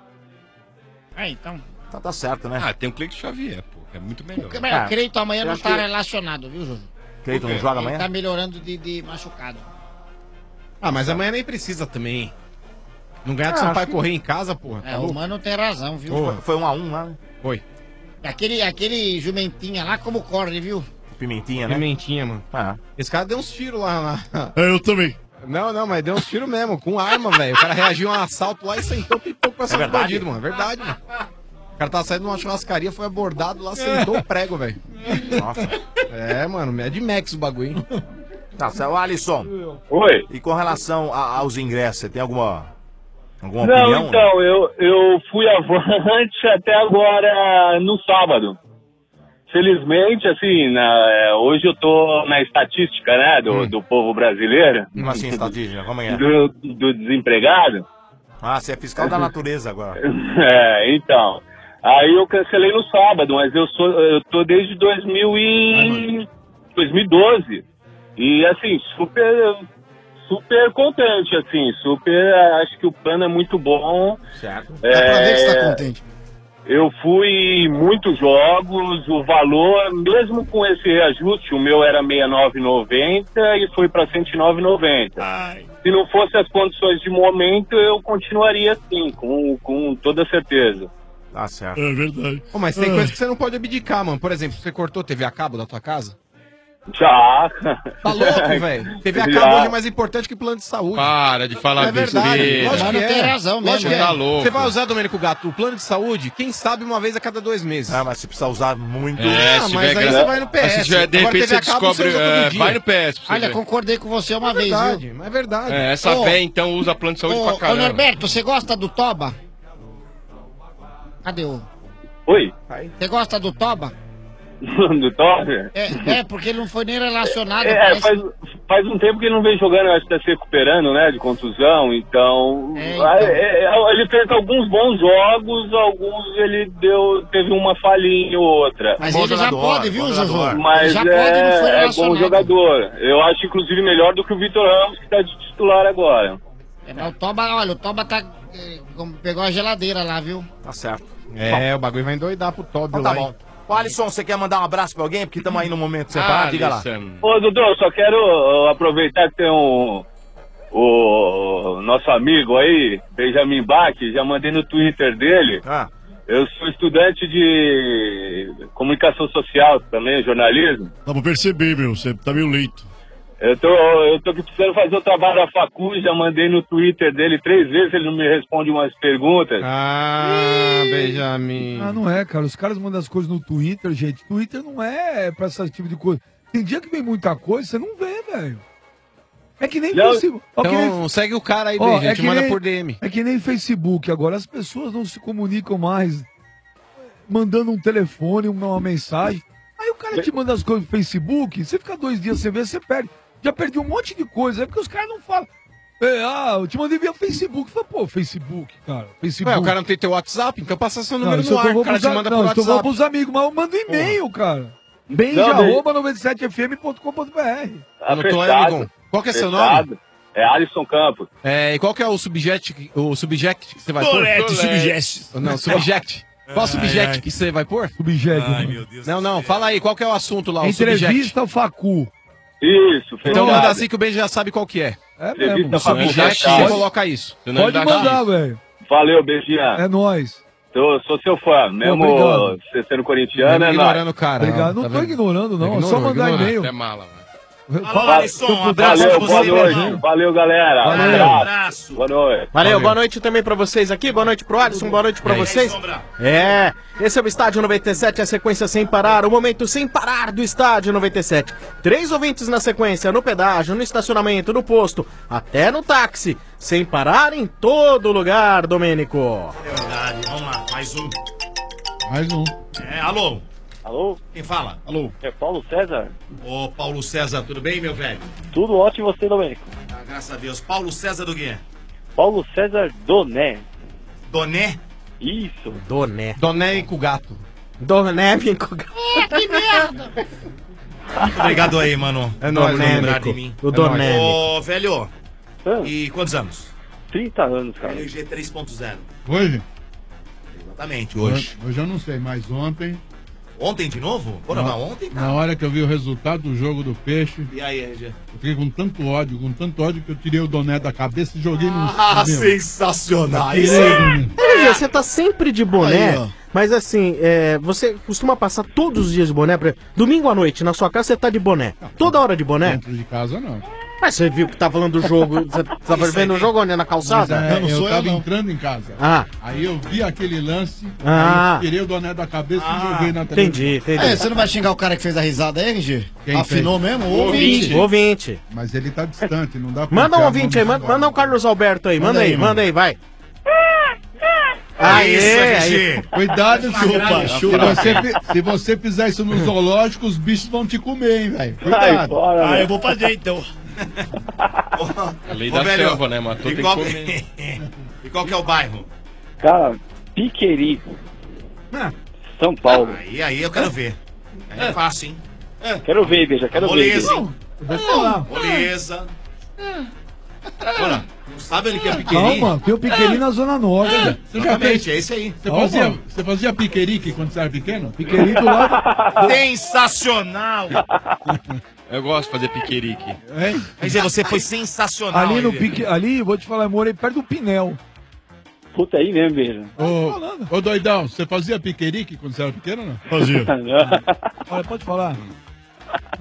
É, então... Tá, tá certo, né? Ah, tem o Cleiton Xavier, pô. É muito melhor. O é, o Creito amanhã eu não acho tá que- relacionado, viu, Jojo? Cleiton não Por quê? joga Ele amanhã? tá melhorando de, de machucado. Ah, mas amanhã nem precisa também. Não ganhar do Ah, Sampaio acho que- correr em casa, porra. É, tá o louco? mano tem razão, viu? Ô. Foi, foi um a um lá, né? Foi. Aquele, aquele jumentinha lá, como corre, viu? Pimentinha, né? Pimentinha, mano. Ah. Esse cara deu uns tiros lá, lá. É, eu também. Não, não, mas deu uns tiros mesmo, com arma, velho. O cara reagiu a um assalto lá e sentou pipoco pra cima do verdade? bandido, mano. É verdade, mano. O cara tava saindo de uma churrascaria, foi abordado lá, sentou o prego, velho. Nossa. É, mano, é de Max o bagulho, hein? Tá, certo. Ô, Alisson. Oi. E com relação a- aos ingressos, você tem alguma, alguma Não, opinião? então, eu, eu fui avante até agora no sábado. Felizmente, assim, na- é, hoje eu tô na estatística, né, do, do povo brasileiro. Como assim, estatística? Como é? Do, do desempregado. Ah, você é fiscal da natureza agora. É, então. Aí eu cancelei no sábado, mas eu sou, eu tô desde dois mil e... dois mil e doze. E assim, super, super contente, assim, super, acho que o plano é muito bom. Certo. É, Dá pra ver que você tá contente. Eu fui em muitos jogos, o valor, mesmo com esse reajuste, o meu era sessenta e nove reais e noventa centavos e foi para cento e nove reais e noventa centavos. Se não fosse as condições de momento, eu continuaria assim, com, com toda certeza. Tá certo. É verdade. Pô, mas tem Ah. coisa que você não pode abdicar, mano. Por exemplo, você cortou T V a cabo da tua casa? Já. Tá louco, velho? T V a Já. cabo hoje é mais importante que plano de saúde. Para de falar É verdade. besteira. Lógico que Mas não é. tem razão mesmo, Lógico que né? é. Tá louco. Você vai usar, Domênico Gato, o plano de saúde, quem sabe uma vez a cada dois meses. Ah, mas se precisar usar muito. É, Ah, se mas tiver aí gra- você vai no P S. Mas se tiver, de Agora repente T V você a cabo descobre. você usa todo é, dia. vai no P S pra você Olha, ver. concordei com você uma É vez, verdade, viu? mas é verdade. É, essa Ô, véia então usa plano de saúde Ô, pra ô, caramba. Norberto, você gosta do Toba? Cadê o... Oi? Você gosta do Toba? Do Toba? É, é, porque ele não foi nem relacionado. É, parece- faz, faz um tempo que ele não vem jogando, eu acho que tá se recuperando, né, de contusão, então... É, então. é, é, ele fez alguns bons jogos, alguns ele deu, teve uma falhinha ou outra. Mas Bom ele já jogador, pode, bom viu, jogador. Jojo? Mas Ele já pode e não foi é, é bom relacionado. jogador. Eu acho, inclusive, melhor do que o Vitor Ramos, que tá de titular agora. É, mas o Toba, olha, o Toba tá... eh, como pegou a geladeira lá, viu? Tá certo. É, o bagulho vai endoidar pro Toby Então lá. tá bom. Ô, Alisson, você quer mandar um abraço pra alguém? Porque estamos aí no momento separado. Ah, Diga lá. Alisson. Ô, Dudu, só quero uh, aproveitar que tem um... O nosso amigo aí, Benjamin Bach, já mandei no Twitter dele. Ah. Eu sou estudante de comunicação social também, jornalismo. Dá pra perceber, meu. Você tá meio leito. Eu tô, eu tô aqui precisando fazer o trabalho da facu, já mandei no Twitter dele três vezes, ele não me responde umas perguntas. Ah, Benjamin. Ah, não é, cara. Os caras mandam as coisas no Twitter, gente. Twitter não é pra esse tipo de coisa. Tem dia que vem muita coisa, você não vê, velho. É que nem Não, Facebook. Ó, que Então nem- segue o cara aí, Ó, Benja, é a gente que manda nem- por D M. É que nem Facebook agora. As pessoas não se comunicam mais mandando um telefone, uma, uma mensagem. Aí o cara te manda as coisas no Facebook, você fica dois dias sem ver, você perde. Já perdi um monte de coisa. É porque os caras não falam. É, ah, eu te mandei via Facebook. Fala, pô, Facebook, cara. Facebook. Ué, o cara não tem teu WhatsApp, então passa seu Não, número isso no eu ar, vou o cara pros te a- manda não, por isso eu vou WhatsApp. pros amigos, mas eu mando e-mail, cara. Benja, Não, Benja. arroba noventa e sete f m ponto com ponto b r. Tá Anotou aí, fechado. amigão? Qual que é seu Fechado. nome? É Alisson Campos. É, e qual que é o subject, o subject que você vai pôr? Colete, subject. Não, subject. Qual subject que você vai pôr? Subject. Ai, né? meu Deus. Não, não, fala aí, qual que é o assunto lá, o subject? Entrevista ao Facu. Isso, fechado. Então manda assim que o Ben já sabe qual que é. É Entrevista mesmo. Facu, Subject, fechado. você coloca isso. Senão Pode ele dá mandar, X. velho. Valeu, beijinho. É nóis. Tô, sou seu fã, mesmo Obrigado. você sendo corintiano, é nóis. ignorando o cara. Obrigado. Não tá tô vendo? ignorando, não. É só Ignorou, mandar ignorou. e-mail. Até mala, velho. Fala, Alisson, se eu um puder, abraço Valeu, pra boa você, noite. irmão. Valeu, galera. Valeu. Um abraço. Abraço. Boa noite. Valeu, boa noite também pra vocês aqui, boa noite pro Alisson, boa noite pra vocês. É, esse é o Estádio noventa e sete, a sequência sem parar, o momento sem parar do Estádio noventa e sete. Três ouvintes na sequência, no pedágio, no estacionamento, no posto, até no táxi, sem parar em todo lugar, Domênico. É verdade, vamos lá, mais um. Mais um. É, alô, Alô? quem fala? Alô. É Paulo César? Ô, Paulo César, tudo bem, meu velho? Tudo ótimo e você, Domênico? Ah, graças a Deus. Paulo César do quê? Paulo César Doné. Doné? Isso. Doné. Domênico Gato. Domênico Gato. Que merda! Muito obrigado aí, mano. É nóis, Por lembrar de Domênico. mim. O Domênico. Ô, velho, Ah, e quantos anos? trinta anos, cara. L G três ponto zero. Hoje? Exatamente, hoje. Hoje eu não sei, mas ontem, Ontem de novo? Porra, na, mas ontem, na cara. hora que eu vi o resultado do jogo do Peixe, E aí, R G? eu fiquei com tanto ódio, com tanto ódio que eu tirei o Doné da cabeça e joguei no... Ah, meu, sensacional. tirei Isso do- R G, você tá sempre de boné, Aí, ó. mas assim, é, você costuma passar todos os dias de boné? Pra... Domingo à noite, na sua casa, você tá de boné. Toda hora de boné? Dentro de casa, não. Mas você viu que tá falando do jogo, você tava Isso vendo aí. o jogo onde? Na Mas, calçada? é, não eu sou eu, tava não. entrando em casa. Ah, Aí eu vi aquele lance, Ah. aí eu tirei o Doné da cabeça Ah, e joguei na televisão. entendi, entendi. É, você não vai xingar o cara que fez a risada aí, R G? Quem Afinou fez? mesmo? O ouvinte. Ouvinte. Mas ele tá distante, não dá pra... Manda um enfiar a ouvinte aí, mão manda, no manda o Carlos Alberto aí, manda, Manda aí, aí, manda aí, vai. Aê, Aê, R aí. G. Cuidado, Chupa, se chupa. você, fi- se você fizer isso no zoológico, os bichos vão te comer, hein, velho. Sai Cuidado. fora, Ah, eu velho. vou fazer então. A lei Ô, da velho, selva, né? Matou, e tem qual, que comer. e qual que é o bairro? Cara, Piqueri, Ah, São Paulo. Aí, aí eu quero ver. Aí é fácil, hein? Quero ver, Beija, quero ver. Moleza, Beija. hein? Vou falar. Moleza. Olha, não sabe ele que é pequenininho? Calma, tem o pequenininho na Zona Norte. Você já Exatamente, fez... é esse aí. Você Calma. fazia, você fazia piquerique quando você era pequeno? Pequenininho do lado. Sensacional! Eu gosto de fazer piquerique. Hein? Quer dizer, você foi sensacional. Ali no R G. pique. Ali, vou te falar, eu morei perto do Pinel. Puta aí mesmo, Beija. Ô, ô doidão, você fazia piquerique quando você era pequeno ou não? Fazia. Olha, pode falar.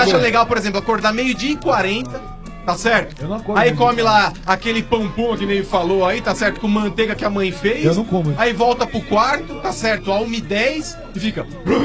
acha legal, por exemplo, acordar meio-dia e quarenta, tá certo? Eu não como Aí isso. come lá aquele pão pão que nem falou aí, tá certo? Com manteiga que a mãe fez. Eu não como. Aí volta pro quarto, tá certo? A uma e dez e fica...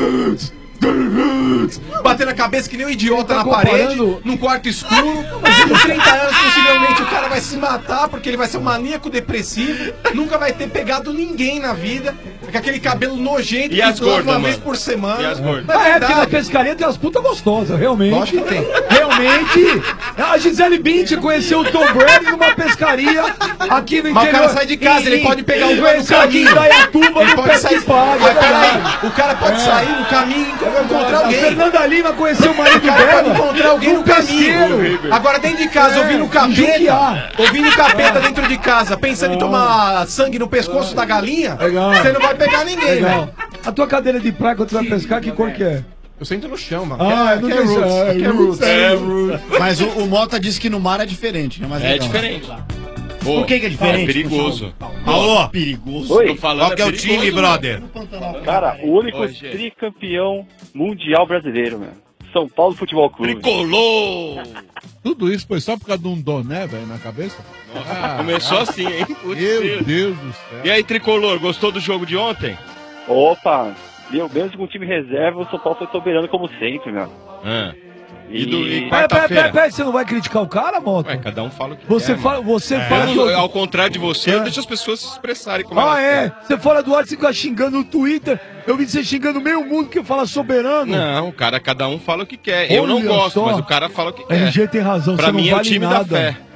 Batendo a cabeça que nem um idiota Tá na parede, comparando- num quarto escuro. Com trinta anos, possivelmente, o cara vai se matar porque ele vai ser um maníaco depressivo. Nunca vai ter pegado ninguém na vida. Com aquele cabelo nojento E as que lava gordas, uma vez mano? por semana. E as gordas? Mas Ah, é, porque na verdade. pescaria tem as putas gostosas, realmente. Lógico que tem. Realmente. A Gisele Bündchen conheceu o Tom Brady numa pescaria aqui no Mas o interior. cara sai de casa, ele pode pegar um conheceu aqui em Indaiatuba, Ele no pode pé sair. que paga. Mas peraí, verdade. o cara pode É. sair no caminho e encontrar A alguém. Fernanda Lima conheceu o O marido cara dela. pode encontrar alguém no caminho. pesqueiro. Agora dentro de casa, É, ouvindo o em capeta, Juquiá. ouvindo o capeta dentro de casa, pensando em tomar sangue no pescoço da galinha, Legal. você não vai pegar ninguém, Legal. velho. A tua cadeira de praia quando você vai pescar, que cor que é? Eu sento no chão, mano. Ah, Aqui não é tem roots, é aqui é roots, roots. é roots. Mas o, o Mota disse que no mar é diferente, né? Mas É legal. diferente. Por que que é diferente? É perigoso. Alô? Perigoso. Oi. Tô falando, Qual que é o perigoso, time, né? brother? Cara, o único Oi, gente. tricampeão mundial brasileiro, meu. São Paulo Futebol Clube. Tricolor! Tudo isso foi só por causa de um doné, velho, na cabeça? Ah, Começou assim, hein? Putz, Meu Deus. Deus do céu. E aí, Tricolor, gostou do jogo de ontem? Opa, meu, mesmo com o time reserva, o São Paulo foi soberano como sempre, meu. Ah. E, E- do, e Pera, pera, pera, quarta-feira? pera, você não vai criticar o cara, Mota? Ué, cada um fala o que Você quer, fala, mano. você É, fala eu que não- eu- ao contrário de você, É. eu deixo as pessoas se expressarem como Ah, elas é? querem. Você fora do ar, você fica xingando no Twitter. Eu vi você xingando meio mundo que fala soberano. Não, cara, cada um fala o que quer. Eu não Olha gosto, só. mas o cara fala o que quer. R G tem razão, Pra você não mim é o vale time nada. da fé.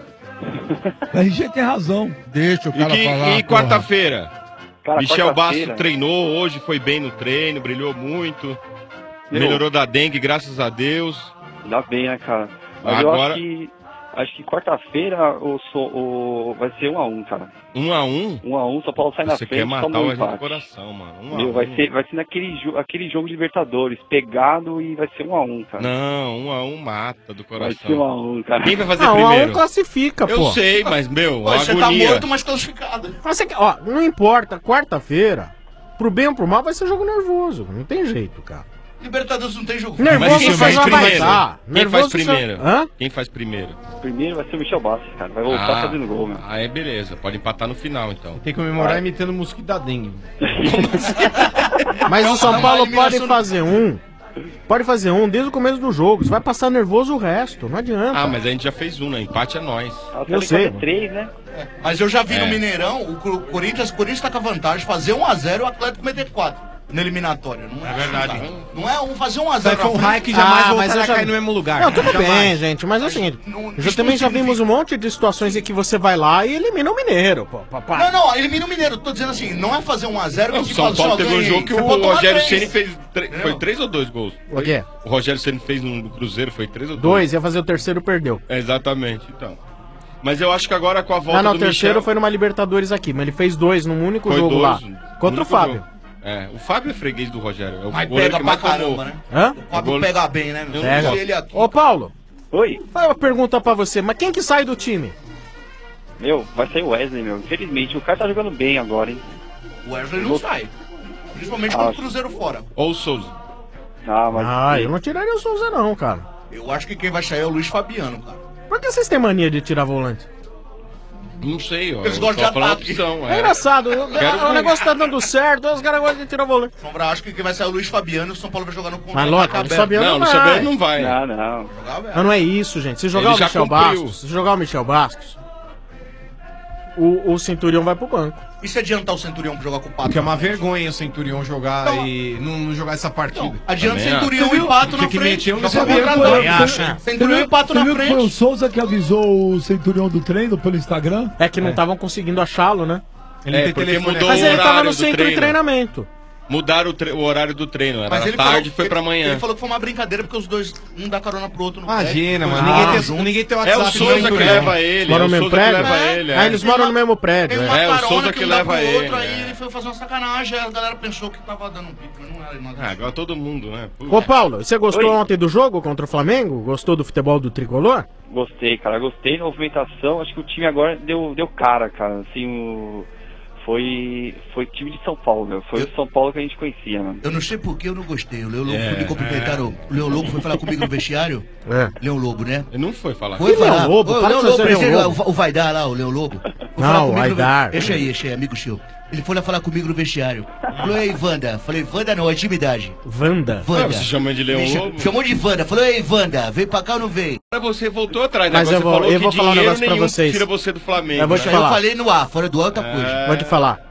R G tem razão. Deixa o E, cara que- falar. e porra. quarta-feira? Cara, Michel quarta-feira- Basto treinou hoje, foi bem no treino, brilhou muito. Meu. Melhorou da dengue, graças a Deus. Ainda bem, né, cara? Mas eu Agora- acho que. Acho que quarta-feira o, So- o, vai ser um a um, cara. Um a um? Um a um, São Paulo sai na Você frente, quer matar toma um o Argentino do empate. coração, mano. Um a Meu, vai um. ser, vai ser naquele jo aquele jogo de Libertadores, pegado e vai ser um a um, cara. Não, um a um mata do Vai ser um a coração. um, cara. Quem vai fazer Não, um a um primeiro? classifica, Eu pô. sei, mas, meu, Pô, você tá agonia. morto, mas classificado. Mas você quer- ó, não importa, quarta-feira, pro bem ou pro mal, vai ser jogo nervoso. Não tem jeito, cara. Libertadores não tem jogo. Nervoso quem você faz vai primeiro? baixar. Quem Nervoso faz você- primeiro? Hã? Quem faz primeiro? Primeiro vai ser o Michel Bastos, cara. Vai voltar Ah, fazendo gol, meu. aí beleza, pode empatar no final, então. Tem que comemorar imitando o mosquito da dengue. Mas o São uma Paulo eliminação pode no- fazer um. Pode fazer um desde o começo do jogo. Você vai passar nervoso o resto. Não adianta. Ah, mas a gente já fez um, né? Empate é nós. Eu sei. Fazer três, né? Mas eu já vi É. no Mineirão, o Cor- Corinthians, o Corinthians tá com a vantagem, fazer um a zero e o Atlético meter quatro na eliminatória. Não é, verdade. Assim, cara. Não é um fazer um a zero. Vai foi um na frente. raio que jamais Ah, mas voltará eu a já- cair no mesmo lugar. Não, cara. tudo bem, Jamais. gente, mas é o seguinte, Não- já isso também não já vimos um monte de situações em que você vai lá e elimina o Mineiro, pô, papai. Não, não, elimina o Mineiro. Tô dizendo assim, não é fazer um a zero O que São Paulo teve um jogo que o Rogério Ceni fez. fez. tre- Foi três ou dois gols? O quê? O Rogério Ceni fez no Cruzeiro, foi três ou dois? Dois, ia fazer o terceiro, perdeu. É, exatamente, então. Mas eu acho que agora com a volta Ah, não, do o terceiro Michel, foi numa Libertadores aqui, mas ele fez dois num único foi jogo dois, lá. no Contra o único Fábio. jogo. É, o Fábio é freguês do Rogério. É o Mas goleiro pega que pra mais tomou. caramba, né? Hã? O Fábio pega bem, né, meu? Eu Pega. Eu vi ele aqui. Ô, Paulo, Oi. faz uma pergunta pra você, mas quem que sai do time? Meu, vai sair o Wesley, meu. Infelizmente, o cara tá jogando bem agora, hein? O Wesley não sai. Principalmente com o Cruzeiro fora. Ou o Souza. Ah, mas. Ah, eu não tiraria o Souza não, cara. Eu acho que quem vai sair é o Luiz Fabiano, cara. Por que vocês têm mania de tirar volante? Não sei, ó. Eles eu gostam só de falando ataque. opção, É engraçado, o, Quero o ver. negócio tá dando certo, os caras gostam de tirar volante. Sombra, acho que quem vai sair é o Luiz Fabiano e o São Paulo vai jogar no contra. Mas lógico, o Luiz Fabiano Não, não o Luiz vai. Fabiano não vai. Não, não. Mas não é isso, gente. Se jogar Ele o já Michel cumpriu. Bastos, se jogar o Michel Bastos, o, o Centurião vai pro banco. E se adiantar o Centurião pra jogar com o Pato? Porque é uma na frente? vergonha o Centurião jogar Não. e não, não jogar essa partida. Não, adianta o Também Centurião e Pato Tinha na que frente. meter um Já nesse foi avião, contratado. também acha. Centurião e Pato Você na viu que foi o frente. Souza que avisou o Centurião do treino pelo Instagram? É que não estavam conseguindo achá-lo, né? Ele É, tem porque telefone mudou Mas o ele tava horário no do centro de treino. treinamento. Mudaram o, tre- o horário do treino. Era Mas da ele tarde falou, e foi ele- pra manhã. Ele falou que foi uma brincadeira porque os dois, um dá carona pro outro no Imagina, prédio. mano. Ah, Ninguém, tem, junto. ninguém tem É o WhatsApp do Souza que Centurião. leva ele. Moram É no o mesmo Souza que prédio? leva ele. Ah, é. eles moram no mesmo prédio. Tem é. uma É, o carona Souza que que um dá leva pro outro, ele, aí é. ele foi fazer uma sacanagem, aí a galera pensou que tava dando um pico, mas não era nada. Ah, agora todo mundo, né? Puxa. Ô, Paulo, você gostou Oi. ontem do jogo contra o Flamengo? Gostou do futebol do Tricolor? Gostei, cara. Gostei da movimentação. Acho que o time agora deu, deu cara, cara. Assim, o Foi, foi time de São Paulo, meu. Foi o São Paulo que a gente conhecia, mano. Eu não sei por que eu não gostei. O Leão Lobo É, foi me cumprimentar. é. O Leão Lobo foi falar comigo no vestiário. É. Leão Lobo, né? Ele não foi falar. Foi Que falar. Leão Lobo? Ô, Para Leão de Lobo, ser esse Leão aí, Lobo. o, o Vaidar lá, o Leão Lobo. Foi Não, falar comigo no- Vaidar. Esse aí, esse aí, amigo seu. Ele foi lá falar comigo no vestiário. Falou, ei, Wanda. Falei, Wanda não, é intimidade. Wanda? Wanda. Ah, você chamou de Leão Me cha- Lobo? Chamou de Wanda. Falou, ei, Wanda, vem pra cá ou não vem? Mas você voltou atrás, né? Mas Você eu vou- falou eu que vou falar um dinheiro negócio pra nenhum vocês. tira você do Flamengo. Eu vou te né? falar. Eu falei no ar, fora do ar, outra É. coisa. Vou te falar.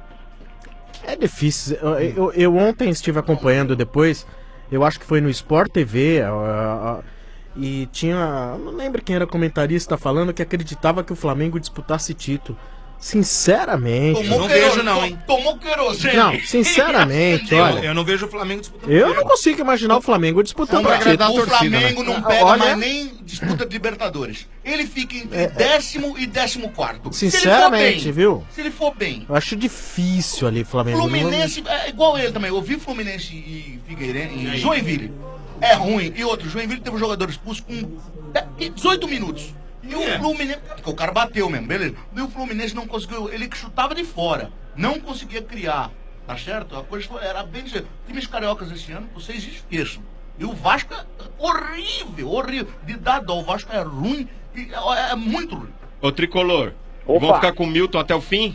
É difícil. Eu, eu- eu ontem estive acompanhando depois, eu acho que foi no Sport T V, ah, ah, e tinha. Não lembro quem era comentarista falando que acreditava que o Flamengo disputasse título. Sinceramente. Tomou Não querosene, vejo, não, hein? Tomou querosene. Não, sinceramente, Eu, olha. eu não vejo o Flamengo disputando. Eu não consigo imaginar o Flamengo disputando Sombra, título. o Flamengo não pega Olha, mais nem disputa de Libertadores. Ele fica entre É, é. décimo e décimo quarto. Sinceramente, se ele for bem, viu? Se ele for bem. Eu acho difícil ali, Flamengo. Fluminense, é igual ele também. Eu vi Fluminense e Figueirense e Joinville. É ruim. E outro, Joinville teve um jogador expulso com dezoito minutos. E o Fluminense, porque o cara bateu mesmo, beleza. E o Fluminense não conseguiu, ele que chutava de fora, não conseguia criar, tá certo? A coisa foi- era bem dizer, times cariocas esse ano, vocês esqueçam. E o Vasco é horrível, horrível. De dar dó, o Vasco é ruim, e é, é muito ruim. Ô, Tricolor, Opa. vamos ficar com o Milton até o fim?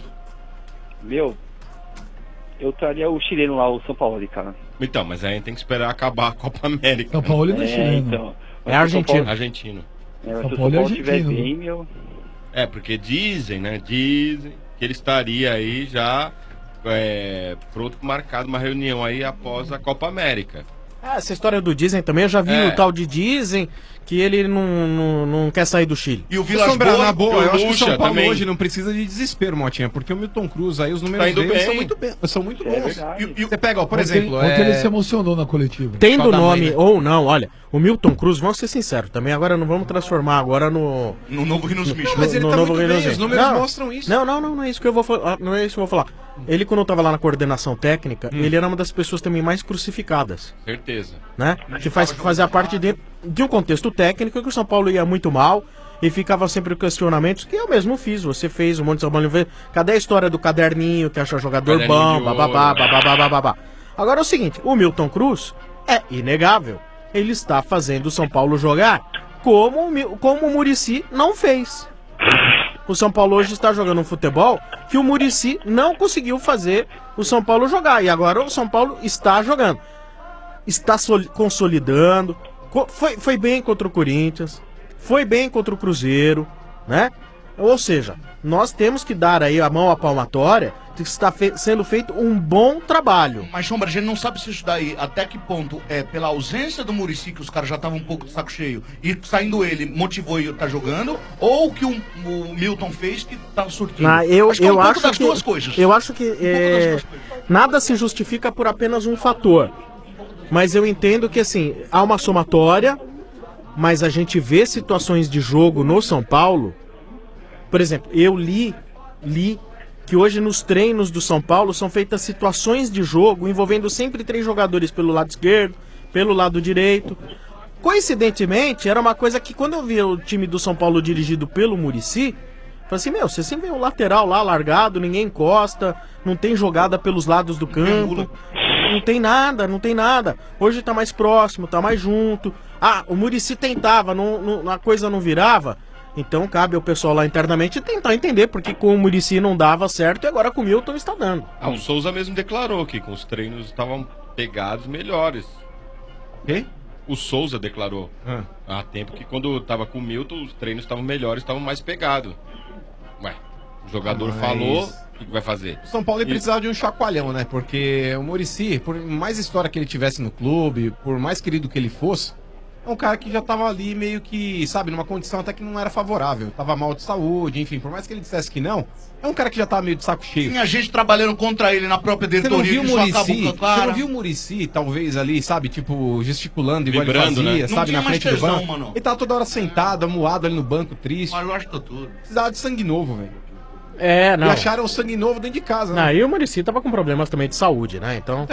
Meu, eu traria o chileno lá, o São Paulo ali, cara. Então, mas aí a gente tem que esperar acabar a Copa América. São Paulo não é chileno. então. É argentino. Argentino. É, mas São se o Paulo São é Paulo estiver argentino. bem, meu... É, porque dizem, né? Dizem que ele estaria aí já é, pronto, marcado uma reunião aí após a Copa América. Ah, essa história do Disney também, eu já vi É. o tal de Disney que ele não, não, não quer sair do Chile. E o Ô, Sombra, na boa, eu acho que o Lucha São Paulo também. hoje não precisa de desespero, Motinha, porque o Milton Cruz aí, os números Tá indo dele bem. são muito, bem, são muito É bons. verdade. E- e Você pega, ó, por Ontem- exemplo, Ontem é... ele se emocionou na coletiva. Tendo Só da nome mãe, né? ou não, olha, o Milton Cruz, vamos ser sinceros, também agora não vamos transformar agora no... No novo Rinos Michel. Não, mas ele no tá novo muito bem, Reynoso. os números Não, mostram isso. Não, não, não, não é isso que eu vou falar. Não é isso que eu vou falar. Ele, quando estava lá na coordenação técnica, Hum. ele era uma das pessoas também mais crucificadas, Certeza. né? Que faz, fazia parte de, de um contexto técnico que o São Paulo ia muito mal e ficava sempre questionamentos que eu mesmo fiz. Você fez, um monte de São Paulo fez. Cadê a história do caderninho que acha jogador Caderninho bom, de bababá, ouro. bababá, bababá. Agora é o seguinte, o Milton Cruz é inegável. Ele está fazendo o São Paulo jogar como, o Mi- como o Muricy não fez. O São Paulo hoje está jogando um futebol que o Muricy não conseguiu fazer o São Paulo jogar. E agora o São Paulo está jogando. Está soli- consolidando. Co- foi, foi bem contra o Corinthians. Foi bem contra o Cruzeiro, né? Ou seja, nós temos que dar aí a mão à palmatória de que está fe- sendo feito um bom trabalho. Mas, Sombra, a gente não sabe se isso daí, até que ponto é pela ausência do Muricy, que os caras já estavam um pouco de saco cheio, e saindo ele, motivou e tá jogando, ou o que o, o Milton fez que tá surtindo. Ah, eu acho que é um eu pouco acho das que, duas coisas. eu acho que Um pouco é, das duas coisas. nada se justifica por apenas um fator. Mas eu entendo que assim, há uma somatória, mas a gente vê situações de jogo no São Paulo. Por exemplo, eu li, li que hoje nos treinos do São Paulo são feitas situações de jogo envolvendo sempre três jogadores pelo lado esquerdo, pelo lado direito. Coincidentemente, era uma coisa que quando eu via o time do São Paulo dirigido pelo Muricy, eu falei assim, meu, você sempre vê o lateral lá largado, ninguém encosta, não tem jogada pelos lados do campo, não tem nada, não tem nada. Hoje tá mais próximo, tá mais junto. Ah, o Muricy tentava, não, não- a coisa não virava. Então cabe ao pessoal lá internamente tentar entender porque com o Muricy não dava certo e agora com o Milton está dando. Ah, o Souza mesmo declarou que com os treinos estavam pegados melhores. Quem? O Souza declarou Ah. há tempo que quando tava com o Milton, os treinos estavam melhores, estavam mais pegados. Ué, o jogador Mas- falou, o que que vai fazer? O São Paulo ele E- precisava de um chacoalhão, né? Porque o Muricy, por mais história que ele tivesse no clube, por mais querido que ele fosse, é um cara que já tava ali meio que, sabe, numa condição até que não era favorável. Tava mal de saúde, enfim, por mais que ele dissesse que não, é um cara que já tava meio de saco cheio. Tinha gente trabalhando contra ele na própria Você não diretoria viu o que só acabou Muricy? com a Você cara. não viu o Muricy, talvez ali, sabe, tipo, gesticulando igual Vibrando, ele fazia, né? Não sabe, tinha na mais frente do tesão, banco. mano. Ele tava toda hora sentado, amuado ali no banco, triste. Mas eu acho que tudo. Precisava de sangue novo, velho. É, não. E acharam o sangue novo dentro de casa, né? Aí o Muricy tava com problemas também de saúde, né? Então. Então,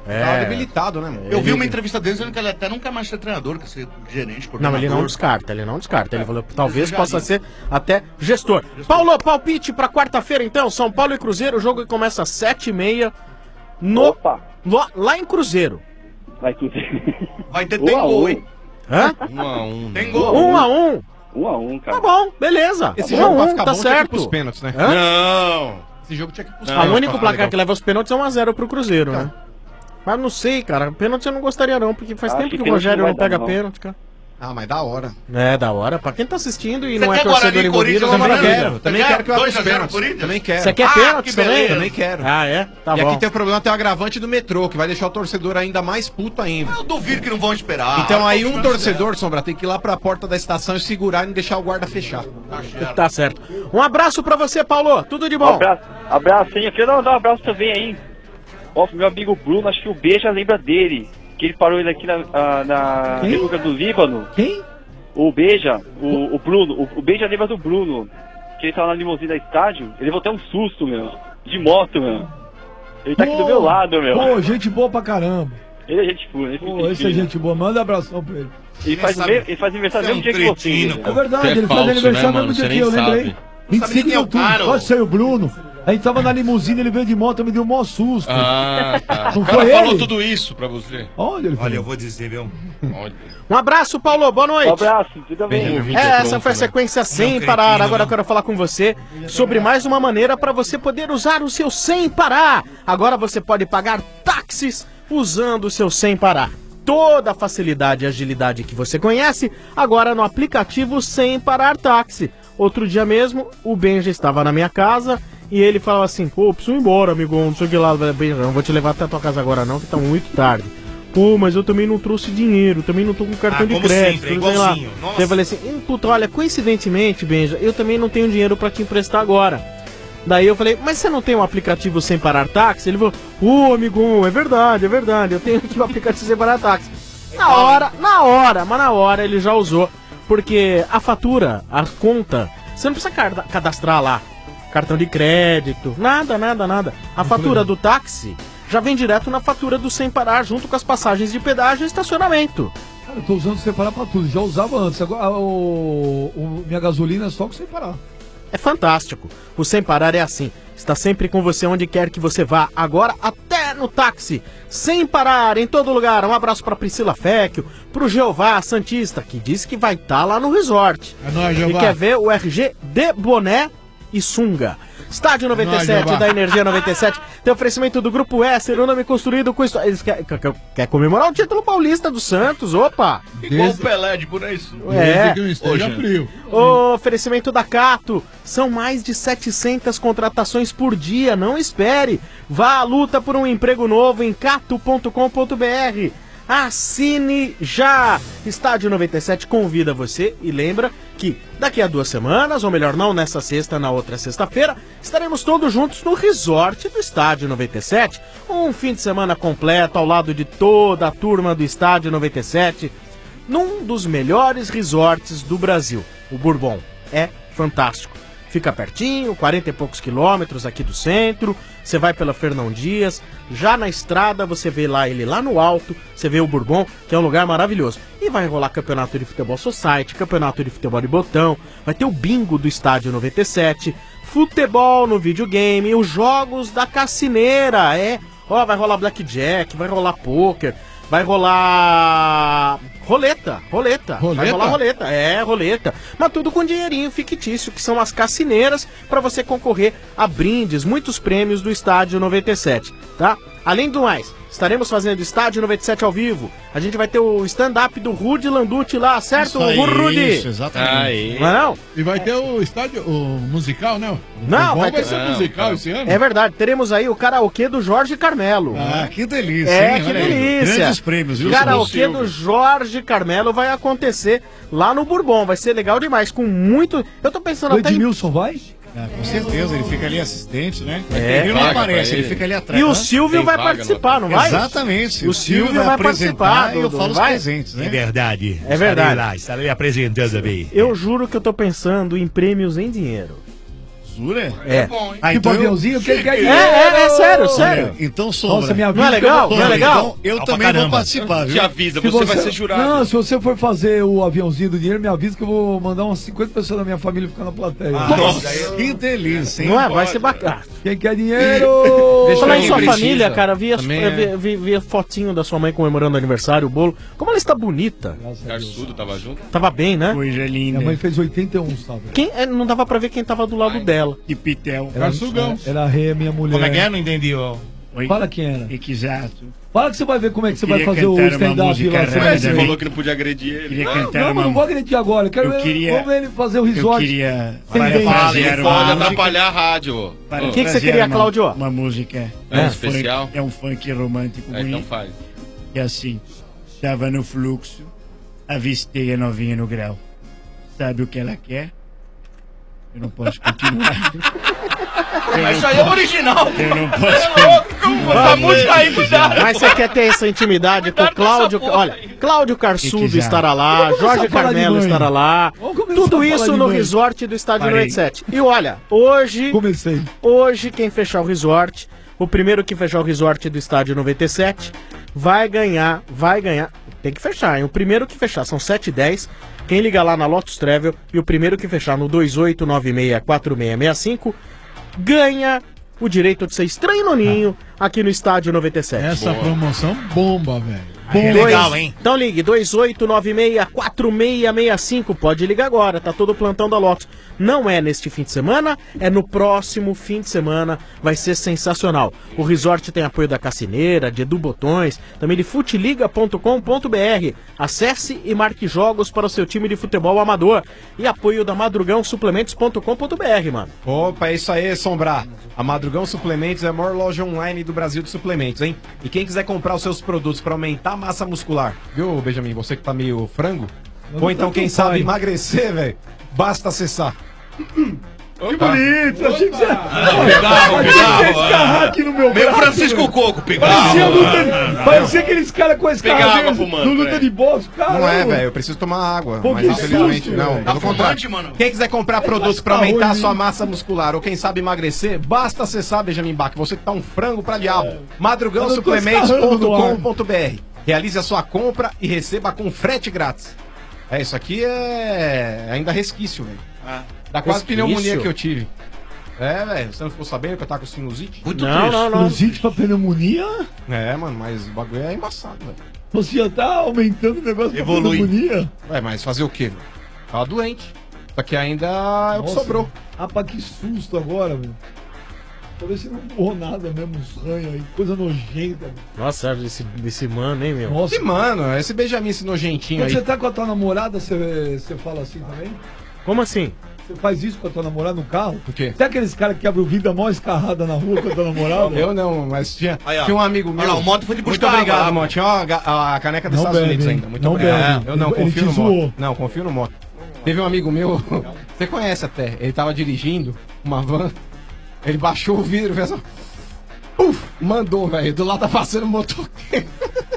É. Tava debilitado, né, mano? Eu vi uma entrevista dele dizendo que ele até não quer mais ser treinador, quer ser gerente, Não, ele não descarta, ele não descarta. Ele falou que talvez possa ser até gestor. Paulo, palpite pra quarta-feira então, São Paulo e Cruzeiro, o jogo que começa às sete e meia no... Lá, lá em Cruzeiro. Vai Cruzeiro. Vai ter Um tem a gol, um. hein? Hã? Um a um. Tem gol. Um a um? Um a um, cara. Tá bom, beleza. Esse um jogo a pra um, ficar tá bom tinha que ir certo. pros pênaltis, né? Hã? Não. Esse jogo tinha que ir pros Ah, pênaltis. o único pra placar ficar legal. que leva os pênaltis é um a zero pro Cruzeiro, né? Mas não sei, cara. Pênalti eu não gostaria não, porque faz Acho tempo que que o pênalti Rogério não não vai pega dar, não. pênalti, cara. Ah, mas da hora. É, da hora. Pra quem tá assistindo e Você não é quer torcedor Guarani e envolvido, é uma Corinthians maravilha. amanhã? Também Você quero quer que eu abra dois a os zero pênaltis. Corinthians? Também quero. Você quer Ah, pênaltis que também? beleza. Também quero. Ah, é? Tá e bom. aqui tem o problema, tem o agravante do metrô, que vai deixar o torcedor ainda mais puto ainda. Eu duvido que não vão esperar. Então aí um Ah, torcedor, Sombra, tem que ir lá pra porta da estação e segurar e não deixar o guarda fechar. Tá certo. Um abraço pra você, Paulo. Tudo de Um bom. abraço, abracinho. Eu quero dar um abraço também aí. Ó, pro meu amigo Bruno, acho que o Beija lembra dele. Que ele parou ele aqui na, ah, na Quem? República do Líbano. Quem? O Beija, o, o Bruno, o, o Beija lembra do Bruno. Que ele tava na limusine da estádio. Ele levou até um susto, meu. De moto, meu. Ele tá aqui do meu lado, meu. Pô, gente boa pra caramba. Ele é gente boa, ele Pô, é esse é gente boa. Manda abração pra ele. Ele faz, me- ele faz aniversário no mesmo dia que você. É verdade, Você é ele falso, faz aniversário né, no mesmo mano? dia Você que eu nem lembrei. sabe. vinte e cinco Sabe nem de quem é o outubro. cara, ô? Pode ser o Bruno. A gente tava na limusine, ele veio de moto, me deu um maior susto. Ah, tá. Não O cara foi falou ele? tudo isso pra você. Olha, ele Olha, eu vou dizer, viu? Olha. Um abraço, Paulo. Boa noite. Um abraço, tudo bem? Bem, É, essa pronto, foi a né? sequência sem cretino, parar. Agora eu né? quero falar com você sobre mais uma maneira para você poder usar o seu sem parar. Agora você pode pagar táxis usando o seu sem parar. Toda a facilidade e agilidade que você conhece, agora no aplicativo Sem Parar Táxi. Outro dia mesmo, o Benja estava na minha casa e ele falava assim: pô, preciso ir embora, amigo, não sei o que lá, Benja, não vou te levar até a tua casa agora não, que tá muito tarde. Pô, mas eu também não trouxe dinheiro, também não tô com cartão Ah, de como crédito, sempre, é não sei lá. igualzinho. Nossa. Eu falei assim, "Hum, puta, olha, coincidentemente, Benja, eu também não tenho dinheiro pra te emprestar agora." Daí eu falei, mas você não tem um aplicativo Sem Parar Táxi? Ele falou, pô, amigo, é verdade, é verdade, eu tenho aqui o aplicativo Sem Parar Táxi. Na hora, na hora, mas na hora ele já usou, porque a fatura, a conta, você não precisa car- cadastrar lá cartão de crédito, nada, nada, nada. A fatura do táxi já vem direto na fatura do Sem Parar, junto com as passagens de pedágio e estacionamento. Cara, eu tô usando sem parar pra tudo. Já usava antes. Agora o, o- minha gasolina é só com sem parar. É fantástico. O Sem Parar é assim. Está sempre com você onde quer que você vá. Agora até no táxi. Sem parar, em todo lugar. Um abraço para Priscila Fecchio, pro Jeová Santista, que disse que vai estar lá no resort. É nóis, E Jeová. quer ver o R G de boné e sunga. Estádio noventa e sete Jeová. da Energia noventa e sete tem oferecimento do Grupo S, o nome construído com história. Eles querem quer, quer comemorar o título paulista do Santos, opa! Igual o Pelé de boné isso. É. Desde que não esteja frio. O oferecimento da Cato. São mais de setecentas contratações por dia. Não espere. Vá à luta por um emprego novo em cato ponto com ponto br. Assine já! Estádio noventa e sete convida você e lembra que daqui a duas semanas, ou melhor, não nessa sexta, na outra sexta-feira, estaremos todos juntos no resort do Estádio noventa e sete. Um fim de semana completo ao lado de toda a turma do Estádio noventa e sete, num dos melhores resorts do Brasil. O Bourbon é fantástico. Fica pertinho, quarenta e poucos quilômetros aqui do centro. Você vai pela Fernão Dias, já na estrada você vê lá ele lá no alto, você vê o Bourbon, que é um lugar maravilhoso. E vai rolar campeonato de futebol society, campeonato de futebol de botão, vai ter o bingo do Estádio noventa e sete, futebol no videogame, os jogos da cassineira, é. Ó, vai rolar blackjack, vai rolar poker, vai rolar roleta, roleta, vai Roleta? rolar roleta, é, roleta, mas tudo com dinheirinho fictício, que são as cassineiras, para você concorrer a brindes, muitos prêmios do Estádio noventa e sete, tá? Além do mais, estaremos fazendo Estádio noventa e sete ao vivo, a gente vai ter o stand-up do Rudy Landucci lá, certo, Isso aí, Rudy? isso, exatamente. Aí. Não é não? E vai ter o estádio, o musical, né? O Não, Bom vai vai ter- ser Não, musical não. esse ano. É verdade, teremos aí o karaokê do Jorge Carmelo. Ah, que delícia, É, hein? que Olha aí. delícia. Grandes prêmios, viu, Karaokê Silvio? do Jorge Carmelo vai acontecer lá no Bourbon. Vai ser legal demais, com muito... Eu tô pensando O até em... Edmilson vai? Ah, com certeza, ele fica ali assistente, né? É, ele não paga aparece, pra ele ele. fica ali atrás. E o né? Silvio Tem vai vaga participar, no- não vai? Exatamente. O Silvio vai apresentar participar e eu do- falo do- os vai? presentes, né? verdade. É verdade. Estarei lá, estarei apresentando também. Eu juro que eu tô pensando em prêmios em dinheiro. doçura? É. Ah, Tipo então eu- aviãozinho, quem quer É, é, é sério, sério. Olha, então, Sombra. Nossa, minha Não é vida legal? eu- Não é legal? Então, eu Legal pra também vou caramba. participar, viu? Te avisa, Se você vai ser jurado. Não, se você for fazer o aviãozinho do dinheiro, me avisa que eu vou mandar umas cinquenta pessoas da minha família ficar na plateia. Ah, nossa, que delícia, hein? Não é? Vai ser bacana. Quem quer dinheiro? Falar em quem sua precisa. família, cara, vi, as- Também vi, é. vi, vi a fotinho da sua mãe comemorando o aniversário, o bolo. Como ela está bonita. Carçudo tava junto. Tava bem, né? Coisa linda. Minha mãe fez oitenta e um, sabe? Quem, é, não dava pra ver quem tava do lado dela. Que pitel. Era, era a Rê, minha mulher. Como é que é? Não entendi, ó. Oi? Fala quem era. E que exato. Fala que você vai ver como é que você vai queria fazer o cantar uma stand-up música lá. Você vai Você ver. falou que não podia agredir ele. Queria Não, cantar não, uma... mas não vou agredir agora. Eu quero Eu ver, queria- vamos ver ele fazer o Eu resort. queria Sem dente. parafrasear Não uma pode música- atrapalhar a rádio. para O que que você trazer queria, uma- Cláudio? Uma música. É um um especial? Funk, é um funk romântico É, então bonito. faz. É assim. Estava no fluxo, avistei a novinha no grau. Sabe o que ela quer? Eu não posso continuar. Mas isso aí é original. Eu não posso. Tá muito aí, cuidado. Mas você quer ter essa intimidade com o Cláudio. Olha, Cláudio Carçudo Que que estará lá, Vamos começar Jorge a falar de Carmelo mãe. estará lá. Vamos começar Tudo a falar isso de no mãe. resort do Estádio Parei. noventa e sete. E olha, hoje, Comecei. hoje quem fechar o resort, o primeiro que fechar o resort do Estádio noventa e sete, vai ganhar, vai ganhar. Tem que fechar, hein? O primeiro que fechar são sete e dez. Quem liga lá na Lotus Travel e o primeiro que fechar no dois oito nove seis quatro seis seis cinco ganha o direito de ser estranho no ninho aqui no Estádio noventa e sete. Essa promoção bomba, velho. É legal, hein? Então ligue dois oito nove seis quatro seis seis cinco. Pode ligar agora, tá todo o plantão da Lotus. Não é neste fim de semana, é no próximo fim de semana. Vai ser sensacional. O resort tem apoio da Cassineira, de Edu Botões, também de futiliga ponto com ponto br. Acesse e marque jogos para o seu time de futebol amador. E apoio da madrugão suplementos ponto com ponto br, mano. Opa, é isso aí, Sombrar. A Madrugão Suplementos é a maior loja online do Brasil de suplementos, hein? E quem quiser comprar os seus produtos para aumentar a massa muscular, viu, Benjamin? Você que tá meio frango? Eu Ou não então, tô quem com sabe pai. emagrecer, velho, basta acessar. Que bonito. Achei que você... Pigarro, Achei que você ia pigarro. escarrar aqui no meu Meu braço, Francisco velho. Coco, Parecia, pigarro. luta de... Parecia aqueles caras com esse Pegava carro fumando, no luta é. de boxe, cara. Não é, velho, eu preciso tomar água. Pô, mas que infelizmente susto, não. velho. Pelo Tá contrário. fumante, mano? Quem quiser comprar produtos para Tá aumentar a ruim. sua massa muscular ou quem sabe emagrecer, basta acessar, Benjamin Bach. Você que tá um frango pra diabo. madrugão suplementos ponto com ponto br. Realize a sua compra e receba com frete grátis. É, isso aqui é ainda resquício, velho. Da quase Resquício? pneumonia que eu tive. É, velho, você não ficou sabendo que eu tava com sinusite? Muito Não, não, não. Cruzite pra pneumonia? É, mano, mas o bagulho é embaçado, velho. Você já tá aumentando o negócio Evolui. pra pneumonia? Ué, mas fazer o quê, velho? Tava doente. Só que ainda é o que Nossa. sobrou. Rapaz, que susto agora, velho. Talvez você não borrou nada mesmo, uns ranhos aí, coisa nojenta. Velho. Nossa, desse, desse mano, hein, meu? Nossa, E, mano, esse Benjamin, esse nojentinho quando aí. você tá com a tua namorada, você, você fala assim também? Como assim? Você faz isso com a tua namorada no carro? O quê? Tem aqueles caras que quebram o vidro, a maior escarrada na rua com a tua namorada? Eu não, mas tinha, Aí, ó. tinha um amigo meu. Olha lá, o Moto foi de Muito buscar obrigado, água lá, Moto. Tinha ó, a, ga- a caneca dos Não Estados bebe, Unidos hein? ainda. Muito Não obrigado. bebe. Eu não Ele confio te no zoou. Moto. Não, confio no Moto. Teve um amigo meu, você conhece até, ele tava dirigindo uma van, ele baixou o vidro e fez assim, puf, mandou, velho, do lado tá passando o motoqueiro.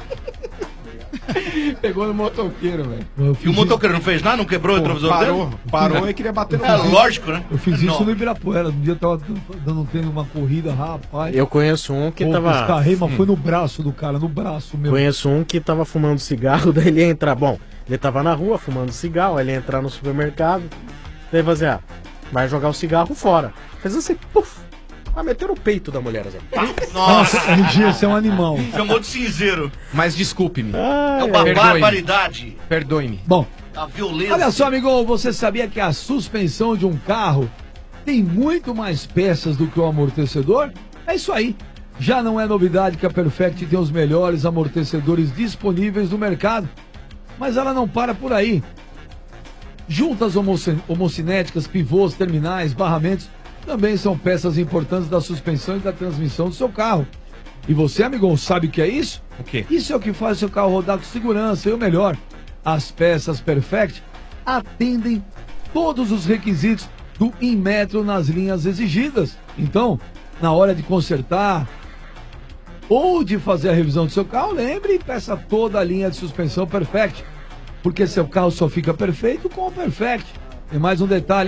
Pegou no motoqueiro, velho. Eu E fiz o motoqueiro não fez nada? Não quebrou o Pô, retrovisor parou, dele? parou e queria bater no É vidro. lógico, né? isso- Eu fiz isso Não. no Ibirapuera. Um dia eu tava dando um treino, uma corrida, rapaz. Eu conheço um que Pô, tava. escarrei, mas foi no braço do cara, no braço meu. Conheço um que tava fumando cigarro, daí ele ia entrar. Bom, ele tava na rua fumando cigarro, aí ele ia entrar no supermercado, daí fazer, ah, vai jogar o cigarro fora. Fez assim, puf, vai meter no peito da mulher, assim. Pá. Nossa, R G, você é um animal. Chamou de cinzeiro. Mas desculpe-me. Ai, É uma Perdoe-me. barbaridade. Perdoe-me. Bom, A violência. olha só, amigo, você sabia que a suspensão de um carro tem muito mais peças do que o amortecedor? É isso aí. Já não é novidade que a Perfect tem os melhores amortecedores disponíveis no mercado. Mas ela não para por aí. Juntas homoci- homocinéticas, pivôs, terminais, barramentos, também são peças importantes da suspensão e da transmissão do seu carro. E você, amigão, sabe o que é isso? O quê? Isso é o que faz o seu carro rodar com segurança e o melhor. As peças Perfect atendem todos os requisitos do Inmetro nas linhas exigidas. Então, na hora de consertar ou de fazer a revisão do seu carro, lembre e peça toda a linha de suspensão Perfect. Porque seu carro só fica perfeito com o Perfect. Tem mais um detalhe, hein?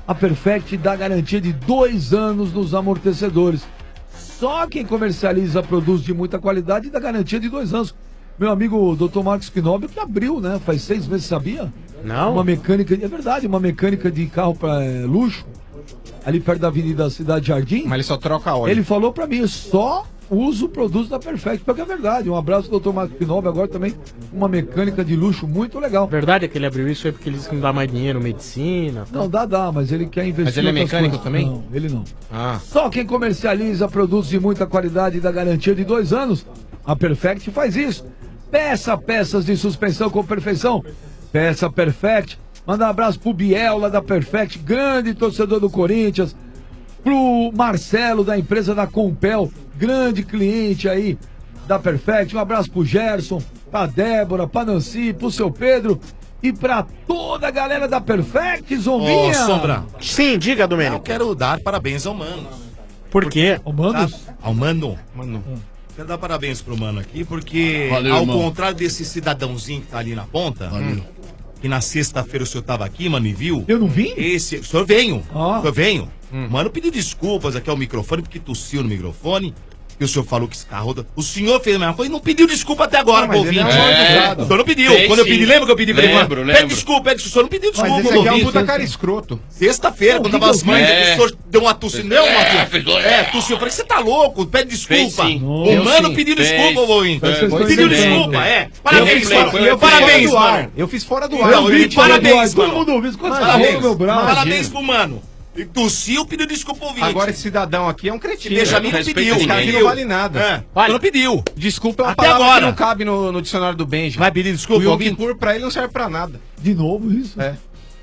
a Perfect dá garantia de dois anos nos amortecedores. Só quem comercializa produtos de muita qualidade dá garantia de dois anos. Meu amigo doutor Marcos Knobel que abriu, né? Faz seis meses, sabia? Não. Uma mecânica, é verdade, uma mecânica de carro para é, luxo, ali perto da Avenida Cidade Jardim. Mas ele só troca óleo. Ele falou pra mim, só uso produtos da Perfect, porque é verdade. Um abraço, doutor Marcos Knobel, agora também uma mecânica de luxo muito legal. Verdade é que ele abriu isso aí porque ele disse que não dá mais dinheiro, medicina. Tal. Não, dá, dá, mas ele quer investir. Mas ele é em outras mecânico coisas. também? Não, ele não. Ah. Só quem comercializa produtos de muita qualidade e dá garantia de dois anos, a Perfect faz isso. Peça peças de suspensão com perfeição. Peça Perfect. Manda um abraço pro Biel lá da Perfect, grande torcedor do Corinthians. Pro Marcelo da empresa da Compel, grande cliente aí da Perfect. Um abraço pro Gerson, pra Débora, pra Nancy, pro seu Pedro e pra toda a galera da Perfect, Zombinha. Ô, Sombra. Sim, diga, Domênico. Eu quero dar parabéns ao Mano. Por quê? Ao Mano? Ao Mano. Mano. Quero dar parabéns pro Mano aqui, porque Valeu, ao irmão. contrário desse cidadãozinho que tá ali na ponta, hum, que na sexta-feira o senhor tava aqui, mano, e viu? Eu não vim? Esse, o senhor venho, Ah. o senhor venho. Mano, pediu desculpas aqui ao microfone, porque tossiu no microfone. E o senhor falou que esse carro... O senhor fez a mesma coisa e não pediu desculpa até agora, Não, mas pro ele é ouvinte. um É. educado. O senhor não pediu. Fez, Quando eu sim. pedi, lembra que eu pedi pra ele? Lembro, mano? lembro. Pede desculpa, pede desculpa. O senhor não pediu desculpa, Mas esse pro aqui é um ouvinte. puta cara escroto. Sexta-feira, Não, quando que tava as que eu mães, fiz? dele, o senhor deu uma tosse. Não, É, Matheus. fez- É, tossiu. Eu falei, você tá louco? Pede Fez desculpa. sim. O Eu mano sim. pediu Fez. desculpa, ouvinte. Vocês estão Pediu entendendo. desculpa, é. Eu Parabéns, fiz, mano. fora- eu fiz Parabéns, fora do ar. mano. Eu fiz fora do Eu ar. vi, Parabéns, parabéns, todo mano. mundo ouviu. Quanto Parabéns, falou no meu braço? parabéns pro mano. E tossiu, pediu desculpa ao ouvinte. Agora esse cidadão aqui é um cretino. Benjamin não respeita pediu. Esse cara aqui ninguém. não vale nada. É, Olha. não pediu. Desculpa é uma Até palavra agora. que não cabe no, no dicionário do Benja. Vai pedir desculpa, O Yom ouvinte? Kippur pra ele não serve pra nada. De novo isso? É.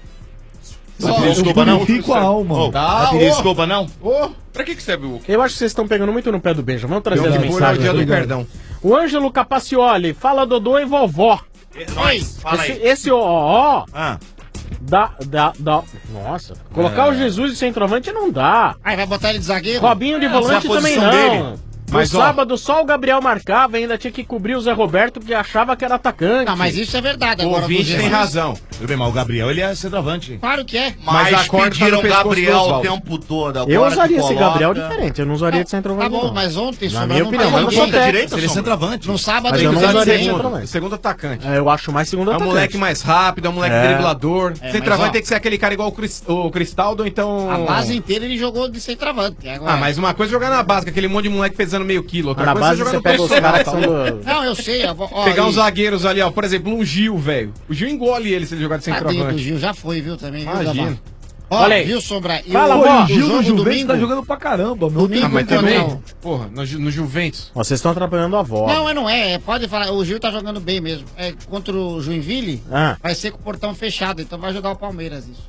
Vai Eu pedir desculpa, não? purifico a alma. Ô, Tá, Vai pedir ô. desculpa, não? Ô, Pra que que serve o... Eu acho que vocês estão pegando muito no pé do Benja. Vamos trazer Yom as Kippur é o mensagens. dia do aqui. perdão. O Ângelo Capacioli, fala Dodô e vovó. Oi, fala Esse, aí. esse ó, ó, Ah, dá, dá, dá. Nossa, colocar É. o Jesus de centroavante não dá. Aí vai botar ele de zagueiro? Robinho de Essa é a volante também posição não. dele. No Mas, ó, sábado só o Gabriel marcava, ainda tinha que cobrir o Zé Roberto porque achava que era atacante. Não, mas isso é verdade O agora. do ouvinte tem Jesus. razão. tudo bem, mas o Gabriel, ele é centroavante. Claro que é. Mas Mas, a corda tá pediram no pescoço Gabriel do o Oswaldo. tempo todo. Agora Eu que usaria esse coloca- Gabriel diferente, eu não usaria de centroavante. Tá bom, não. mas ontem, Na Sombra, minha não opinião, tem mas não ninguém. sou técnico. Direita, ele é centroavante. No sábado Mas ele eu não usava usaria bem. centroavante. Segundo, segundo atacante. É, eu acho mais segundo É um atacante. moleque mais rápido, é um moleque É. driblador. É, Centroavante mas, ó, tem que ser aquele cara igual o, Cris, o Cristaldo, ou então... A base inteira ele jogou de centroavante. Agora... Ah, mas uma coisa é jogar na base, com aquele monte de moleque pesando meio quilo. Outra Na coisa base é jogar você no pega os profissional, caras que tá são louco? do... Não, eu sei. Eu vou, ó, Pegar e- uns zagueiros ali, ó. Por exemplo, um Gil, velho. O Gil engole ele se ele jogar de Tadinho do centroavante. Gil, já foi, viu, também, viu, Imagina. Gabá? Ó, Olha aí. viu, Sombra? E Fala, o, vó. O o Gil jogo do Juventus domingo... tá jogando pra caramba. Meu Domingo Ah, mas também. também, porra, no, Ju- no Juventus. Ó, vocês estão atrapalhando a avó. Não, mas não é, é, pode falar, o Gil tá jogando bem mesmo. É, contra o Joinville, Ah. vai ser com o portão fechado, então vai jogar o Palmeiras isso.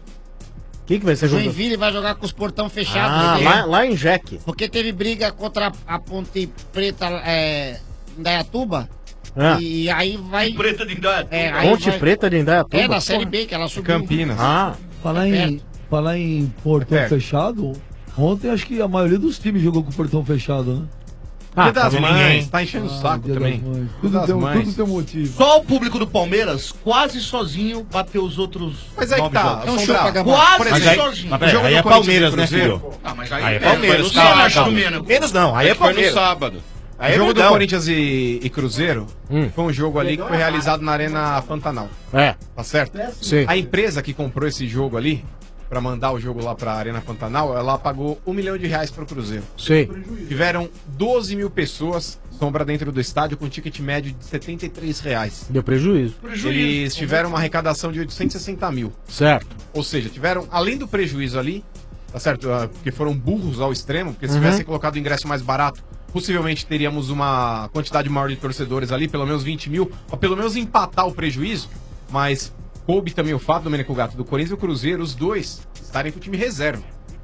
O que, que vai ser O jogo? Joinville vai jogar com os portão fechados. Ah, porque- lá, lá em Jack. Porque teve briga contra a, a Ponte Preta é, em Dayatuba, Ah. e aí vai... Preta de Indaiatuba. É, aí Ponte vai- Preta de Indaiatuba. É, da Série Porra. B, que ela subiu. Campinas. Ah, Falar em, falar em portão É. fechado, ontem acho que a maioria dos times jogou com o portão fechado, né? ah Dia das tá mães, ninguém. tá enchendo o Ah, saco Dia também. das Mães. Dia Tudo, das tem, um- mães. tudo tem um motivo. Só o público do Palmeiras, quase sozinho, bateu os outros. Mas aí que nove tá, jogos. É um Sombra, show pra Gabá. Quase por Mas exemplo, aí, sozinho. mas o pera, jogo aí do é Corinthians Palmeiras, e né, Cruzeiro. filho? Ah, mas aí, Aí é é, Palmeiras, foi no calma, sábado, calma. Domênico. Menos não, aí é Foi no Palmeiras. sábado. Aí O é jogo do verdão. Corinthians e, e Cruzeiro Hum. foi um jogo ali que foi realizado na Arena Pantanal. É, Tá certo? sim. A empresa que comprou esse jogo ali, pra mandar o jogo lá pra Arena Pantanal, ela pagou um milhão de reais pro Cruzeiro. Sim. Tiveram doze mil pessoas, sombra dentro do estádio, com ticket médio de setenta e três reais. Deu prejuízo. Eles tiveram uma arrecadação de oitocentos e sessenta mil. Certo. Ou seja, tiveram, além do prejuízo ali, tá certo? Ah, porque foram burros ao extremo, porque se Uhum. tivessem colocado o ingresso mais barato, possivelmente teríamos uma quantidade maior de torcedores ali, pelo menos vinte mil, ou pelo menos empatar o prejuízo, mas coube também o fato, Domênico Gato, do Corinthians e o Cruzeiro, os dois, estarem com o time reserva.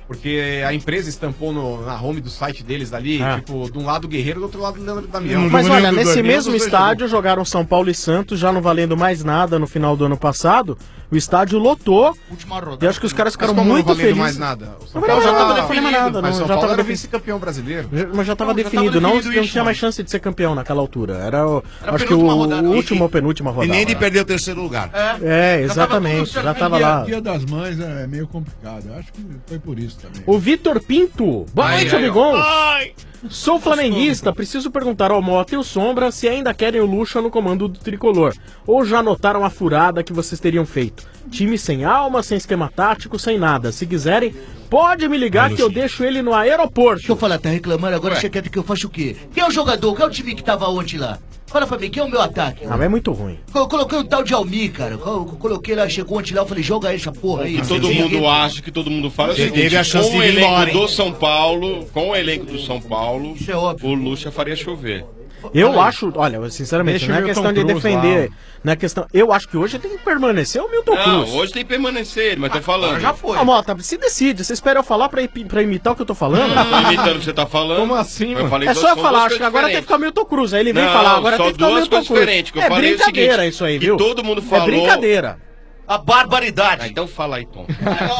Porque a empresa estampou no- na home do site deles ali, Ah. tipo, de um lado o Guerreiro, do outro lado o Leandro Damião. Mas olha, nesse mesmo estádio jogaram São Paulo e Santos, já não valendo mais nada no final do ano passado. O estádio lotou. E acho que os caras ficaram Mas como não muito valendo felizes. mais nada? O São Não, Paulo já já tava tava definido, definido, não, mas São já Paulo tava era definido. vice-campeão brasileiro. Já- Mas já tava Não, já tava definido, não, definido não isso, tinha mais mano. chance de ser campeão naquela altura. Era, o, Era a acho que o penúltima rodada. último ou penúltima rodada. E nem de perder o terceiro lugar. É, exatamente, já tava lá. Dia das Mães é meio complicado. Eu acho que foi por isso também. O Vitor Pinto. Boa Ai, noite, ai, amigão. ai. Sou flamenguista, preciso perguntar ao Mota e o Sombra se ainda querem o Lucha no comando do Tricolor. Ou já notaram a furada que vocês teriam feito? Time sem alma, sem esquema tático, sem nada. Se quiserem, pode me ligar que eu deixo ele no aeroporto. Deixa eu falar, tá reclamando agora, você quer que eu faça o quê? Quem é o jogador? Quem é o time que tava ontem lá? Fala pra mim, quem é o meu ataque? Ah, mas é muito ruim. Eu coloquei um tal de Almir, cara. Eu coloquei lá, chegou ontem lá, eu falei, joga essa porra aí. Que todo mundo acha, que todo mundo fala é o Ele seguinte, teve a chance com o de ir elenco embora, hein? do São Paulo, com o elenco do São Paulo, Isso é óbvio. o Lucha faria chover. Eu acho, olha, sinceramente, Deixa não é o Milton questão de Cruz defender, lá. não é questão, eu acho que hoje tem que permanecer o Milton Não, Cruz. hoje tem que permanecer, mas tô falando. Já foi. Ah, Mota, se decide, você espera eu falar pra, pra imitar o que eu tô falando? Não tô imitando o que você tá falando. Como assim, Eu mano? falei É duas- só eu são falar, duas acho que coisas agora tem que diferentes. ficar o Milton Cruz, aí ele vem Não, falar, agora só tem que ficar o duas Milton coisas Cruz. diferentes, que eu é falei o brincadeira seguinte, isso aí, que viu? todo mundo falou- É brincadeira. A barbaridade. Ah, então fala aí, Tom.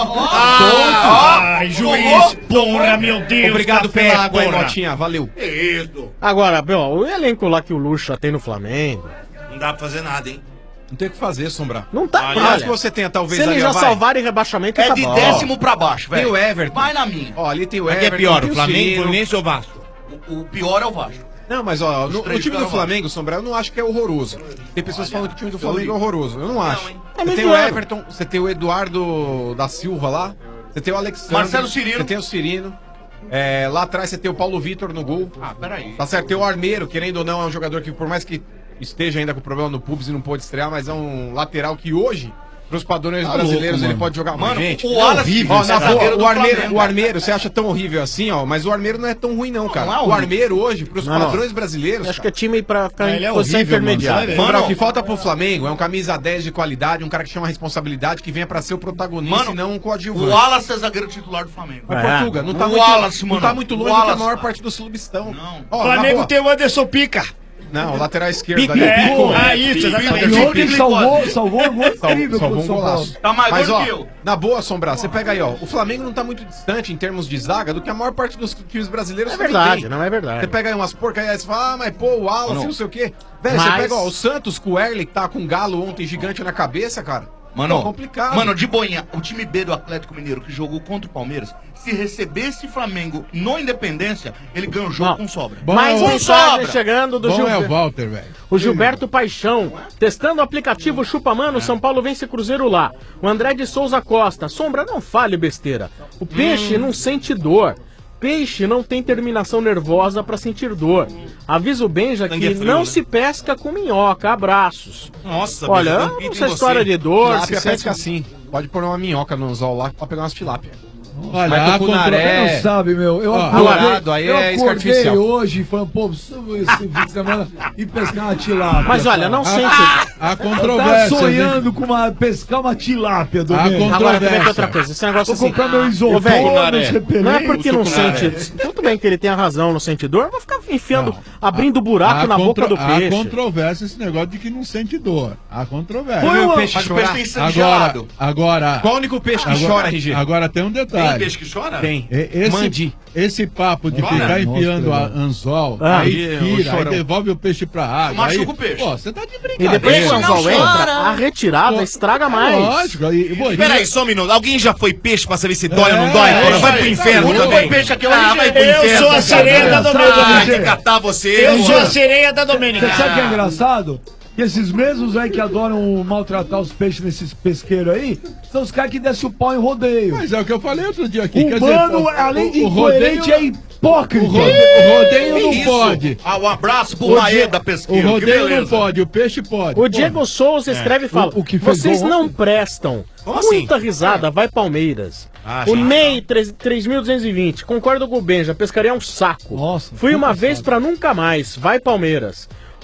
Ah, Ai, juiz, porra, meu Deus. Obrigado café, pela água aí, porra. Motinha, valeu. Isso. Agora, meu, o elenco lá que o Lucha tem no Flamengo... Não dá pra fazer nada, hein? Não tem o que fazer, Sombra. Não tá, Por mais que você tenha, talvez, se ali, eles ó, já vai. salvarem rebaixamento, É tá de bom. décimo pra baixo, Tem velho. o Everton. Vai na minha. Ó, ali tem o Mas quem é Everton. pior, tem o Flamengo, Cirino. Fluminense ou Vasco? O, o pior é o Vasco. Não, mas ó, Os no, três o time do ficaram Flamengo, Sombra, eu não acho que é horroroso. Tem pessoas falando que o time do Flamengo é horroroso. Eu não acho. É Você tem o mediano. Everton, você tem o Eduardo da Silva lá, você tem o Alexandre. Marcelo Cirino. Você tem o Cirino. É, lá atrás você tem o Paulo Vitor no gol. Ah, peraí. Tá certo, tem o Armeiro, querendo ou não, é um jogador que, por mais que esteja ainda com problema no pubs e não pôde estrear, mas é um lateral que hoje, pros padrões Tá brasileiros, louco, ele mano. pode jogar. Mano, Mas, gente, o é Wallace- horrível. ó, esse na boa, zagueiro do o Armeiro- Flamengo. O Armeiro, você acha tão horrível assim, ó, mas o Armeiro não é tão ruim não, cara. não é o horrível. Armeiro hoje, pros Não, não. padrões brasileiros... Acho que é time pra ficar Ele em é posição horrível, mano. intermediária. Mano, o que falta pro Flamengo é um camisa dez de qualidade, um cara que chama a responsabilidade, que venha pra ser o protagonista Mano, e não um coadjuvante. O Wallace é zagueiro titular do Flamengo. Mas, Portuga, não tá, o muito, Wallace, não mano. tá muito longe O do que a Wallace, maior cara. parte dos clubes estão. Não. O Flamengo tem o Anderson Pica. Não, lateral esquerdo Pica. ali. É, Pico. ah, isso, exatamente. Pico. E ontem Pico. salvou- salvou um gol Salvou- incrível salvou pro um São Paulo. golaço. Tá mais Mas, doido ó, que eu. na boa, Sombra, você pega aí, ó. O Flamengo não tá muito distante em termos de zaga do que a maior parte dos times brasileiros É também verdade, tem. não é verdade. Você pega aí umas porcarias e você fala, ah, mas pô, o Wallace, não. Não. sei o quê. Velho, Mas- você pega, ó, o Santos com o Erle, que tá com o Galo ontem gigante na cabeça, cara. Mano, é complicado. Mano, de boinha, o time B do Atlético Mineiro que jogou contra o Palmeiras, se recebesse Flamengo no Independência, ele ganha o jogo Não. com sobra. Mais com mensagem chegando do Bom Gilberto. é o Walter, velho. O Gilberto Paixão, testando o aplicativo Chupamano, São Paulo vence Cruzeiro lá. O André de Souza Costa, Sombra, não fale besteira. O peixe não sente dor. Peixe não tem terminação nervosa pra sentir dor. Avisa o Benja Sangue que é frio, não né? se pesca com minhoca. Abraços. Nossa, Olha, Benja, eu dá um não pito sei em história você. de dor. Tilápia se pesca sente- assim. Pode pôr uma minhoca no anzol lá pra pegar umas tilápia. Olha, Mas a tucunaré- contro... não sabe, meu. Eu Ó, acordei, dourado, aí eu é isca acordei artificial. hoje falando, pô, preciso esse fim de semana e pescar uma tilápia. Mas olha, não cara. sente. Há Tá controvérsias, sonhando com uma, pescar uma tilápia, Há Domênico. controvérsia. Agora também tem outra coisa. Esse negócio Vou assim. comprar meu Ô, isopor, velho, meus repelentes. não é porque não Tucunaré. sente. Tudo bem que ele tenha razão no sente dor, eu vou ficar enfiando, Não. abrindo buraco Há na boca contro- do peixe. Há controvérsia esse negócio de que não sente dor. Há controvérsia. Põe o uma- peixe Mas o peixe chorar. tem sangue Agora, gelado. agora, Qual o único peixe que agora, chora, R G? agora tem um Tem detalhe. peixe que chora? Tem. E- Esse, Mandi. esse papo de Chora? ficar enfiando a Nossa, anzol, Ah, aí aí, o tira, aí chorão. devolve o peixe pra água. Machuca aí, o peixe. Pô, você tá de E brincadeira. depois que o Não anzol chora. entra, a retirada estraga mais. Lógico, aí, pô, Peraí, só um minuto. Alguém já foi peixe pra saber se dói ou não É, dói? é, Porra, vai é, pro é, inferno é, também. Foi peixe aqui, Ah, vai pro Eu inferno. sou a sereia da Ah, Domênica. tem que catar você. Eu sou a porra. sereia da Domênica. Você sabe o que é engraçado? Que esses mesmos aí que adoram maltratar os peixes nesses pesqueiros aí, são os caras que descem o pau em rodeio. Mas é o que eu falei outro dia aqui. O quer mano, pô, além de o incoerente, é hipócrita. O rode- o rodeio Que não isso? pode. Ah, um abraço pro O Maeda O Pesqueiro. Que rodeio não beleza. pode, o peixe pode. O Diego Souza escreve e fala: O- o que fez vocês gol não ontem? prestam. Como assim? Muita risada, vai Palmeiras. Ah, o gente, Ney três mil duzentos e vinte, concordo com o Benja, pescaria é um saco. Nossa, Fui uma puta vez saco. pra nunca mais, vai Palmeiras.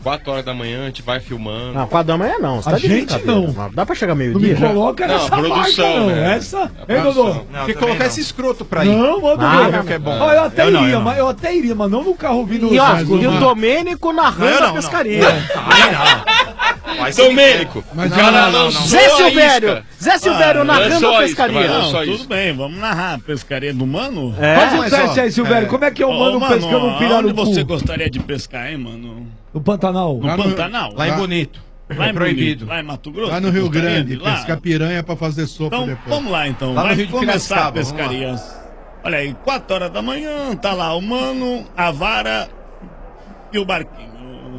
quatro horas da manhã, a gente vai filmando. Não, quatro da manhã não. Você A tá de gente brincadeira. não. Dá pra chegar Não meio-dia me já? coloca Não, nessa produção, marca, não. né? Essa, A hein, Dodô? produção. Tem que colocar esse escroto pra ir. Não, manda Ah, ver. não, que é bom. Ó, eu até Eu não, iria, eu não. mas eu até iria, mas não no carro ouvindo E, ó, vocês, e o não. Domênico narrando Não, a não, pescaria. Aí não. Vai ser Domênico. Mas o cara não, não, não, lançou não. Zé a Silvério. isca. Zé Silvério Ah, narrando lançou a a isca, pescaria. vai, Não, só tudo isso. bem, vamos narrar a pescaria do mano? É, Faz um mas, teste ó, aí, Silvério. é. Como é que é o Ô, mano mano, pescando um aonde pirarucu? você gostaria de pescar, hein, mano? No Pantanal. No Pantanal? Lá em Bonito. Lá É em proibido. Bonito, lá em Mato Grosso. Lá no Rio Costa Grande, Rica, lá. pescar piranha pra fazer sopa Então, depois. vamos lá então. Lá no Vai Rio de começar a Piracicaba, vamos lá. pescaria. Olha aí, quatro horas da manhã, tá lá o mano, a vara e o barquinho.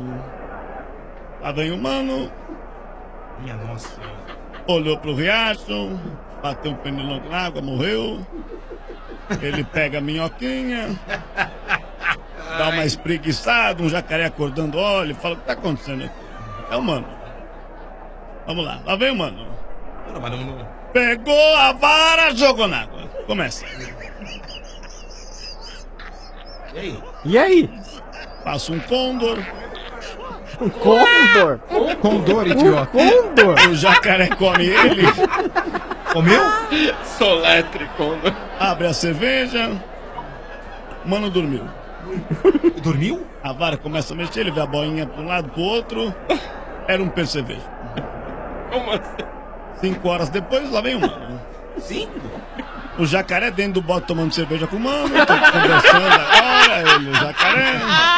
Lá vem o mano. Minha nossa. Olhou pro riacho, bateu um pernilongo na água, morreu. Ele pega a minhoquinha, dá uma espreguiçada, um jacaré acordando, olha e fala: o que tá acontecendo aqui? É o mano. Vamos lá, lá vem o mano. Pegou a vara, jogou na água. Começa. E aí? E aí? Passa um condor. Um condor? Condor, idiota. Um condor? O jacaré come ele. Comeu? Soletre, condor. Abre a cerveja. Mano dormiu. Dormiu? A vara começa a mexer, ele vê a boinha pra um lado, pro outro. Era um percevejo. Como assim? Cinco horas depois, lá vem o mano. Cinco? O jacaré dentro do bote tomando cerveja com o mano, tá conversando agora, ele, o jacaré.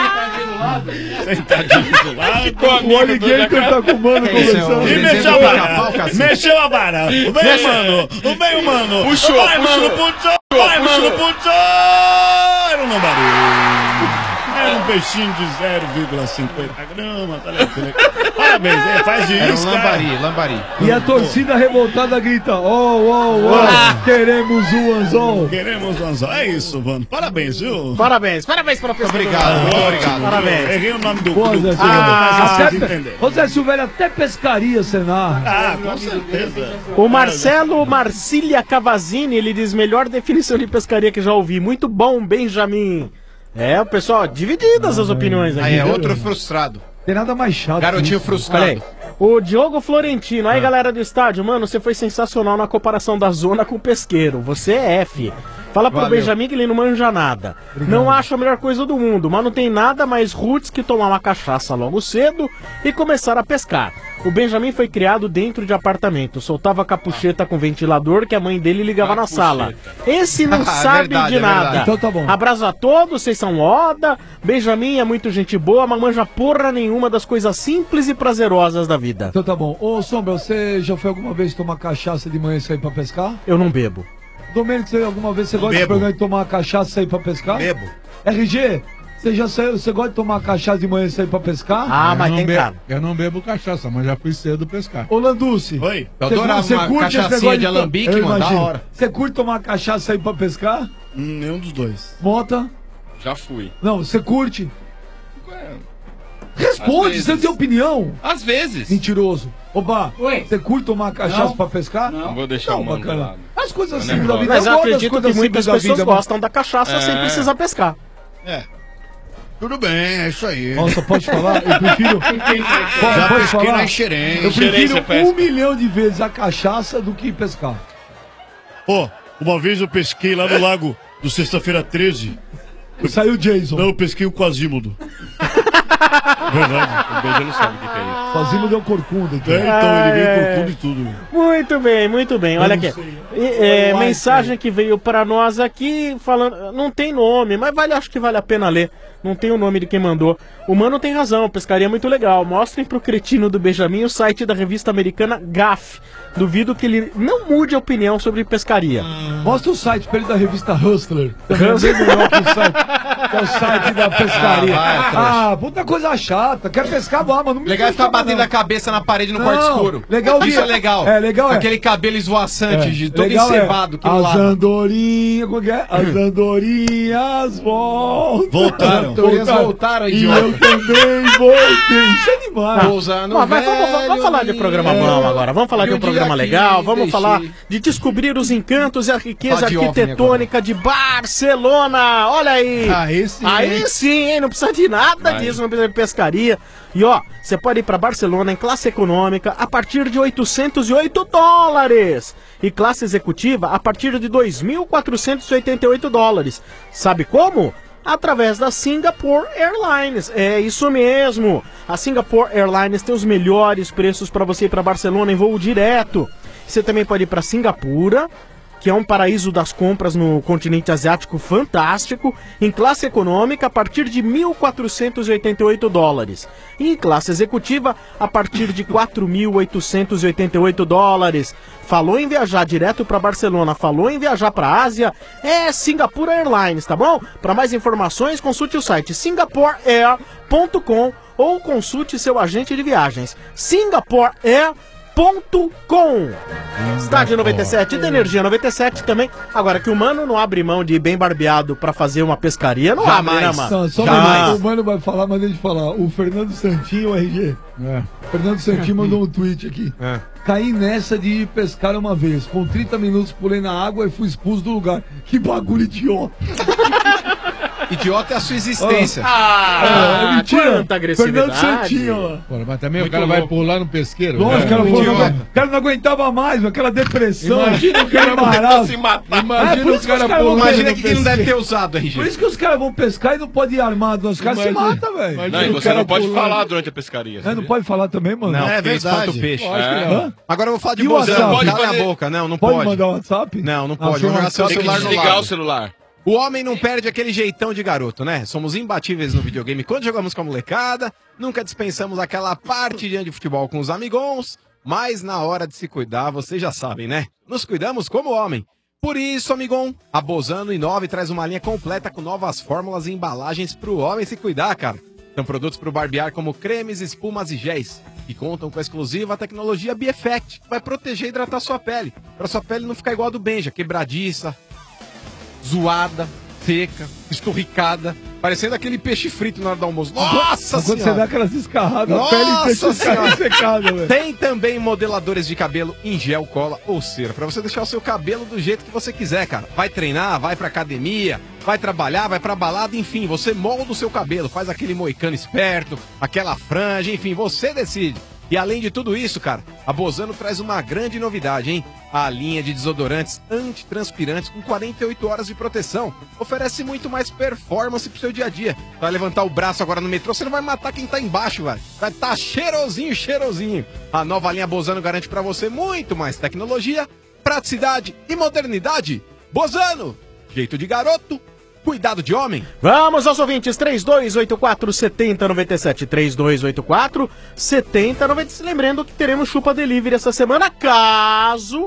Sentadinho do lado. O alligator tá com o mano conversando. E mexeu a vara. Mexeu a vara. Vem, mano. Vem, mano. Puxou, Vai, puxou. mano, puxou. Vai, puxou. mano, puxou. Era um lambari. Era um peixinho de zero vírgula cinquenta gramas. Tá ligado? Parabéns, hein? Faz de Era um isca. lambari, lambari. E a torcida revoltada grita: ó, ó, ó, queremos o anzol. Queremos o anzol. É isso, mano. Parabéns, viu? Parabéns, parabéns pela pessoa. Obrigado, do... obrigado. Parabéns. Errei o nome do Pô, do- Zé do- Silvério. mas vocês Até, entenderam. Ô, Zé Silvério, até pescaria você narra. Ah, com certeza. O Marcelo Marcília Cavazini, ele diz: melhor definição de pescaria que já ouvi. Muito bom, Benjamin. É, o pessoal, divididas as opiniões aqui. Aí é viu? outro frustrado. Tem nada mais chato. Garotinho que isso. frustrado. Olha aí. O Diogo Florentino, aí galera do estádio, mano, você foi sensacional na comparação da zona com o pesqueiro. Você é F. Fala pro Valeu. Benjamin que ele não manja nada. Não acho a melhor coisa do mundo, mas não tem nada mais roots que tomar uma cachaça logo cedo e começar a pescar. O Benjamin foi criado dentro de apartamento, soltava a capucheta com ventilador que a mãe dele ligava na sala. Esse não sabe Verdade, de é nada. verdade. Então tá bom. Abraço a todos, vocês são Oda. Benjamin é muito gente boa, mas manja porra nenhuma das coisas simples e prazerosas da vida. Então tá bom. Ô, Sombra, você já foi alguma vez tomar cachaça de manhã e sair pra pescar? Eu não bebo. Domênico, você alguma vez você gosta bebo. de pegar e tomar cachaça e sair pra pescar? Bebo. R G, você já saiu, você gosta de tomar cachaça de manhã e sair pra pescar? Ah, Eu mas não tem bebo- cara. Eu não bebo cachaça, mas já fui cedo pescar. Ô, Landucci. Oi. Eu Você- adorava você uma curte esse cachaçinha negócio de to- alambique, Eu mano, da imagino. hora. Você curte tomar cachaça e sair pra pescar? Hum, Nenhum dos dois. Mota? Já fui. Não, você curte? Às Responde, vezes. você tem opinião. Às vezes. Mentiroso. Oba, Oi. você curte tomar cachaça Não. pra pescar? Não. Não vou deixar Não, o mano bacana. de lado. As coisas Eu simples não da vida. Mas eu gosto das acredito coisas que muitas simples da pessoas vida, mas- gostam da cachaça sem É. precisar pescar. É. Tudo bem, é isso aí. Nossa, pode falar? Eu prefiro. Pode, Já pode pesquei falar? na Xerém. Eu Xerém prefiro você pesca. um milhão de vezes a cachaça do que pescar. Ó, uma vez eu pesquei lá no lago do Sexta-feira treze. Saiu o Jason. Não, eu pesquei o Quasímodo. Verdade. O Benja não sabe o que que é isso. Fazendo deu corcunda. É, então ele veio é. com tudo e tudo. Muito bem, muito bem. Olha não aqui. sei. E, é, Eu mensagem que veio para nós aqui falando. Não tem nome, mas vale, acho que vale a pena ler. Não tem o nome de quem mandou. O mano tem razão, pescaria é muito legal. Mostrem pro cretino do Benjamin o site da revista americana G A F. Duvido que ele não mude a opinião sobre pescaria. Mostra o site pra ele da revista Hustler. Também é Hustler. bem melhor que o site, que é o site da pescaria. Ah, vai, Ah, puta coisa chata. Quer pescar, vá, mas não me Legal é ficar chama, batendo não. a cabeça na parede no Não, quarto escuro. legal Isso que- é legal. é, legal é. Aquele cabelo esvoaçante, É, de todo legal é, encebado que não as lava. andorinhas, como que é? As andorinhas voltam. Voltaram. As andorinhas voltaram, E idiota. eu também voltei. Isso é demais. Pousando Mas vai, vamos, vamos- vamos velho falar de um programa bom agora. Vamos falar E de um o dia programa aqui, legal. Vamos deixei. falar de descobrir os encantos e a riqueza Fala de OVNI arquitetônica de Barcelona. Olha aí. Aí sim, Aí hein? sim, hein? Não precisa de nada Vai. disso, não precisa de pescaria. E ó, você pode ir pra Barcelona em classe econômica a partir de oitocentos e oito dólares. E classe executiva a partir de dois mil quatrocentos e oitenta e oito dólares. Sabe como? Através da Singapore Airlines. É isso mesmo. A Singapore Airlines tem os melhores preços para você ir para Barcelona em voo direto. Você também pode ir para Singapura, que é um paraíso das compras no continente asiático fantástico, em classe econômica a partir de mil quatrocentos e oitenta e oito dólares. E em classe executiva a partir de quatro mil oitocentos e oitenta e oito dólares. Falou em viajar direto para Barcelona, falou em viajar para a Ásia, é Singapore Airlines, tá bom? Para mais informações, consulte o site singapore air ponto com ou consulte seu agente de viagens. singapore air ponto com. Estádio noventa e sete da Energia noventa e sete também. Agora que o Mano não abre mão de ir bem barbeado pra fazer uma pescaria, não abre, né, mano? Não, só um minuto, o Mano vai falar, mas deixa eu falar. O Fernando Santinho, o R G. É. Fernando Santinho mandou um tweet aqui. É. Caí nessa de ir pescar uma vez. Com trinta minutos pulei na água e fui expulso do lugar. Que bagulho idiota. Idiota é a sua existência. Ah, é, mentira. quanta agressividade. Fernando Santinho, ó. Pô, mas também Muito o cara vai louco. pular no pesqueiro. Lógico, o cara, É. falou, Idiota. não, o cara não aguentava mais, meu, aquela depressão. Imagina o cara barato. se matar. Imagina por o isso que os cara caras vão pulando Imagina no que ele não deve pesqueiro. ter usado, R G. Por isso que os caras vão pescar e não podem ir armado. Os caras se Imagina- matam, velho. Não, e Imagina o você cara não pode pulando. falar durante a pescaria. É, sabia? não pode falar também, mano? Não, É porque espanta verdade. o peixe. Lógico que É. não. Hã? Agora eu vou falar de E o bozão. WhatsApp? Cala Pode a fazer- boca. Não, não Pode pode. mandar o WhatsApp? Não, não Ah, pode. foi Vou uma- jogar seu Tem que celular no desligar lado. o celular. O homem não perde aquele jeitão de garoto, né? Somos imbatíveis no videogame quando jogamos com a molecada, nunca dispensamos aquela partidinha de futebol com os amigons, mas na hora de se cuidar, vocês já sabem, né? Nos cuidamos como homem. Por isso, amigão, a Bozano inova e traz uma linha completa com novas fórmulas e embalagens pro homem se cuidar, cara. São produtos pro barbear como cremes, espumas e géis, que contam com a exclusiva tecnologia B-Effect, que vai proteger e hidratar sua pele, pra sua pele não ficar igual a do Benja, quebradiça, zoada, seca, esturricada, parecendo aquele peixe frito na hora do almoço. Nossa Quando você senhora! dá aquelas escarradas, a pele Nossa deixa senhora! secada, velho. Tem também modeladores de cabelo em gel, cola ou cera, pra você deixar o seu cabelo do jeito que você quiser, cara. Vai treinar, vai pra academia, vai trabalhar, vai pra balada, enfim, você molda o seu cabelo, faz aquele moicano esperto, aquela franja, enfim, você decide. E além de tudo isso, cara, a Bozano traz uma grande novidade, hein? A linha de desodorantes antitranspirantes com quarenta e oito horas de proteção. Oferece muito mais performance pro seu dia a dia. Vai levantar o braço agora no metrô, você não vai matar quem tá embaixo, velho. Vai tá cheirosinho, cheirosinho. A nova linha Bozano garante pra você muito mais tecnologia, praticidade e modernidade. Bozano, jeito de garoto, cuidado de homem. Vamos aos ouvintes, três dois oito quatro, sete zero nove sete, três dois oito quatro, sete zero nove sete. Lembrando que teremos Chupa Delivery essa semana, caso,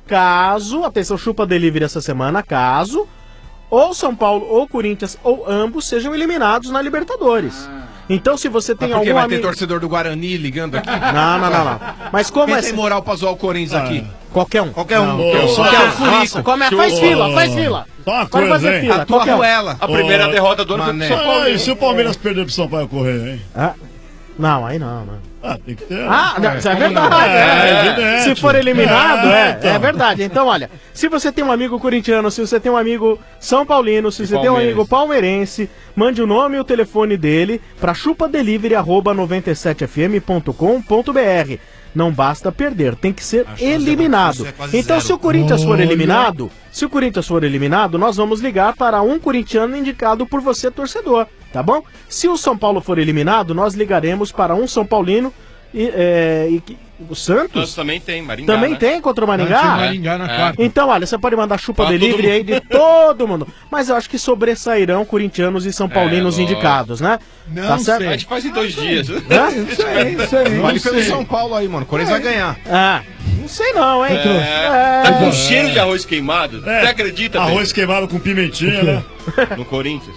caso, atenção, Chupa Delivery essa semana, caso, ou São Paulo ou Corinthians ou ambos sejam eliminados na Libertadores. Então se você tem Mas por que algum vai ter amigo... torcedor do Guarani ligando aqui? Não, não, não, não. Mas como Quem é... tem moral pra zoar o Corinthians aqui? Qualquer um. Qualquer um. Não, Qualquer um. só Qualquer um. quer Nossa, come, faz fila, faz fila. Só uma Pode coisa, fazer hein? fila. A tua qualquer um. ruela. A primeira Ô, derrota do ano foi pro São Paulo. Ah, e se o Palmeiras perder pro São Paulo correr, hein? Ah, não, aí não, não. Ah, tem que ter. Ah, não, isso é verdade. É, é. é evidente. Se for eliminado, É, é, então. é verdade. Então, olha, se você tem um amigo corintiano, se você tem um amigo São Paulino, se você tem um amigo palmeirense, mande o nome e o telefone dele para chupadelivery arroba noventa e sete f m ponto com ponto b r. Não basta perder, tem que ser eliminado. é quase Então, zero. se o Corinthians for Olha. eliminado, se o Corinthians for eliminado, nós vamos ligar para um corintiano indicado por você, torcedor, tá bom? Se o São Paulo for eliminado, nós ligaremos para um São Paulino e, é, e que- o Santos Nós também tem, Maringá. também né? tem contra o Maringá? Tinha o Maringá na É. quarta. Então, olha, você pode mandar chupa Fala delivery todo aí de todo mundo. Mas eu acho que sobressairão corintianos e são paulinos lógico. indicados, né? Não Tá certo? sei. A gente faz em dois dias. Hã? Não sei, não sei. Vale não pelo sei. São Paulo aí, mano. O Corinthians vai ganhar. Ah, não sei não, hein? É, tá com É. cheiro de arroz queimado. Você acredita, Arroz queimado com pimentinha, né? Bento? No Corinthians?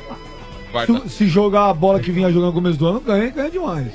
Quarta. Se, se jogar a bola que vinha jogando no começo do ano, ganha, ganha demais.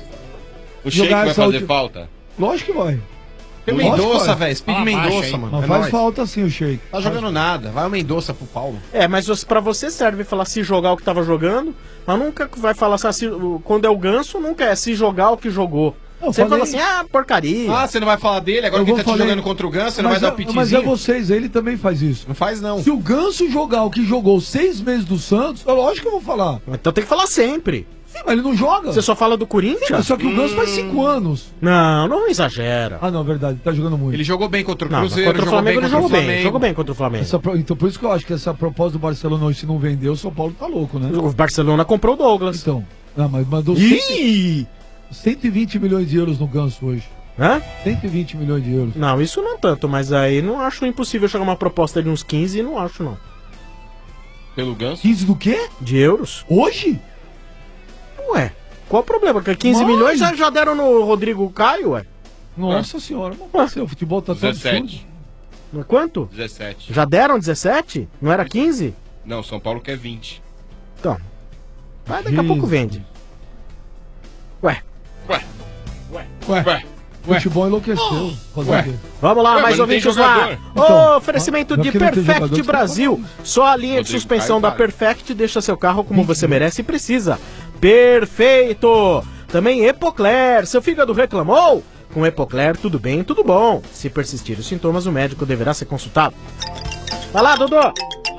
O Sheik jogar vai essa fazer última- falta? Lógico que vai. Tem o Lógico que Mendonça, vai. velho. Speed Ah, Mendonça, baixa, hein? mano. Mas É faz nóis. falta sim o Sheik. Tá jogando nada. Vai o Mendonça pro Paulo. É, mas você- pra você serve falar se jogar o que tava jogando, mas nunca vai falar assim, se- o- quando é o ganso, nunca é se jogar o que jogou. Eu Você falei- fala assim, ah, porcaria. Ah, você não vai falar dele? Agora Eu que vou ele tá te falar- jogando contra o Ganso, você não vai Mas dar é- o pitizinho? Mas é vocês, ele também faz isso. Não faz, não. Se o Ganso jogar o que jogou seis meses do Santos, é lógico que eu vou falar. Então tem que falar sempre. Sim, mas ele não joga. Você só fala do Sim, Corinthians? mas só que o Ganso faz cinco anos. Não, não exagera. Ah, não, verdade, tá jogando muito. Ele jogou bem contra o Não, Cruzeiro, contra o jogou bem Flamengo ele contra o jogou bem. Flamengo. Jogou bem contra o Flamengo. Essa pro- então por isso que eu acho que essa proposta do Barcelona hoje, se não vendeu, o São Paulo tá louco, né? O Barcelona comprou o Douglas. Então, não, mas mandou Ih! cento e vinte milhões de euros no Ganso hoje. Hã? cento e vinte milhões de euros. Não, isso não tanto, mas aí não acho impossível chegar uma proposta de uns quinze, não acho não. Pelo Ganso? quinze do quê? De euros. Hoje? Ué, qual o problema? Porque quinze Mas- milhões já, já deram no Rodrigo Caio, ué. Nossa senhora, mas parceiro, o futebol tá tão absurdo. dezessete. Mas quanto? dezessete. Já deram dezessete? Não era quinze? Não, São Paulo quer vinte. Então. Mas daqui a pouco vende. Ué. Ué. Ué. Ué. Futebol enlouqueceu. Fazer. Vamos lá, Ué, mais mas não tem ouvintes lá. jogador. Ô, Então, oferecimento já de que não tem Perfect jogador, você Brasil. Só a linha de Rodrigo suspensão Caio, da vale. Perfect deixa seu carro como você merece e precisa. Perfeito! Também Epocler. Seu fígado reclamou? Com Epocler, tudo bem, tudo bom. Se persistir os sintomas, o médico deverá ser consultado. Vai lá, Dodô.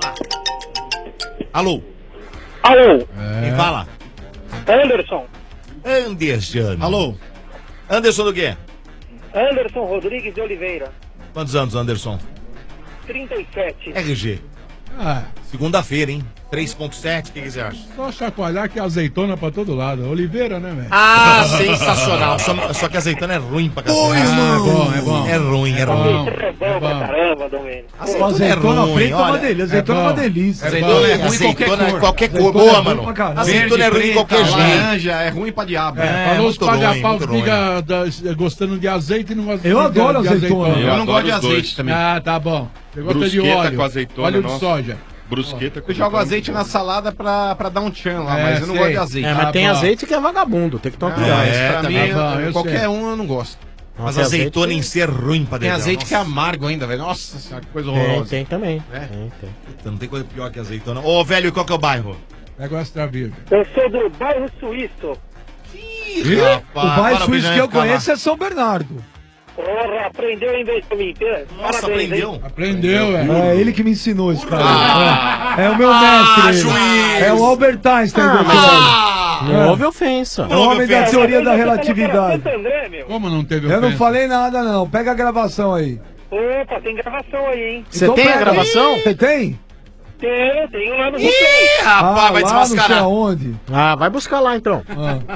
Alô? Alô? Quem fala? Anderson. Anderson. Alô? Anderson do quê? Anderson Rodrigues de Oliveira. Quantos anos, Anderson? trinta e sete. R G. Ah, Segunda-feira, hein? três ponto sete, o que, que você acha? só chacoalhar que é azeitona pra todo lado. Oliveira, né, velho? Ah, sensacional. Só, só que a azeitona é ruim pra cacete. Oi, irmão. É bom, é bom. É ruim, é É ruim. bom. É bom pra caramba, Domênico. Azeitona, Azeitona é ruim, preta é uma olha. delícia. Azeitona é uma bom. delícia. Azeitona é ruim em qualquer cor. Qualquer cor. Azeitona Boa, é bom mano. pra caralho. Azeitona é ruim de qualquer jeito. laranja, é ruim pra diabo. É, É, falou os muito ruim, paga-pau muito que ruim. fica da- gostando de azeite e não gosta Eu de, adoro de azeitona. Eu, não adoro gosto de os azeite dois. também. Ah, tá bom. Você gosta de Brusqueta óleo. com azeitona, óleo de nossa. soja. Brusqueta com Eu jogo azeitona, azeite muito na bom. salada pra, pra dar um tchan lá, É, mas eu não sei. gosto de azeite. É, mas Ah, tem bom. azeite que é vagabundo, tem que tomar Ah, cuidado. mas É, pra também. mim, Tá bom, eu qualquer sei. um eu não gosto. Mas Nossa, azeitona azeite- em ser ruim pra Tem dentro. azeite que é amargo ainda, velho. Nossa senhora, que coisa Tem, horrorosa. tem também. É. Tem, tem. Não tem coisa pior que azeitona. Ô, velho, qual que é o bairro? Negócio da vida. Eu sou do bairro Suíço. Ih, O rapaz, bairro para, suíço que eu ficar lá. conheço é São Bernardo. Porra, aprendeu em vez de me ter. Nossa, Parabéns, aprendeu. hein? Aprendeu, velho. É ele que me ensinou esse cara. Ah. É, é o meu Ah, mestre. ele. juiz. É o Albert Einstein do Ah! Não houve ofensa. É o homem da ofensa. teoria da Você tá relatividade. Santo André, meu? Como não teve Eu não ofensa? falei nada, não. Pega a gravação aí. Opa, tem gravação aí, hein? Você Então tem a pega. gravação? Você tem? Tenho, tenho lá no Ih, Replay. rapaz, vai lá não sei desmascarar. aonde. Ah, vai buscar lá então. Ah.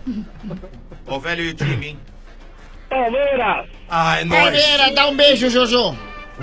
Ô, velho, e o time, hein? Palmeiras. Ah, é nóis. Palmeira, dá um beijo, Jojo.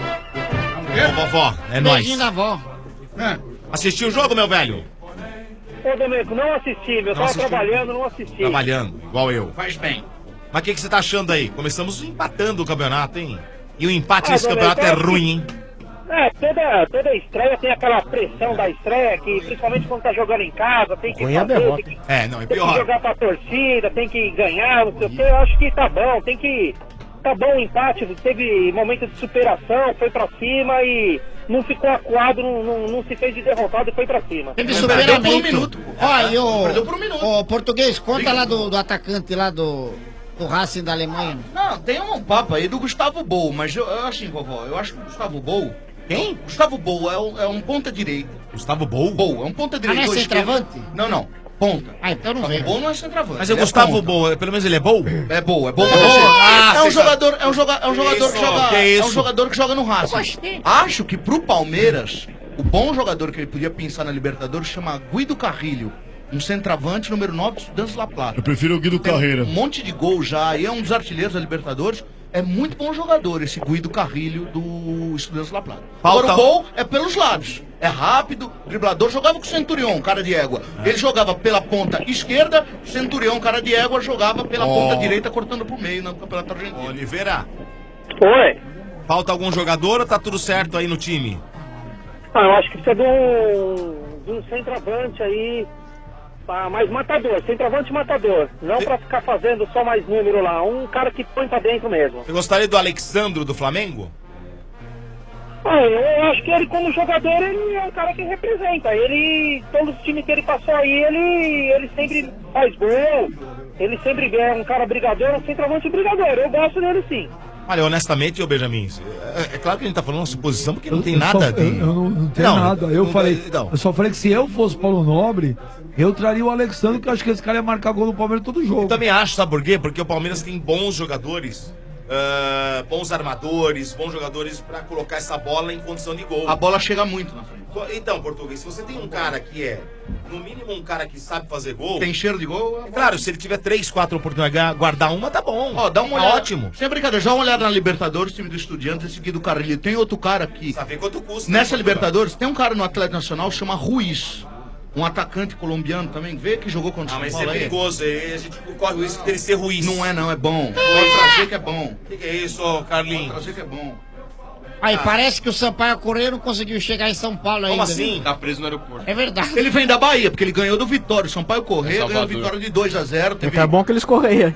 Ô, vovó, é nóis. Beijinho da avó. Assistiu o jogo, meu velho? Ô, Domênico, não assisti, meu. Eu tava assistiu. trabalhando, não assisti. Trabalhando, igual eu. Faz bem. Mas o que, que você tá achando aí? Começamos empatando o campeonato, hein? E o empate Ah, nesse Domênico, campeonato é eu acho ruim, hein? É, toda, toda estreia tem aquela pressão da estreia, que principalmente quando tá jogando em casa, tem que Ruim é a fazer, derrota. tem que, É, não, é tem que pior. jogar pra torcida, tem que ganhar, não sei o que. Eu acho que tá bom, tem que... Tá bom o empate, teve momento de superação, foi pra cima e não ficou acuado, não, não, não se fez de derrotado e foi pra cima. Teve Perdeu por um superamento. minuto. Ó, e o, Perdeu por um minuto. o português, conta lá do, do atacante lá do, do Racing da Alemanha. Não, tem um papo aí do Gustavo Bou, mas eu, eu assim, vovó, eu acho que o Gustavo Bou... Quem? Gustavo Bou é, um- é um ponta direita. Gustavo Bou? Bou, é um ponta Ah, direita. não é ou esquerda. centroavante? Não, não, ponta. Ah, então não Gustavo vem. Bou não é centroavante. Mas o ele é Gustavo ponta. Bou, pelo menos ele é bom? É Bou, é Bou. Ah, é um você jogador, é um, joga, é um jogador Isso, que joga, que é isso? um jogador que joga no Eu Racing. gostei. Acho que pro Palmeiras, o bom jogador que ele podia pensar na Libertadores chama Guido Carrilho, um centroavante número nove do Estudiantes La Plata. Eu prefiro o Guido Tem Carreira. um monte de gol já, e é um dos artilheiros da Libertadores. É muito bom jogador esse Guido Carrilho do Estudiantes La Plata. Falta- Agora o gol é pelos lados. É rápido, driblador, jogava com o Centurion, cara de égua. Ele jogava pela ponta esquerda, Centurion, cara de égua, jogava pela Ó. ponta direita, cortando pro meio no Campeonato Argentino. Oliveira, Oi. falta algum jogador ou tá tudo certo aí no time? Ah, eu acho que precisa de um, de um centroavante aí, ah, mais matador, centroavante matador. Não pra ficar fazendo só mais número lá, um cara que põe pra dentro mesmo. Você gostaria do Alexandro do Flamengo? Ah, eu acho que ele como jogador, ele é um cara que representa. Ele, todos os times que ele passou aí, ele, ele sempre faz gol, ele sempre é um cara brigador, um centroavante brigador. Eu gosto dele sim. Olha, honestamente, ô Benjamin, é, é claro que a gente tá falando uma suposição porque não tem Eu nada só- de... Eu, eu não, não tenho Não, nada. Eu não- falei. não. Eu só falei que se eu fosse Paulo Nobre, eu traria o Alexandre, que eu acho que esse cara ia marcar gol no Palmeiras todo jogo. Eu também acho, sabe por quê? Porque o Palmeiras tem bons jogadores ah, bons armadores, bons jogadores pra colocar essa bola em condição de gol. A bola chega muito na frente. Então, Português, se você tem um cara que é, no mínimo, um cara que sabe fazer gol... Tem cheiro de gol? É claro, se ele tiver três, quatro oportunidades, guardar uma, tá bom. Ó, dá uma Tá olhada. ótimo. Sem brincadeira, já uma olhada na Libertadores, time do Estudiantes, esse aqui do Carrilho. Tem outro cara aqui. Saber quanto custa. Nessa né, Libertadores, tem um cara no Atlético Nacional, chama Ruiz. Um atacante colombiano também, vê que jogou contra o Ah, São mas Paulo é aí. perigoso, aí a gente corre o risco dele ser ruim. Não é não, é bom. Pode trazer que é bom. O que, que é isso, Carlinhos? Pode trazer que é bom. Aí, parece que o Sampaio Corrêa não conseguiu chegar em São Paulo ainda. Como assim? viu? Tá preso no aeroporto. É verdade. Ele vem da Bahia, porque ele ganhou do Vitória. O Sampaio Corrêa ganhou Salvador. do Vitória de dois a zero. Teve... Então é bom que eles correiam.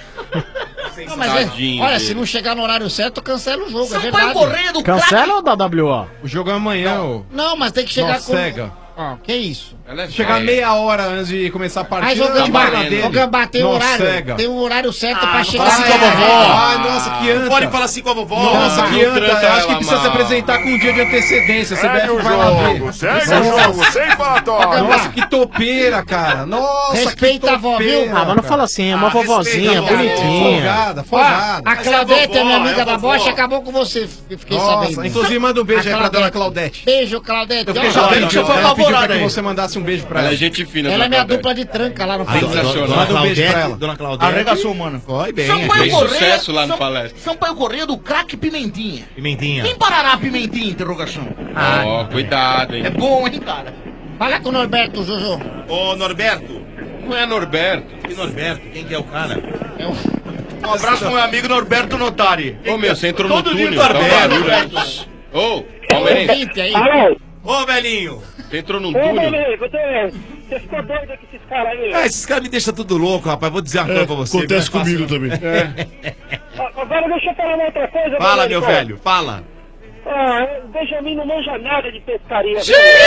Não, mas é- Tadinho olha, dele. se não chegar no horário certo, cancela o jogo, é Sampaio verdade. Corrêa do Cancela ou da W O? O jogo é amanhã, ô. Não, mas tem que chegar Nossa, com... cega. Ó, que isso? Ela é Chegar velha. meia hora antes de começar a Mas partida. o Gambá, na barra dele. o Gambá tem um Nossa, horário. cega. Tem um horário certo pra não chegar. fala assim com a vovó. Ai, nossa, que anta. Não pode falar assim com a vovó. Nossa, Ah, que não anta. trata Eu acho que ela precisa se mal. apresentar com um dia de antecedência. C B F vai lá ver. segue o jogo, sem falatório. Nossa, que topeira, cara. Nossa, Respeita que a vó, viu? topeira, Ah, mas não cara. fala assim, é uma Ah, vovozinha, respeita a vovó. bonitinha. Folgada, Ó, folgada. a Mas é a Claudete, vovó, minha amiga é a da vovó. Bocha, acabou com você. Fiquei Nossa, sabendo. inclusive manda um beijo A aí pra dona Claudete. Beijo, Claudete. Eu fiquei Ó, sabendo que você foi ela pediu apavorada pra que que você mandasse um beijo pra Ela ela. é gente fina, Ela é minha Claudete. dupla de tranca lá no Sensacional. Manda um beijo pra ela. Dona Claudete. Arregaçou, mano. Foi bem. Sampaio Fez Corrêa- sucesso lá no São- palestra. Sampaio Corrêa do craque Pimentinha. Pimentinha. Quem parará a Pimentinha? Interrogação. Ó, cuidado, hein. É bom, hein, cara? Fala com o Norberto, Jojo. Ô, Norberto. Não é Norberto. Que Norberto? Quem que é o cara? É um... Um abraço pro meu amigo Norberto Notari. Ô, meu, você entrou no Todo dia túnel. Tá um Norberto. barulho aí. Ô, Palmeirense. Ouvinte aí. Alô? Ô, velhinho. Você entrou num Ô, túnel? Lele, você, você ficou doido com esses caras aí? Ah, esses caras me deixam tudo louco, rapaz. Vou dizer uma coisa pra você. Acontece não é fácil, comigo não. também. Ah, Agora deixa eu falar uma outra coisa. Fala, Domênico. meu velho. Fala. Ah, o Benjamin não manja nada de pescaria.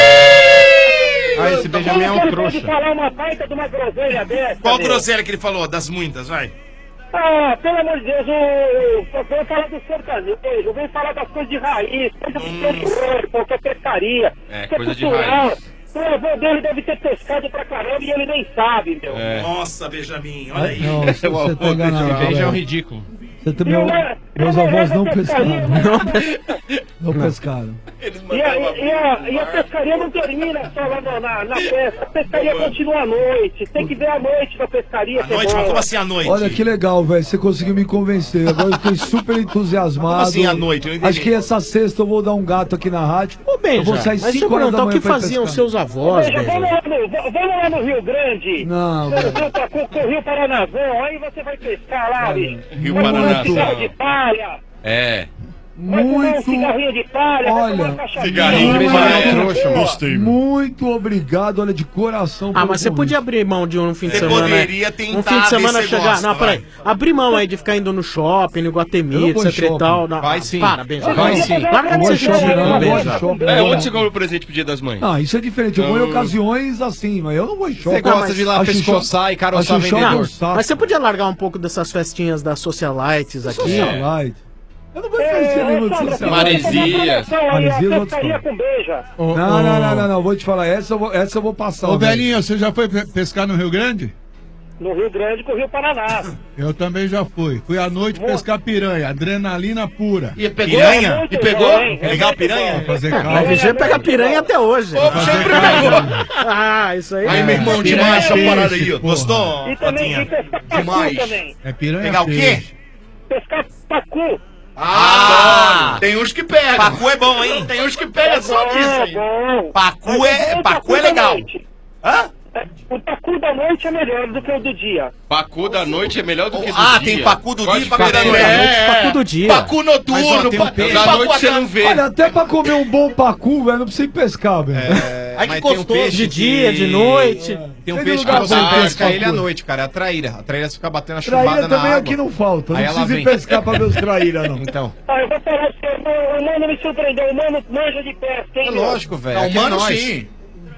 Ah, esse Benjamin é um Pode trouxa. falar uma baita de uma groselha dessa. Qual meu? groselha que ele falou? Das muitas, vai. Ah, pelo amor de Deus, eu, eu venho falar do sertanejo, eu venho falar das coisas de raiz, coisa de folclore, qualquer pescaria. É, isso coisa de cultural. raiz. O avô dele deve ter pescado pra caramba e ele nem sabe, meu. É. Nossa, Benjamin, olha aí. Não, você, você tá enganado. Benja é um velho. ridículo. Você tem meu, meus avós não pescaram. Não pescaram. E a, e, a, e a pescaria não termina só lá na, na, na pesca, a pescaria continua à noite, tem que ver a noite da pescaria. À noite? Mas como assim à noite? Olha que legal, velho. Você conseguiu me convencer. Agora eu fiquei super entusiasmado. Como assim à noite? Eu não entendi. Acho que essa sexta eu vou dar um gato aqui na rádio. Ô, Benja, eu vou sair mas deixa eu cinco horas da perguntar o manhã que pra ir faziam pescar. seus avós, Veja, vamos Benja. lá, no, v- vamos lá no Rio Grande. Não, Pro, velho. pro, pro, pro Rio Paranazão, aí você vai pescar lá, bicho. Rio Vai fumar um Paranazão. cigarro de palha. É. Vai fumar um Muito. cigarrinho de palha. vai Olha, tomar uma cachaça. cigarrinho de Vai palha. tomar uma Trouxa, boa. Gostei, meu. Muito obrigado, olha, de coração. Ah, pelo mas você convite. podia abrir mão de um fim de Você semana. poderia né? tentar Um fim de semana ver se você chegar. gosta, Não, peraí. vai. Abrir mão aí de ficar indo no shopping, no Eu Guatemi, não vou em etc e shopping. tal. Não, Vai sim. Para, Benja. Vai sim. Larga Eu de vou ser em shopping, gentil, não, eu gosto Benja. de shopping. É, Eu- onde você comprou o presente pro Dia das Mães? Não, isso é diferente. Eu vou em Não. ocasiões assim, mas eu não vou em shopping. Você gosta mas de ir lá acho pescoçar e caroçar acho shopping vendedor. um saco. Mas você podia largar um pouco dessas festinhas das socialites aqui? Socialite. Eu não vou É, fazer nenhuma de Sandra, socialite. Maresias. Aí, Maresias, a outros pescaria não. com beija. Não, não, não, não, não, vou te falar. Essa eu vou, essa eu vou passar. Ô, velho. velhinho, você já foi pe- pescar no Rio Grande? No Rio Grande com o Rio Paraná. Eu também já fui. Fui à noite pescar piranha, adrenalina pura. E pegou? Piranha? Muito E pegou? bom, hein? É legal, Muito piranha? bom. Fazer A calma. R G pega piranha até hoje. Sempre pegou. Ah, isso aí. Aí, é. meu irmão, demais essa Peixe, parada aí, ó. porra. Gostou, E também e Fotinha? pescar pacu Demais. também. É piranha Pegar o quê? peixe. Pescar pacu. Ah, tem uns que pegam. Pacu é bom, hein? Tem uns que pegam só disso aí. bom. Pacu Mas é, o pacu é da legal. noite. Hã? É, O pacu da noite é melhor do que o do dia. Pacu da noite é melhor do que do Ah, dia. tem pacu do Qual a dia e pacu da diferença? noite. É, Pacu do dia. Pacu noturno, Mas, ó, tem um pa- peixe. Da pacu noite você não vê. Olha, até pra comer um bom pacu, velho, não precisa ir pescar, velho. Ai, que Mas tem um gostoso. peixe De dia, de noite. Tem um Tem peixe que lugar você bom pra pesca pescar ele à pacu. noite, cara. É a traíra. A traíra fica batendo a chumbada Traíra na também água. aqui não falta. Não Aí ela precisa ir vem. pescar pra ver os traíra, não. Então. Ah, eu vou falar pra você, o mano me surpreendeu, o mano manja de pesca, hein? É meu? lógico, velho. Não, Aqui é mano, nós. sim.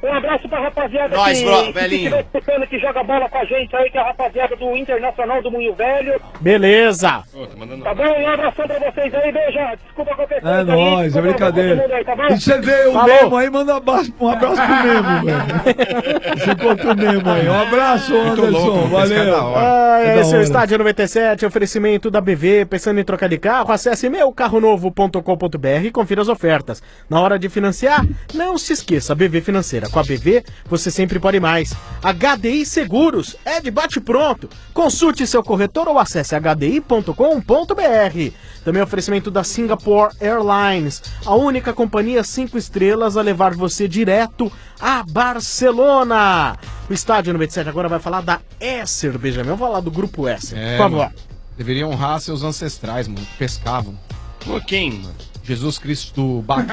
Um abraço pra rapaziada Nós, que, bro, que velhinho. estiver escutando, que joga bola com a gente aí, que é a rapaziada do Internacional do Moinho Velho. Beleza. Tá bom? Um abração pra vocês aí, beijo. Desculpa qualquer coisa É aí. nóis, é desculpa brincadeira. todo mundo aí, tá bom? E você vê o Falou. Memo aí, manda um abraço, um abraço pro Memo, velho. Você encontra o Memo aí. Um abraço, Anderson. Valeu. Ah, É da esse é o hora. Estádio noventa e sete, oferecimento da B V. Pensando em trocar de carro? Acesse meu carro novo ponto com ponto b r e confira as ofertas. Na hora de financiar, não se esqueça, B V Financeira. Com a B V, você sempre pode mais. H D I Seguros, é de bate-pronto. Consulte seu corretor ou acesse h d i ponto com ponto b r. Também oferecimento da Singapore Airlines, a única companhia cinco estrelas a levar você direto a Barcelona. O Estádio noventa e sete agora vai falar da Esser, Benjamin. Vamos falar do Grupo Esser, É, por favor. mano. Deveria honrar seus ancestrais, mano. que Pescavam. Por quem, mano? Jesus Cristo Bach.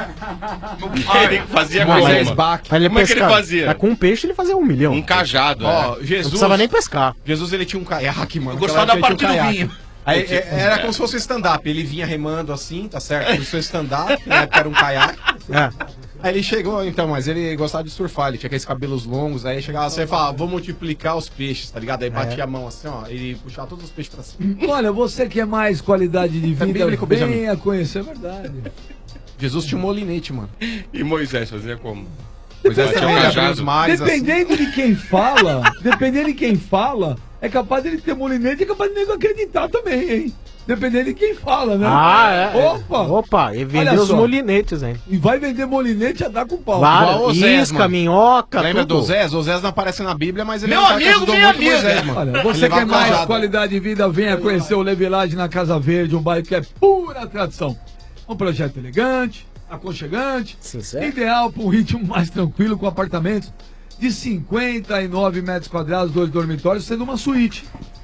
Ele fazia Moisés como? Bach. Mas ele Como é que ele pescava. fazia? Mas com um peixe ele fazia um milhão. Um cajado, Ó, é. Jesus. Não precisava nem pescar. Jesus, ele tinha um caiaque, mano. Eu gostava da Naquela época parte ele do tinha um vinho. Aí, é, era como se fosse stand-up. Ele vinha remando assim, tá certo? O seu stand-up, na época era um caiaque. É. Aí ele chegou, então, mas ele gostava de surfar, ele tinha aqueles cabelos longos, aí chegava assim e falava, vou multiplicar os peixes, tá ligado? Aí batia É. a mão assim, ó, ele puxava todos os peixes pra cima. Olha, você que é mais qualidade de vida, bíblico, Benjamin. venha conhecer, é verdade. Jesus tinha um molinete, mano. E Moisés fazia como? Moisés Batia também um abriu cajado. os mares, assim. Dependendo de quem fala, dependendo de quem fala, é capaz dele ter molinete e é capaz de nego acreditar também, hein? Dependendo de quem fala, né? Ah, é. Opa! Opa, e Olha vendeu os só. molinetes, hein? E vai vender molinete a dar com pau. Claro, Igual o Osés, isca, mano. minhoca, Lembra tudo. do Osés? O Osés não aparece na Bíblia, mas ele Meu é um cara que amigo, ajudou minha muito amiga. Moisés, mano. Olha, Ele você levava quer mais cajado. qualidade de vida, venha conhecer o Levilage na Casa Verde, um bairro que é pura tradição. Um projeto elegante, aconchegante, Sincero. ideal para um ritmo mais tranquilo, com apartamentos de cinquenta e nove metros quadrados, dois dormitórios, sendo uma suíte.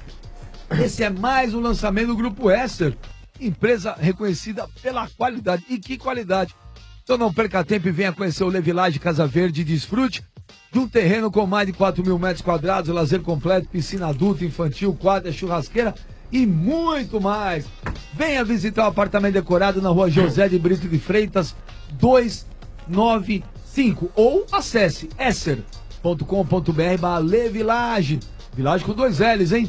Esse é mais um lançamento do Grupo Esser, empresa reconhecida pela qualidade. E que qualidade! Então não perca tempo e venha conhecer o Levilage Casa Verde e desfrute de um terreno com mais de quatro mil metros quadrados, lazer completo, piscina adulta, infantil, quadra, churrasqueira e muito mais. Venha visitar o apartamento decorado na rua José de Brito de Freitas, duzentos e noventa e cinco, ou acesse esser ponto com ponto b r barra Levilage, Vilage com dois L's, hein?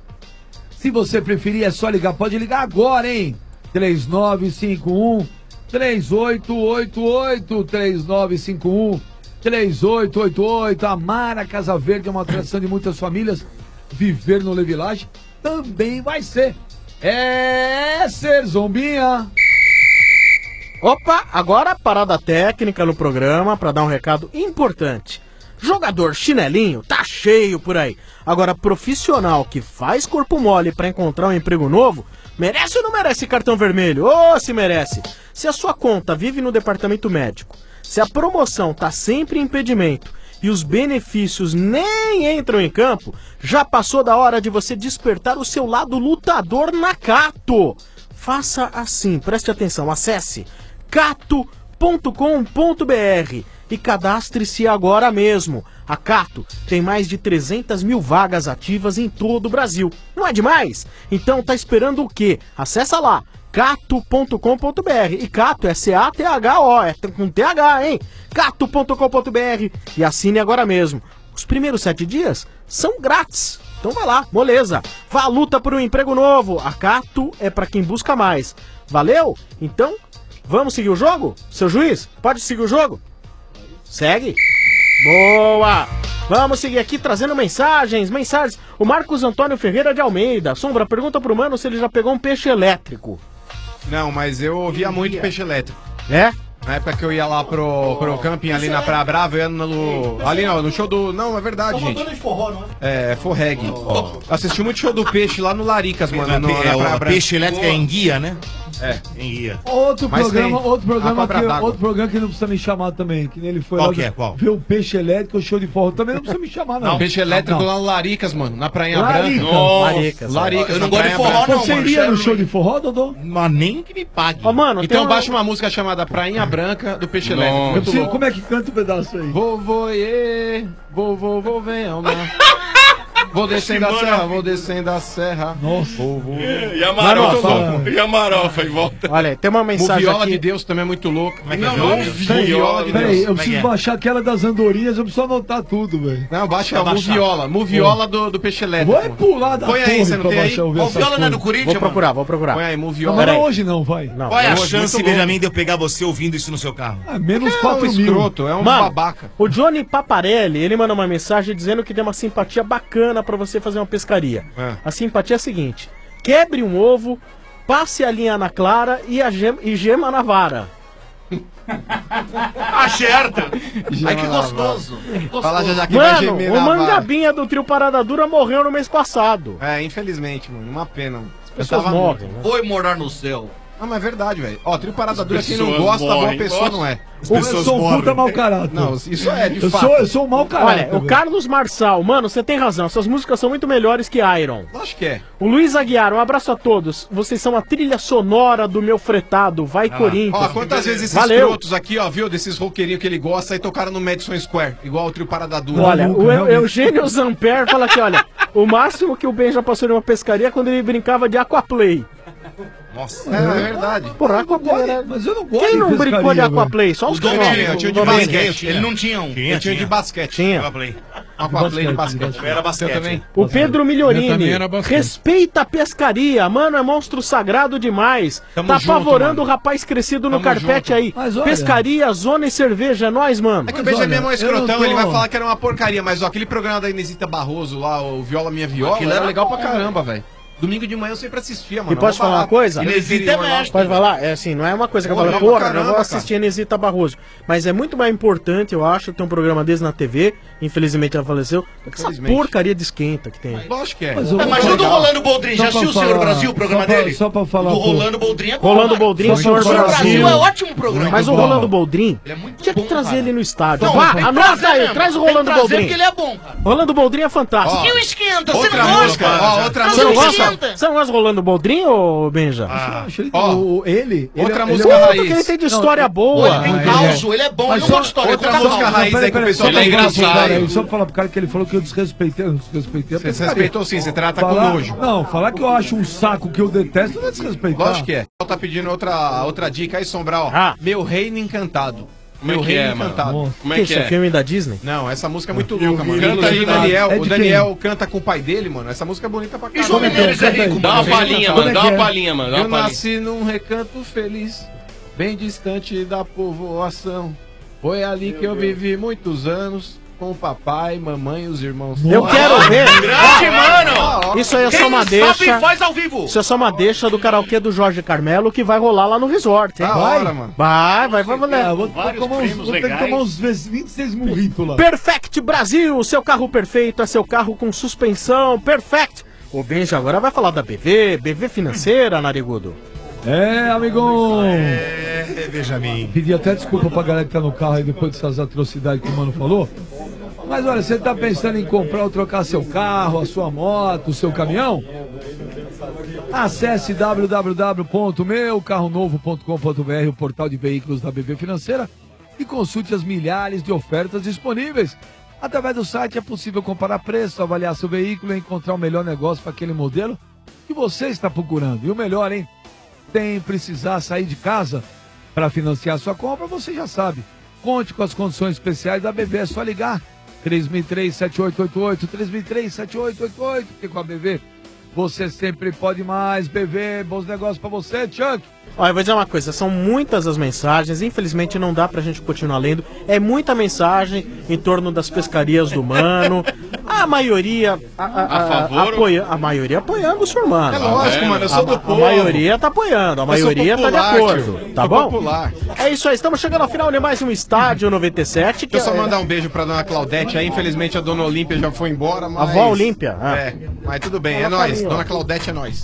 Se você preferir, é só ligar. Pode ligar agora, hein? três nove cinco um, três oito oito oito, três nove cinco um, três oito oito oito. Amar a Casa Verde é uma atração de muitas famílias. Viver no Levilage também vai ser. É ser zombinha. Opa, agora parada técnica no programa para dar um recado importante. Jogador chinelinho tá cheio por aí. Agora, profissional que faz corpo mole para encontrar um emprego novo, merece ou não merece cartão vermelho? Ô, oh, se merece. Se a sua conta vive no departamento médico, se a promoção tá sempre em impedimento e os benefícios nem entram em campo, já passou da hora de você despertar o seu lado lutador na Cato. Faça assim, preste atenção, acesse cato ponto com ponto b r e cadastre-se agora mesmo. A Cato tem mais de trezentas mil vagas ativas em todo o Brasil. Não é demais? Então tá esperando o quê? Acessa lá, cato ponto com ponto b r. E Cato é C A T H O, é com T H, hein? cato ponto com ponto b r e assine agora mesmo. Os primeiros sete dias são grátis. Então vai lá, moleza. Vá à luta por um emprego novo. A Cato é pra quem busca mais. Valeu? Então, vamos seguir o jogo? Seu juiz, pode seguir o jogo? Segue. Boa! Vamos seguir aqui trazendo mensagens, mensagens. O Marcos Antônio Ferreira de Almeida. Sombra, pergunta pro mano se ele já pegou um peixe elétrico. Não, mas eu ouvia muito peixe elétrico. É? Na época que eu ia lá pro, pro camping ali na Praia Brava, eu ia no, ali no, no show do... Não, é verdade, gente. de forró, não é? É, Forreg. Assisti muito show do peixe lá no Laricas, mano. No, na É, Praia o Brava. peixe elétrico é em guia, né? É. Em guia. Outro Mas programa, tem outro programa a cobra que, d'água. outro programa que não precisa me chamar também, que nem ele foi Qual lá que é? ver- Qual? ver o peixe elétrico, o show de forró, também não precisa me chamar não. Não, peixe elétrico Não. lá no Laricas, mano. Na Prainha Laricas. Branca. Nossa. Laricas. Laricas. Eu não na gosto de Prainha forró, Branca. não, Você mano. iria no Sério, show de forró, Dodô? Mas nem que me pague. Ó, mano, Então tem um- baixa uma música chamada Prainha Branca do Peixe Nossa. Elétrico. Eu Muito preciso- louco. como é que canta o pedaço aí? Vou, vou, iê, vou, vou, vou, vem, alma. Vou descendo a serra, vou descendo a serra. Nossa. Vou, vou. E a marofa, e a marofa em volta. Olha, tem uma mensagem Moviola aqui. de Deus também é muito louco. Como é que é? Moviola de Deus. Peraí, eu preciso é? baixar aquela das andorinhas, eu preciso anotar tudo, velho. Não, baixa a Moviola. Moviola do, do peixe elétrico. Vou pular da Põe aí, torre você não pra tem aí? baixar, ouvir essas Moviola não é do coisas. Corinthians, Vou procurar, vou procurar. Põe aí, Não, Moviola. mas não Peraí. hoje não, vai. Não. Qual é a Hoje, chance, muito Benjamin, de eu pegar você ouvindo isso no seu carro? Ah, menos É quatro um mil. escroto, é um Mano, babaca. o Johnny Paparelli, ele mandou uma mensagem dizendo que tem uma simpatia bacana pra você fazer uma pescaria. É. A simpatia é a seguinte: quebre um ovo, passe a linha na clara e, a gema, e gema na vara. Acerta! Ai, que gostoso. Que gostoso. Fala já já que vai Mano, gemer o na vara. Mangabinha do trio Parada Dura morreu no mês passado. É, infelizmente, mano. Uma pena. As pessoas morrem, né? Foi morar no céu. Ah, mas é verdade, velho. Ó, trio Parada Dura, quem não pessoas gosta, boa morrem. pessoa Nossa. não é. As eu sou um puta mau caráter. Não, isso é, de eu fato. Sou, eu sou um mau caráter. Olha, o velho. Carlos Marçal, mano, você tem razão, suas músicas são muito melhores que Iron. Acho que é. O Luiz Aguiar, um abraço a todos. Vocês são a trilha sonora do meu fretado. Vai, Corinthians. Ó, quantas vezes esses Valeu. escrotos aqui, ó, viu, desses roqueirinhos que ele gosta, aí tocaram no Madison Square, igual o trio Parada Dura. Olha, Nunca, o Eu- realmente. Eugênio Zamper fala aqui, olha, o máximo que o Ben já passou em uma pescaria é quando ele brincava de aquaplay. Nossa, é, é verdade. Porra, aquaplay era... Mas eu não gosto Quem de não pescaria, brincou de velho. aquaplay? Só os O Domênico, caras. eu tinha de Domênico. basquete. Ele não tinha um. Eu tinha de basquete. Tinha. Aquaplay. Aquaplay de Basquete, basquete. Era basquete. Você também? O Pedro Eu Migliorini, também era basquete. respeita a pescaria, mano, é monstro sagrado demais. Tamo tá junto, apavorando mano. o rapaz crescido no Tamo carpete junto. aí. Mas olha- Pescaria, zona e cerveja, é nóis, mano. É que o Mas Benjamin é olha, mó eu escrotão, não tô- ele vai falar que era uma porcaria, mas ó, aquele programa da Inesita Barroso lá, o Viola Minha Viola, Aquilo era era legal bom, pra caramba, velho. Domingo de manhã eu sempre assistia, mano. E posso Mó falar uma barato. coisa? Era do Inesita interior é lá. mestre. Pode falar? É assim, não é uma coisa que eu Pô, falo, legal pra porra, eu caramba, vou assistir a Inesita Barroso. Mas é muito mais importante, eu acho, ter um programa desse na T V. Infelizmente ela faleceu. do que essa Infelizmente. porcaria de esquenta que tem. Lógico que é. Mas eu É, vou mas falar- o do Rolando Boldrin, já Só assistiu o pra Senhor falar- Brasil, o programa só pra- dele? Só pra falar, Do pô. Rolando Boldrin é bom, Rolando cara. Boldrin, Só Senhor que o Senhor Brasil. Brasil é ótimo programa. Mas o Muito bom. Rolando Boldrin Ele é muito tinha que bom, trazer cara. ele no estádio. Não, Vá, tem que anota trazer aí, mesmo. traz o Tem que Rolando trazer Boldrin. porque ele é bom, cara. Rolando Boldrin é fantástico. Ó, E o esquenta, você outra não gosta? música, ó, outra Mas Você não o gosta? esquenta. Você não gosta do Rolando Boldrin, ô Benja? Acho ele- Ó, o- ele, ele- outra ele- música ele- Puta, raiz. que ele tem de Não, história ele- boa. Ele tem Mas caos, ele- ele é bom, Mas ele não só- conta história, outra conta música caos. raiz aí que o pessoal só tá pra falar pro engraçado. cara aí, Só pra falar pro cara que ele falou que eu desrespeitei, eu não desrespeitei. a Você pescaria. respeitou sim, você trata com Falar- nojo. Não, falar que eu acho um saco que eu detesto não é desrespeitar. Lógico que é. Tá pedindo outra, outra dica aí, Sombral. Ah. Meu Reino Encantado. Como é Meu que Reino é, mano? Encantado. Nossa. Como Que é isso que é é? filme da Disney? Não, essa música é muito louca, mano. Canta aí, Inclusive, o mano. Daniel, É o de Daniel canta com o pai dele, mano. Essa música é bonita pra E caramba. João Menezes é rico, Dá uma mano. palhinha, Como mano. é Dá que uma é? palhinha, mano. Dá Eu uma palhinha. nasci num recanto feliz, bem distante da povoação. Foi ali que eu vivi muitos anos, com o papai, mamãe e os irmãos. Eu quero ver. Grande, mano! Isso aí é Quem só uma sabe deixa. faz ao vivo. Isso é só uma deixa do karaokê do Jorge Carmelo que vai rolar lá no resort, hein? Da Vai, hora, mano. vai, vai, vai, vai. Ah, vou, vou Vários tomar uns, prêmios vou ter que legais. tomar uns vinte e seis murritos lá. Perfect Brasil, seu carro perfeito é seu carro com suspensão, perfect. O Benja agora vai falar da B V, B V Financeira, Narigudo. É, amigão. É, Benjamin. Pedi até desculpa pra galera que tá no carro aí depois dessas atrocidades que o mano falou. Mas olha, você tá pensando em comprar ou trocar seu carro, a sua moto, o seu caminhão? Acesse w w w ponto meu carro novo ponto com ponto b r, o portal de veículos da B V Financeira, e consulte as milhares de ofertas disponíveis. Através do site é possível comparar preço, avaliar seu veículo e encontrar o melhor negócio para aquele modelo que você está procurando. E o melhor, hein? Sem precisar sair de casa para financiar sua compra, você já sabe. Conte com as condições especiais da B V, é só ligar três mil e três, sete oito oito oito, três mil e três, sete oito oito oito, porque com a B V você sempre pode mais. B V, bons negócios para você, Chuck. Olha, eu vou dizer uma coisa, são muitas as mensagens, infelizmente não dá pra gente continuar lendo. É muita mensagem em torno das pescarias do Mano. A maioria a, a, A favor? apoia, a maioria apoiando o senhor Mano. É lógico, mano, eu sou do a, povo. a maioria tá apoiando, a Eu sou maioria tá de popular, acordo. tio. Tá Sou bom? popular. É isso aí, estamos chegando ao final de mais um Estádio noventa e sete. Que Deixa eu só é- mandar um beijo pra dona Claudete aí. Infelizmente a dona Olímpia já foi embora, mas... A vó Olímpia, ah. É, mas tudo bem, é Ela tá nóis. ali, ó. Dona Claudete é nóis.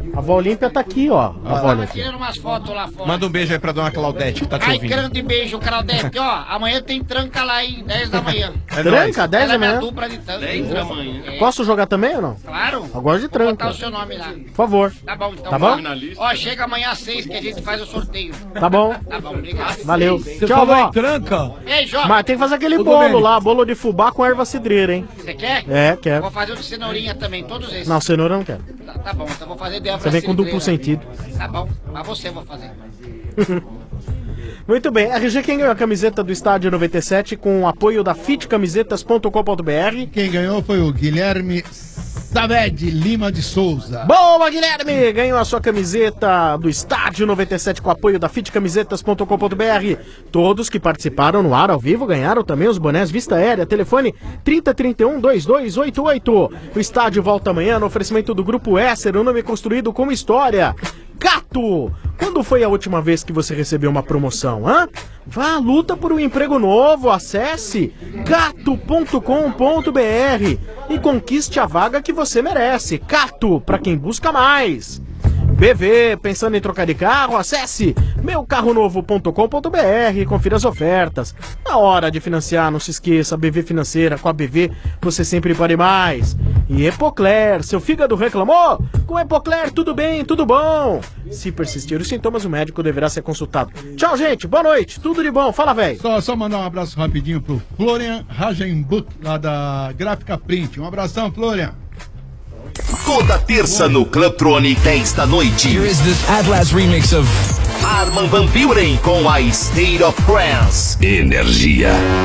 A avó Olímpia tá aqui, ó. A avó Olímpia. Tirando umas fotos lá fora. Manda um beijo aí pra dona Claudete, que tá te Ai, ouvindo. grande beijo, Claudete. Ó, amanhã tem tranca lá, hein? dez da manhã. É tranca? dez da Ela é minha manhã? dupla de tanque. dez da manhã. É. Posso jogar também ou não? Claro. Eu gosto de Vou botar tranca. o seu nome lá. Por favor. Tá bom, então. Tá bom? Ó, chega amanhã às seis que a gente faz o sorteio. Tá bom. Tá bom, obrigado. Valeu. Você Tchau, falou vó. em tranca? Ei, Jó. Mas tem que fazer aquele Ô, bolo Domênico. lá, bolo de fubá com erva cidreira, hein? Você quer? É, quero. Vou fazer o de cenourinha também, todos esses. Não, cenoura eu não quero. Tá, tá bom, então vou fazer de Você vem com duplo sentido. Tá bom, mas você eu vou fazer. Muito bem, R G, quem ganhou a camiseta do Estádio noventa e sete com o apoio da fit camisetas ponto com ponto b r? Quem ganhou foi o Guilherme Saved Lima de Souza. Boa, Guilherme! Ganhou a sua camiseta do Estádio noventa e sete com apoio da fit camisetas ponto com ponto b r. Todos que participaram no ar ao vivo ganharam também os bonés Vista Aérea. Telefone trinta, trinta e um, vinte e dois oitenta e oito. O estádio volta amanhã no oferecimento do Grupo Esser, um nome construído com história. Gato! Quando foi a última vez que você recebeu uma promoção, hã? Vá à luta por um emprego novo, acesse gato ponto com ponto b r e conquiste a vaga que você merece. Gato, para quem busca mais. B V, pensando em trocar de carro? Acesse meu carro novo ponto com ponto b r e confira as ofertas. Na hora de financiar, não se esqueça, B V Financeira, com a B V você sempre pode mais. E Epocler, seu fígado reclamou? Com Epocler tudo bem, tudo bom. Se persistir os sintomas, o médico deverá ser consultado. Tchau, gente, boa noite, tudo de bom, fala, velho. Só, só mandar um abraço rapidinho pro Florian Rajenbuck, lá da Gráfica Print. Um abração, Florian. Toda terça no Clubtronic, dez da noite. Here is the Atlas remix of Arman van Buren com a State of Trance. Energia.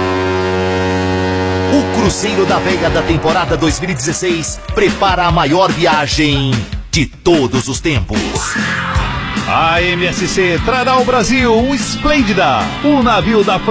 O Cruzeiro da Veiga da temporada dois mil e dezesseis prepara a maior viagem de todos os tempos. A M S C trará ao Brasil o Esplêndida, o navio da